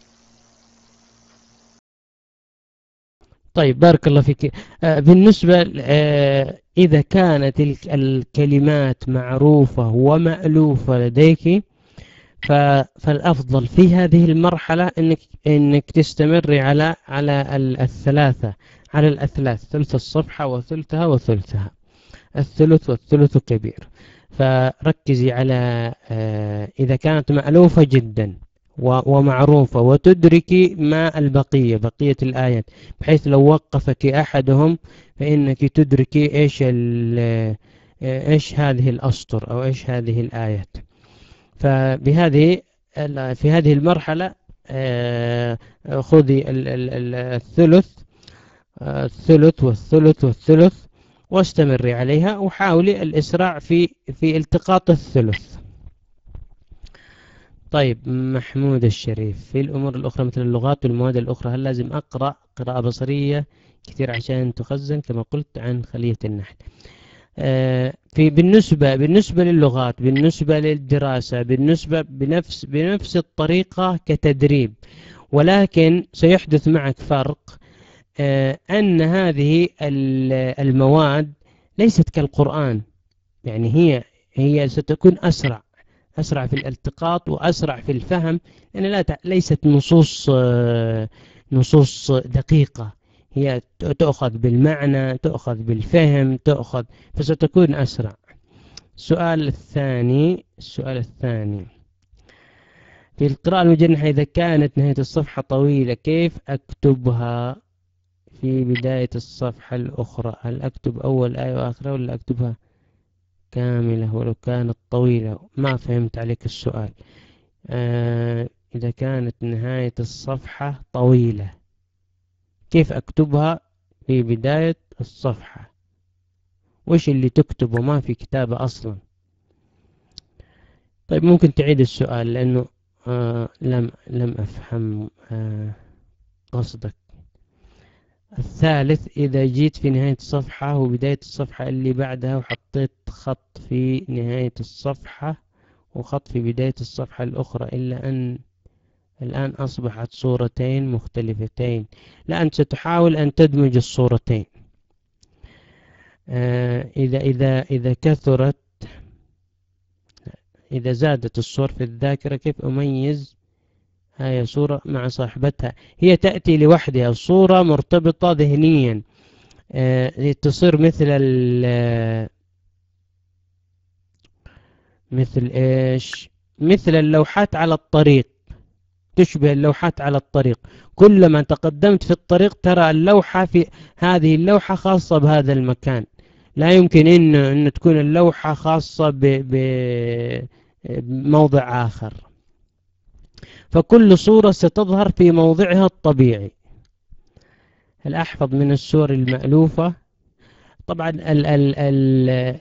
S1: طيب بارك الله فيك. بالنسبة إذا كانت الكلمات معروفة ومألوفة لديك، فالأفضل في هذه المرحلة إنك إنك تستمري على على الثلاثة على الأثلاث، ثلث الصفحة وثلثها وثلثها، الثلث والثلث كبير. فركزي على إذا كانت مألوفة جدا ومعروفة وتدركي ما البقية بقية الآيات، بحيث لو وقفك أحدهم فإنك تدركي إيش إيش هذه الأسطر أو إيش هذه الآيات. فبهذه في هذه المرحلة خذي الثلث الثلث والثلث والثلث واستمري عليها، وحاولي الإسراع في في التقاط الثلث. طيب محمود الشريف، في الأمور الأخرى مثل اللغات والمواد الأخرى هل لازم أقرأ قراءة بصرية كثير عشان تخزن كما قلت عن خلية النحل؟ آه في بالنسبة بالنسبة للغات، بالنسبة للدراسة، بالنسبة بنفس بنفس الطريقة كتدريب، ولكن سيحدث معك فرق، آه أن هذه المواد ليست كالقرآن، يعني هي هي ستكون أسرع أسرع في الالتقاط وأسرع في الفهم، لأن لا ليست نصوص نصوص دقيقة، هي تأخذ بالمعنى، تأخذ بالفهم، تأخذ فستكون أسرع. السؤال الثاني السؤال الثاني في القراءة المجنحة، إذا كانت نهاية الصفحة طويلة كيف أكتبها في بداية الصفحة الأخرى؟ هل أكتب أول آية وآخرها ولا أكتبها كاملة ولو كانت طويلة؟ ما فهمت عليك السؤال. آه إذا كانت نهاية الصفحة طويلة كيف أكتبها في بداية الصفحة؟ وش اللي تكتبه؟ ما في كتابة أصلا. طيب ممكن تعيد السؤال لأنه آه لم لم أفهم آه قصدك. الثالث إذا جيت في نهاية الصفحة وبداية الصفحة اللي بعدها وحطيت خط في نهاية الصفحة وخط في بداية الصفحة الأخرى، إلا أن الآن أصبحت صورتين مختلفتين. لا، أنت ستحاول أن تدمج الصورتين. آه إذا إذا إذا كثرت، إذا زادت الصور في الذاكرة، كيف أميز هاي صورة مع صاحبتها؟ هي تأتي لوحدها، الصورة مرتبطة ذهنيا، آه تصير مثل ال مثل إيش مثل اللوحات على الطريق، تشبه اللوحات على الطريق. كلما تقدمت في الطريق ترى اللوحة، في هذه اللوحة خاصة بهذا المكان، لا يمكن إن, إن تكون اللوحة خاصة بموضع آخر، فكل صورة ستظهر في موضعها الطبيعي. الأحفظ من الصور المألوفة طبعا ال ال ال